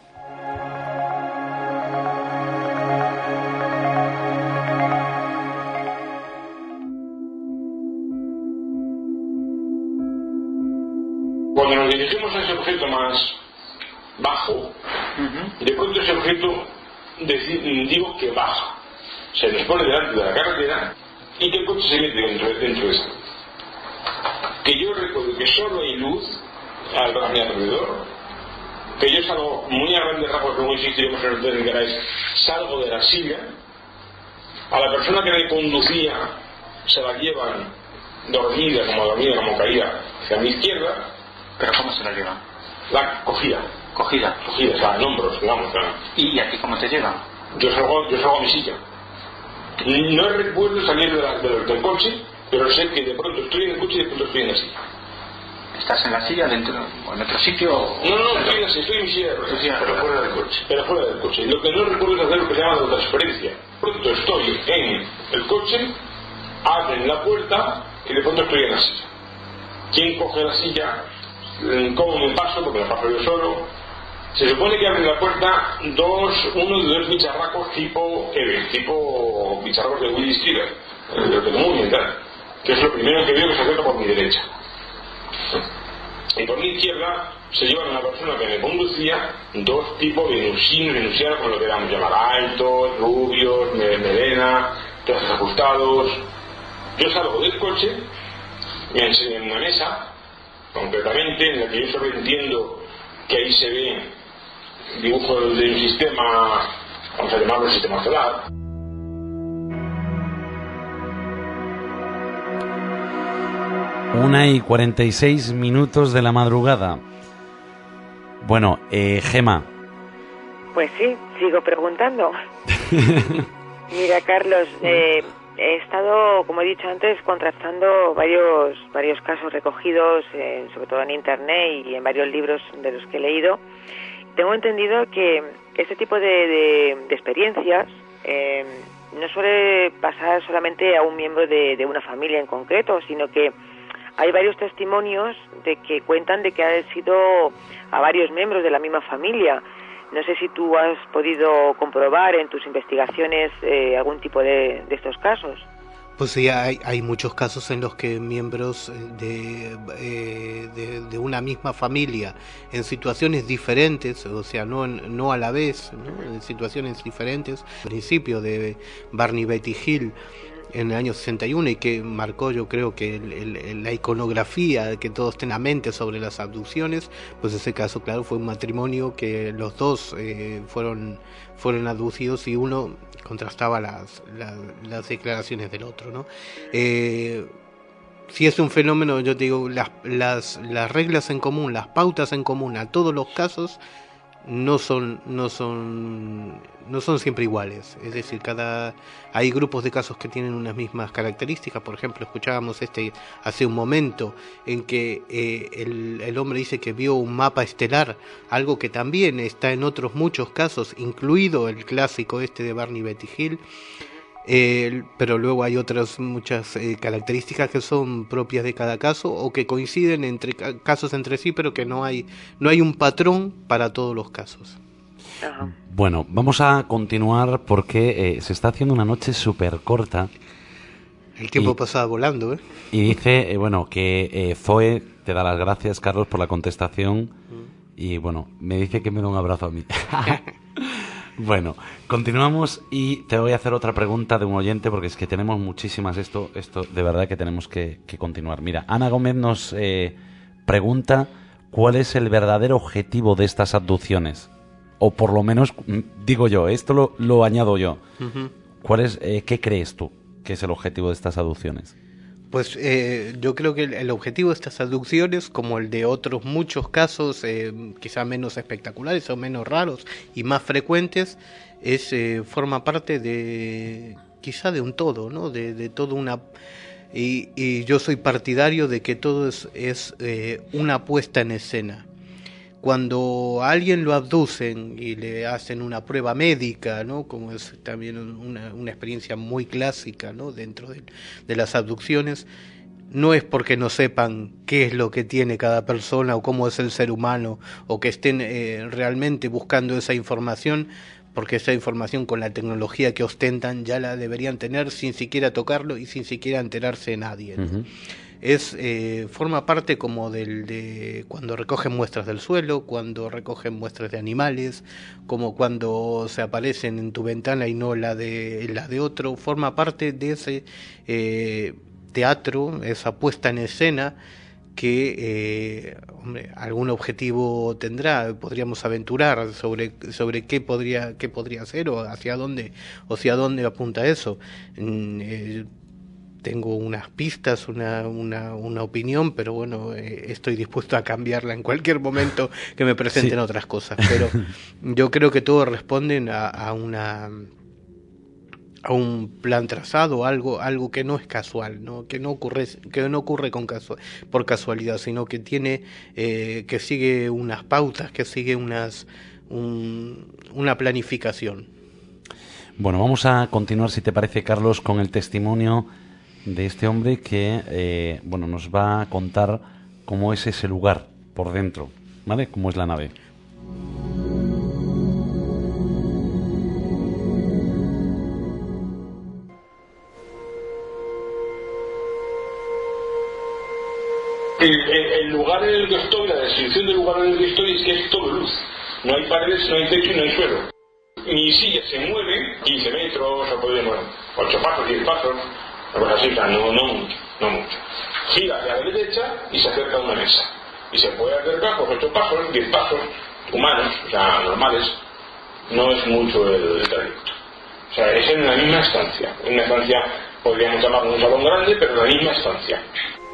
Cuando nos dirigimos a ese objeto más bajo, uh-huh. de pronto ese objeto digo que baja, se nos pone delante de la carretera y que el coche se mete dentro, dentro de esto. Que yo recuerdo que solo hay luz a mi alrededor, que yo salgo muy a grandes rasgos, como insistiremos en el garage, salgo de la silla, a la persona que me conducía se la llevan dormida, como dormida, como caída, hacia mi izquierda. ¿Pero cómo se la llevan? La cogida. Cogida. Cogida, o sea, en hombros, digamos. O sea. ¿Y a ti cómo te llevan? Yo salgo, yo salgo a mi silla. No recuerdo salir de la, de, del coche, pero sé que de pronto estoy en el coche y de pronto estoy en la silla. ¿Estás en la silla dentro o en otro sitio? No, no, estoy en la silla, estoy en mi silla, pero fuera del coche. Pero fuera del coche. Lo que no recuerdo es hacer lo que se llama la transferencia. De pronto estoy en el coche, abren la puerta y de pronto estoy en la silla. ¿Quién coge la silla? ¿Cómo me paso? Porque me paso yo solo. Se supone que abren la puerta dos, uno de dos bicharracos tipo Eve, tipo bicharracos de Willy Steeler, el común y tal, que es lo primero que veo que se acerca por mi derecha. Y por mi izquierda se llevan a una persona que me conducía, dos tipos venusinos, venusianos, como lo queramos llamar, altos, rubios, melena, trajes ajustados. Yo salgo del coche, me enseñan una mesa, concretamente, en la que yo sobreentiendo que ahí se ve dibujo de un sistema, vamos a llamarlo sistema solar. Una y cuarenta y seis minutos de la madrugada. Bueno, eh, Gema. Pues sí, sigo preguntando. Mira, Carlos, eh, he estado, como he dicho antes, contrastando varios varios casos recogidos, eh, sobre todo en internet y en varios libros de los que he leído. Tengo entendido que este tipo de, de, de experiencias eh, no suele pasar solamente a un miembro de, de una familia en concreto, sino que hay varios testimonios de que cuentan de que ha sido a varios miembros de la misma familia. No sé si tú has podido comprobar en tus investigaciones eh, algún tipo de, de estos casos. Pues sí, hay, hay muchos casos en los que miembros de, eh, de, de una misma familia, en situaciones diferentes, o sea, no, no a la vez, ¿no? En situaciones diferentes, al principio de Barney Betty Hill, en el año sesenta y uno, y que marcó, yo creo, que el, el, la iconografía que todos tienen a mente sobre las abducciones, pues ese caso, claro, fue un matrimonio que los dos eh, fueron fueron abducidos y uno contrastaba las, las, las declaraciones del otro, ¿no? Eh, si es un fenómeno, yo te digo, las, las, las reglas en común, las pautas en común a todos los casos no son no son no son siempre iguales, es decir, cada hay grupos de casos que tienen unas mismas características. Por ejemplo, escuchábamos este hace un momento en que eh, el, el hombre dice que vio un mapa estelar, algo que también está en otros muchos casos, incluido el clásico este de Barney Betty Hill. Eh, pero luego hay otras muchas eh, características que son propias de cada caso o que coinciden entre casos entre sí, pero que no hay no hay un patrón para todos los casos. Ajá. Bueno, vamos a continuar porque eh, se está haciendo una noche súper corta El tiempo y, pasaba volando, ¿eh? Y dice, eh, bueno, que eh, Zoe te da las gracias, Carlos, por la contestación. Mm. Y bueno, me dice que me da un abrazo a mí. Bueno, continuamos y te voy a hacer otra pregunta de un oyente porque es que tenemos muchísimas. Esto, esto de verdad que tenemos que, que continuar. Mira, Ana Gómez nos eh, pregunta cuál es el verdadero objetivo de estas abducciones. O por lo menos, digo yo, esto lo, lo añado yo. Uh-huh. ¿Cuál es, eh, ¿Qué crees tú que es el objetivo de estas abducciones? Pues eh, yo creo que el, el objetivo de estas abducciones, como el de otros muchos casos, eh, quizá menos espectaculares o menos raros y más frecuentes, es eh, forma parte de quizá de un todo, ¿no? De, de todo una y, y yo soy partidario de que todo es, es eh, una puesta en escena. Cuando a alguien lo abducen y le hacen una prueba médica, ¿no? Como es también una, una experiencia muy clásica, ¿no? Dentro de, de las abducciones, no es porque no sepan qué es lo que tiene cada persona o cómo es el ser humano, o que estén eh, realmente buscando esa información, porque esa información con la tecnología que ostentan ya la deberían tener sin siquiera tocarlo y sin siquiera enterarse de nadie, ¿no? Uh-huh. Es eh, forma parte como del de cuando recogen muestras del suelo, cuando recogen muestras de animales, como cuando se aparecen en tu ventana y no la de la de otro. Forma parte de ese eh, teatro, esa puesta en escena que eh, hombre, algún objetivo tendrá. Podríamos aventurar sobre sobre qué podría qué podría ser o hacia dónde o hacia dónde apunta eso. Mm, eh, Tengo unas pistas, una, una, una opinión, pero bueno, eh, estoy dispuesto a cambiarla en cualquier momento que me presenten sí. otras cosas. Pero yo creo que todos responden a, a una a un plan trazado, algo algo que no es casual, no que no ocurre que no ocurre con casu- por casualidad, sino que tiene eh, que sigue unas pautas, que sigue unas un, una planificación. Bueno, vamos a continuar, si te parece, Carlos, con el testimonio de este hombre que eh, bueno, nos va a contar cómo es ese lugar por dentro, ¿vale? Cómo es la nave. El, el, el lugar en el que estoy, la descripción del lugar en el que estoy es que es todo luz. No hay paredes, no hay techo y no hay suelo. Mi silla se mueve quince metros, o puede, bueno, ocho pasos, diez pasos. Una cosa así, no, no mucho, no mucho. Gira hacia la derecha y se acerca a una mesa. Y se puede acercar por ocho pasos, diez pasos, humanos, o sea, normales. No es mucho el, el trayecto. O sea, es en la misma estancia. En una estancia, podríamos llamarlo un salón grande, pero en la misma estancia.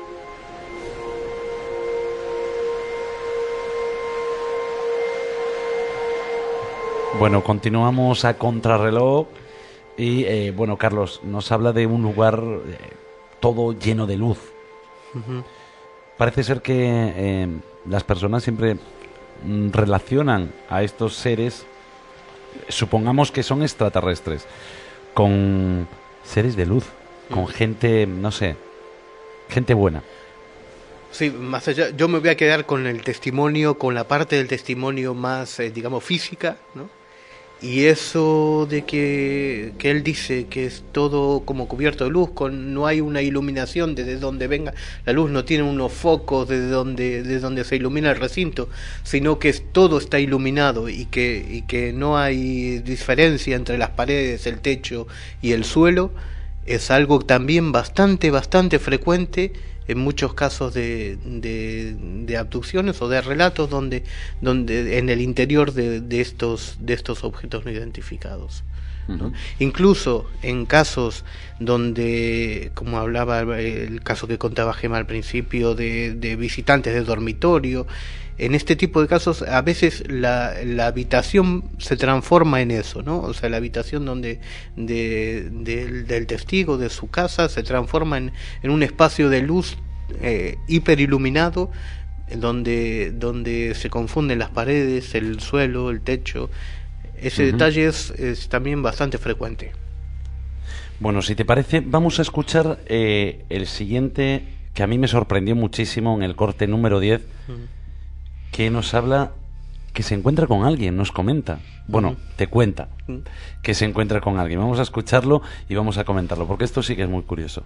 Bueno, continuamos a contrarreloj. Y, eh, bueno, Carlos, nos habla de un lugar eh, todo lleno de luz. Uh-huh. Parece ser que eh, las personas siempre mm, relacionan a estos seres, supongamos que son extraterrestres, con seres de luz, uh-huh. con gente, no sé, gente buena. Sí, más allá, yo me voy a quedar con el testimonio, con la parte del testimonio más, eh, digamos, física, ¿no? Y eso de que, que él dice que es todo como cubierto de luz, con no hay una iluminación desde donde venga la luz, no tiene unos focos desde donde, desde donde se ilumina el recinto, sino que es, todo está iluminado y que, y que no hay diferencia entre las paredes, el techo y el suelo, es algo también bastante, bastante frecuente en muchos casos de, de, de abducciones o de relatos donde, donde en el interior de, de estos de estos objetos no identificados, ¿no? Uh-huh. Incluso en casos donde, como hablaba el caso que contaba Gemma al principio, de, de visitantes de dormitorio, en este tipo de casos a veces la, la habitación se transforma en eso, ¿no? O sea, la habitación donde de, de, del testigo, de su casa, se transforma en, en un espacio de luz eh, hiperiluminado, donde, donde se confunden las paredes, el suelo, el techo. Ese uh-huh. detalle es, es también bastante frecuente. Bueno, si te parece, vamos a escuchar eh, el siguiente, que a mí me sorprendió muchísimo en el corte número diez, uh-huh. que nos habla que se encuentra con alguien, nos comenta. Bueno, uh-huh. te cuenta uh-huh. que se encuentra con alguien. Vamos a escucharlo y vamos a comentarlo, porque esto sí que es muy curioso.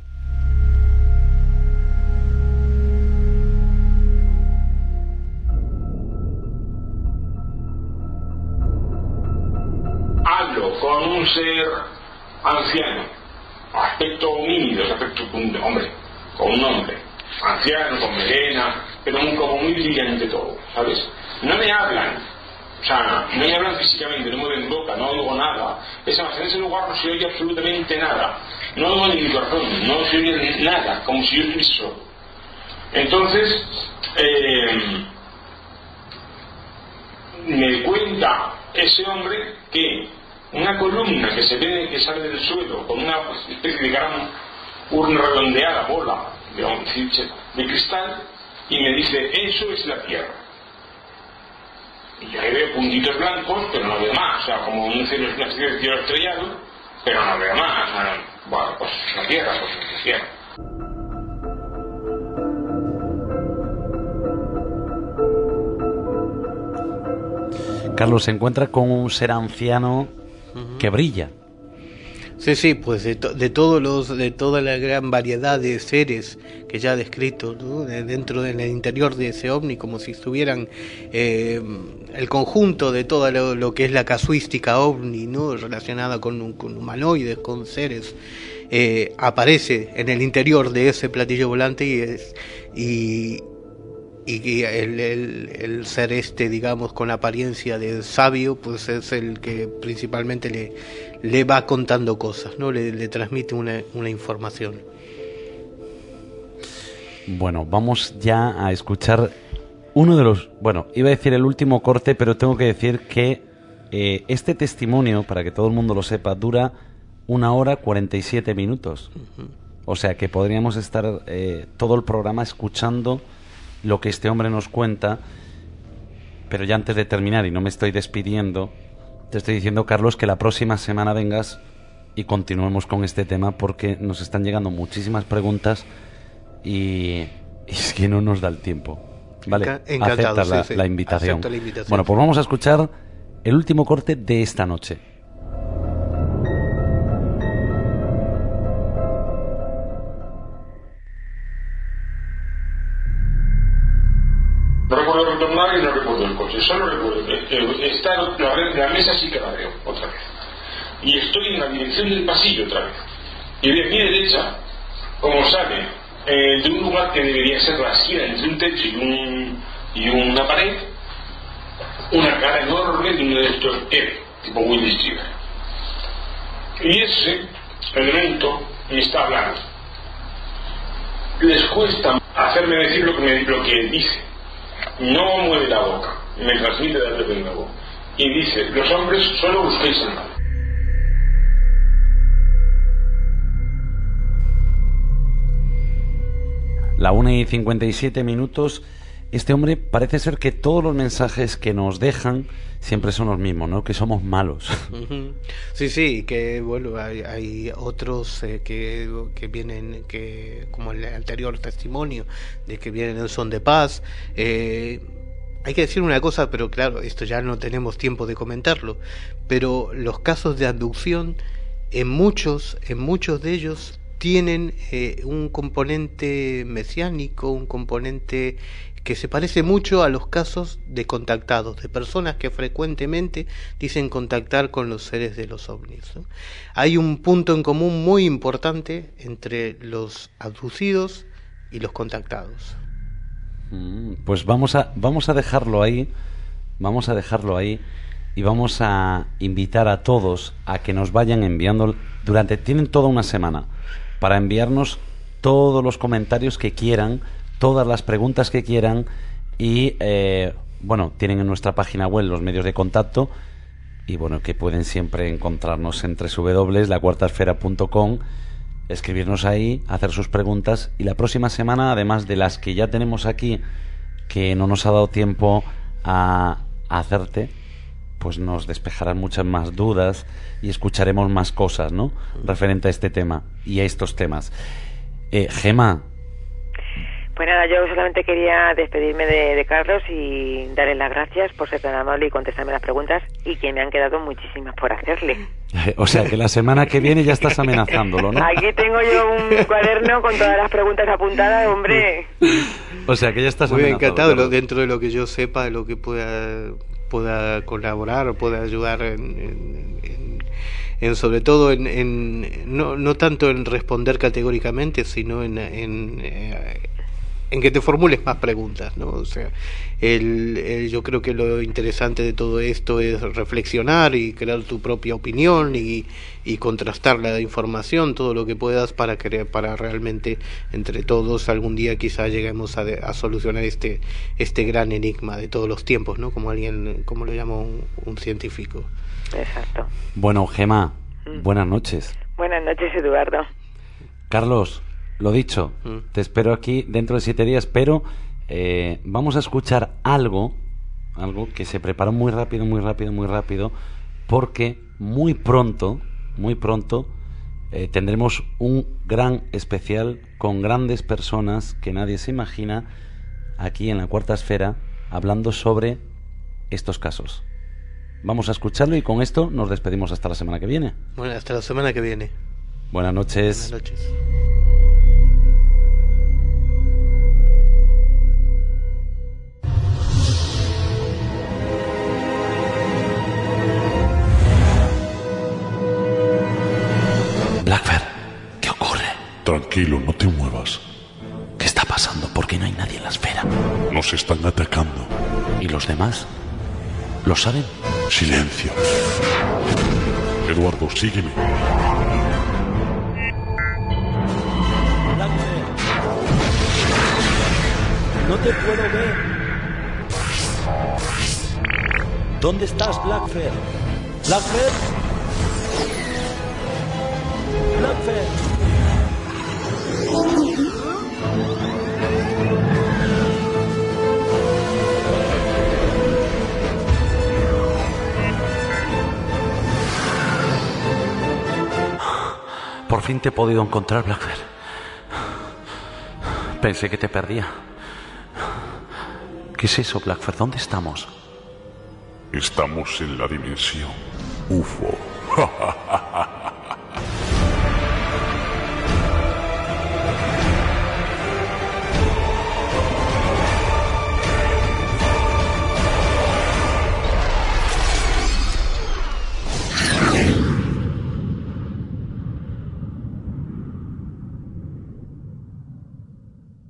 Hablo con un ser anciano, aspecto homínido, aspecto hombre, con un hombre, anciano, con melena, pero como muy brillante todo, ¿sabes? No me hablan, o sea, no me hablan físicamente, no mueven boca, no oigo nada. Esa, en ese lugar no se oye absolutamente nada, no oigo ni mi corazón, no se oye nada, como si yo estuviese solo. Entonces, eh, me cuenta ese hombre que una columna que se ve que sale del suelo con una especie de gran urna redondeada, bola, digamos, de cristal, y me dice, eso es la Tierra. Y ahí veo puntitos blancos, pero no veo más, o sea, como un cielo, una especie de cielo estrellado, pero no veo más. O sea, no, bueno, pues la Tierra, pues la Tierra. Carlos se encuentra con un ser anciano uh-huh. que brilla. Sí, sí, pues de, to- de todos los, de toda la gran variedad de seres que ya ha descrito, ¿no? de dentro del interior de ese ovni, como si estuvieran eh, el conjunto de todo lo, lo que es la casuística ovni, ¿no? relacionada con, con humanoides, con seres, eh, aparece en el interior de ese platillo volante y es y y el, el, el ser este, digamos, con apariencia de sabio, pues es el que principalmente le, le va contando cosas, ¿no? Le, le transmite una, una información. Bueno, vamos ya a escuchar uno de los... Bueno, iba a decir el último corte, pero tengo que decir que eh, este testimonio, para que todo el mundo lo sepa, dura una hora cuarenta y siete minutos. Uh-huh. O sea que podríamos estar eh, todo el programa escuchando lo que este hombre nos cuenta, pero ya antes de terminar, y no me estoy despidiendo, te estoy diciendo, Carlos, que la próxima semana vengas y continuemos con este tema, porque nos están llegando muchísimas preguntas y, y es que no nos da el tiempo. Vale, aceptas la, sí, sí. la invitación. Acepto la invitación. Bueno, pues vamos a escuchar el último corte de esta noche. No recuerdo retornar y no recuerdo el coche, solo recuerdo que está la, la mesa sí que la veo otra vez. Y estoy en la dirección del pasillo otra vez. Y de mi derecha, como sale eh, de un lugar que debería ser la silla entre un techo y, un, y una pared, una cara enorme de uno de estos E, tipo Willis Jigger. Y ese elemento me está hablando. Les cuesta hacerme decir lo que, me, lo que dice. No mueve la boca, me transmite desde de nuevo. Y dice, los hombres solo busquéis el mal. La una y cincuenta y siete minutos. Este hombre parece ser que todos los mensajes que nos dejan siempre son los mismos, ¿no? Que somos malos. Uh-huh. Sí, sí, que bueno, hay, hay otros eh, que, que vienen, que como el anterior testimonio, de que vienen en son de paz. Eh, hay que decir una cosa, pero claro, esto ya no tenemos tiempo de comentarlo, pero los casos de abducción, en muchos, en muchos de ellos, tienen eh, un componente mesiánico, un componente que se parece mucho a los casos de contactados, de personas que frecuentemente dicen contactar con los seres de los ovnis, ¿no? Hay un punto en común muy importante entre los abducidos y los contactados. Pues vamos a, vamos a dejarlo ahí, vamos a dejarlo ahí y vamos a invitar a todos a que nos vayan enviando durante, tienen toda una semana para enviarnos todos los comentarios que quieran, todas las preguntas que quieran y eh, bueno, tienen en nuestra página web los medios de contacto y bueno, que pueden siempre encontrarnos en doble u doble u doble u punto la cuarta esfera punto com, escribirnos ahí, hacer sus preguntas y la próxima semana, además de las que ya tenemos aquí que no nos ha dado tiempo a, a hacerte, pues nos despejarán muchas más dudas y escucharemos más cosas, ¿no? Referente a este tema y a estos temas. Eh, Gema, Pues nada, yo solamente quería despedirme de, de Carlos y darle las gracias por ser tan amable y contestarme las preguntas, y que me han quedado muchísimas por hacerle. O sea, que la semana que viene ya estás amenazándolo, ¿no? Aquí tengo yo un cuaderno con todas las preguntas apuntadas, hombre. O sea, que ya estás muy amenazado. encantado, claro. Dentro de lo que yo sepa, de lo que pueda, pueda colaborar o pueda ayudar en... en, en En, sobre todo en, en no, no tanto en responder categóricamente, sino en, en, en que te formules más preguntas, ¿no? O sea, el, el, yo creo que lo interesante de todo esto es reflexionar y crear tu propia opinión y, y contrastar la información, todo lo que puedas para crear, para realmente entre todos algún día quizá lleguemos a, a solucionar este este gran enigma de todos los tiempos, ¿no? Como alguien, como lo llama un, un científico. Exacto. Bueno, Gemma, mm. buenas noches. Buenas noches, Eduardo. Carlos, lo dicho, mm. te espero aquí dentro de siete días, pero eh, vamos a escuchar algo, algo que se preparó muy rápido, muy rápido, muy rápido, porque muy pronto, muy pronto eh, tendremos un gran especial con grandes personas que nadie se imagina aquí en la Cuarta Esfera, hablando sobre estos casos. Vamos a escucharlo y con esto nos despedimos hasta la semana que viene. Bueno, hasta la semana que viene. Buenas noches. Buenas noches. Blackfire, ¿qué ocurre? Tranquilo, no te muevas. ¿Qué está pasando? ¿Por qué no hay nadie en la esfera? Nos están atacando. ¿Y los demás? ¿Lo saben? Silencio. Eduardo, sígueme. Blackfire. No te puedo ver. ¿Dónde estás, Blackfire? Blackfire. Blackfire. Por fin te he podido encontrar, Blackfire. Pensé que te perdía. ¿Qué es eso, Blackfire? ¿Dónde estamos? Estamos en la dimensión U F O.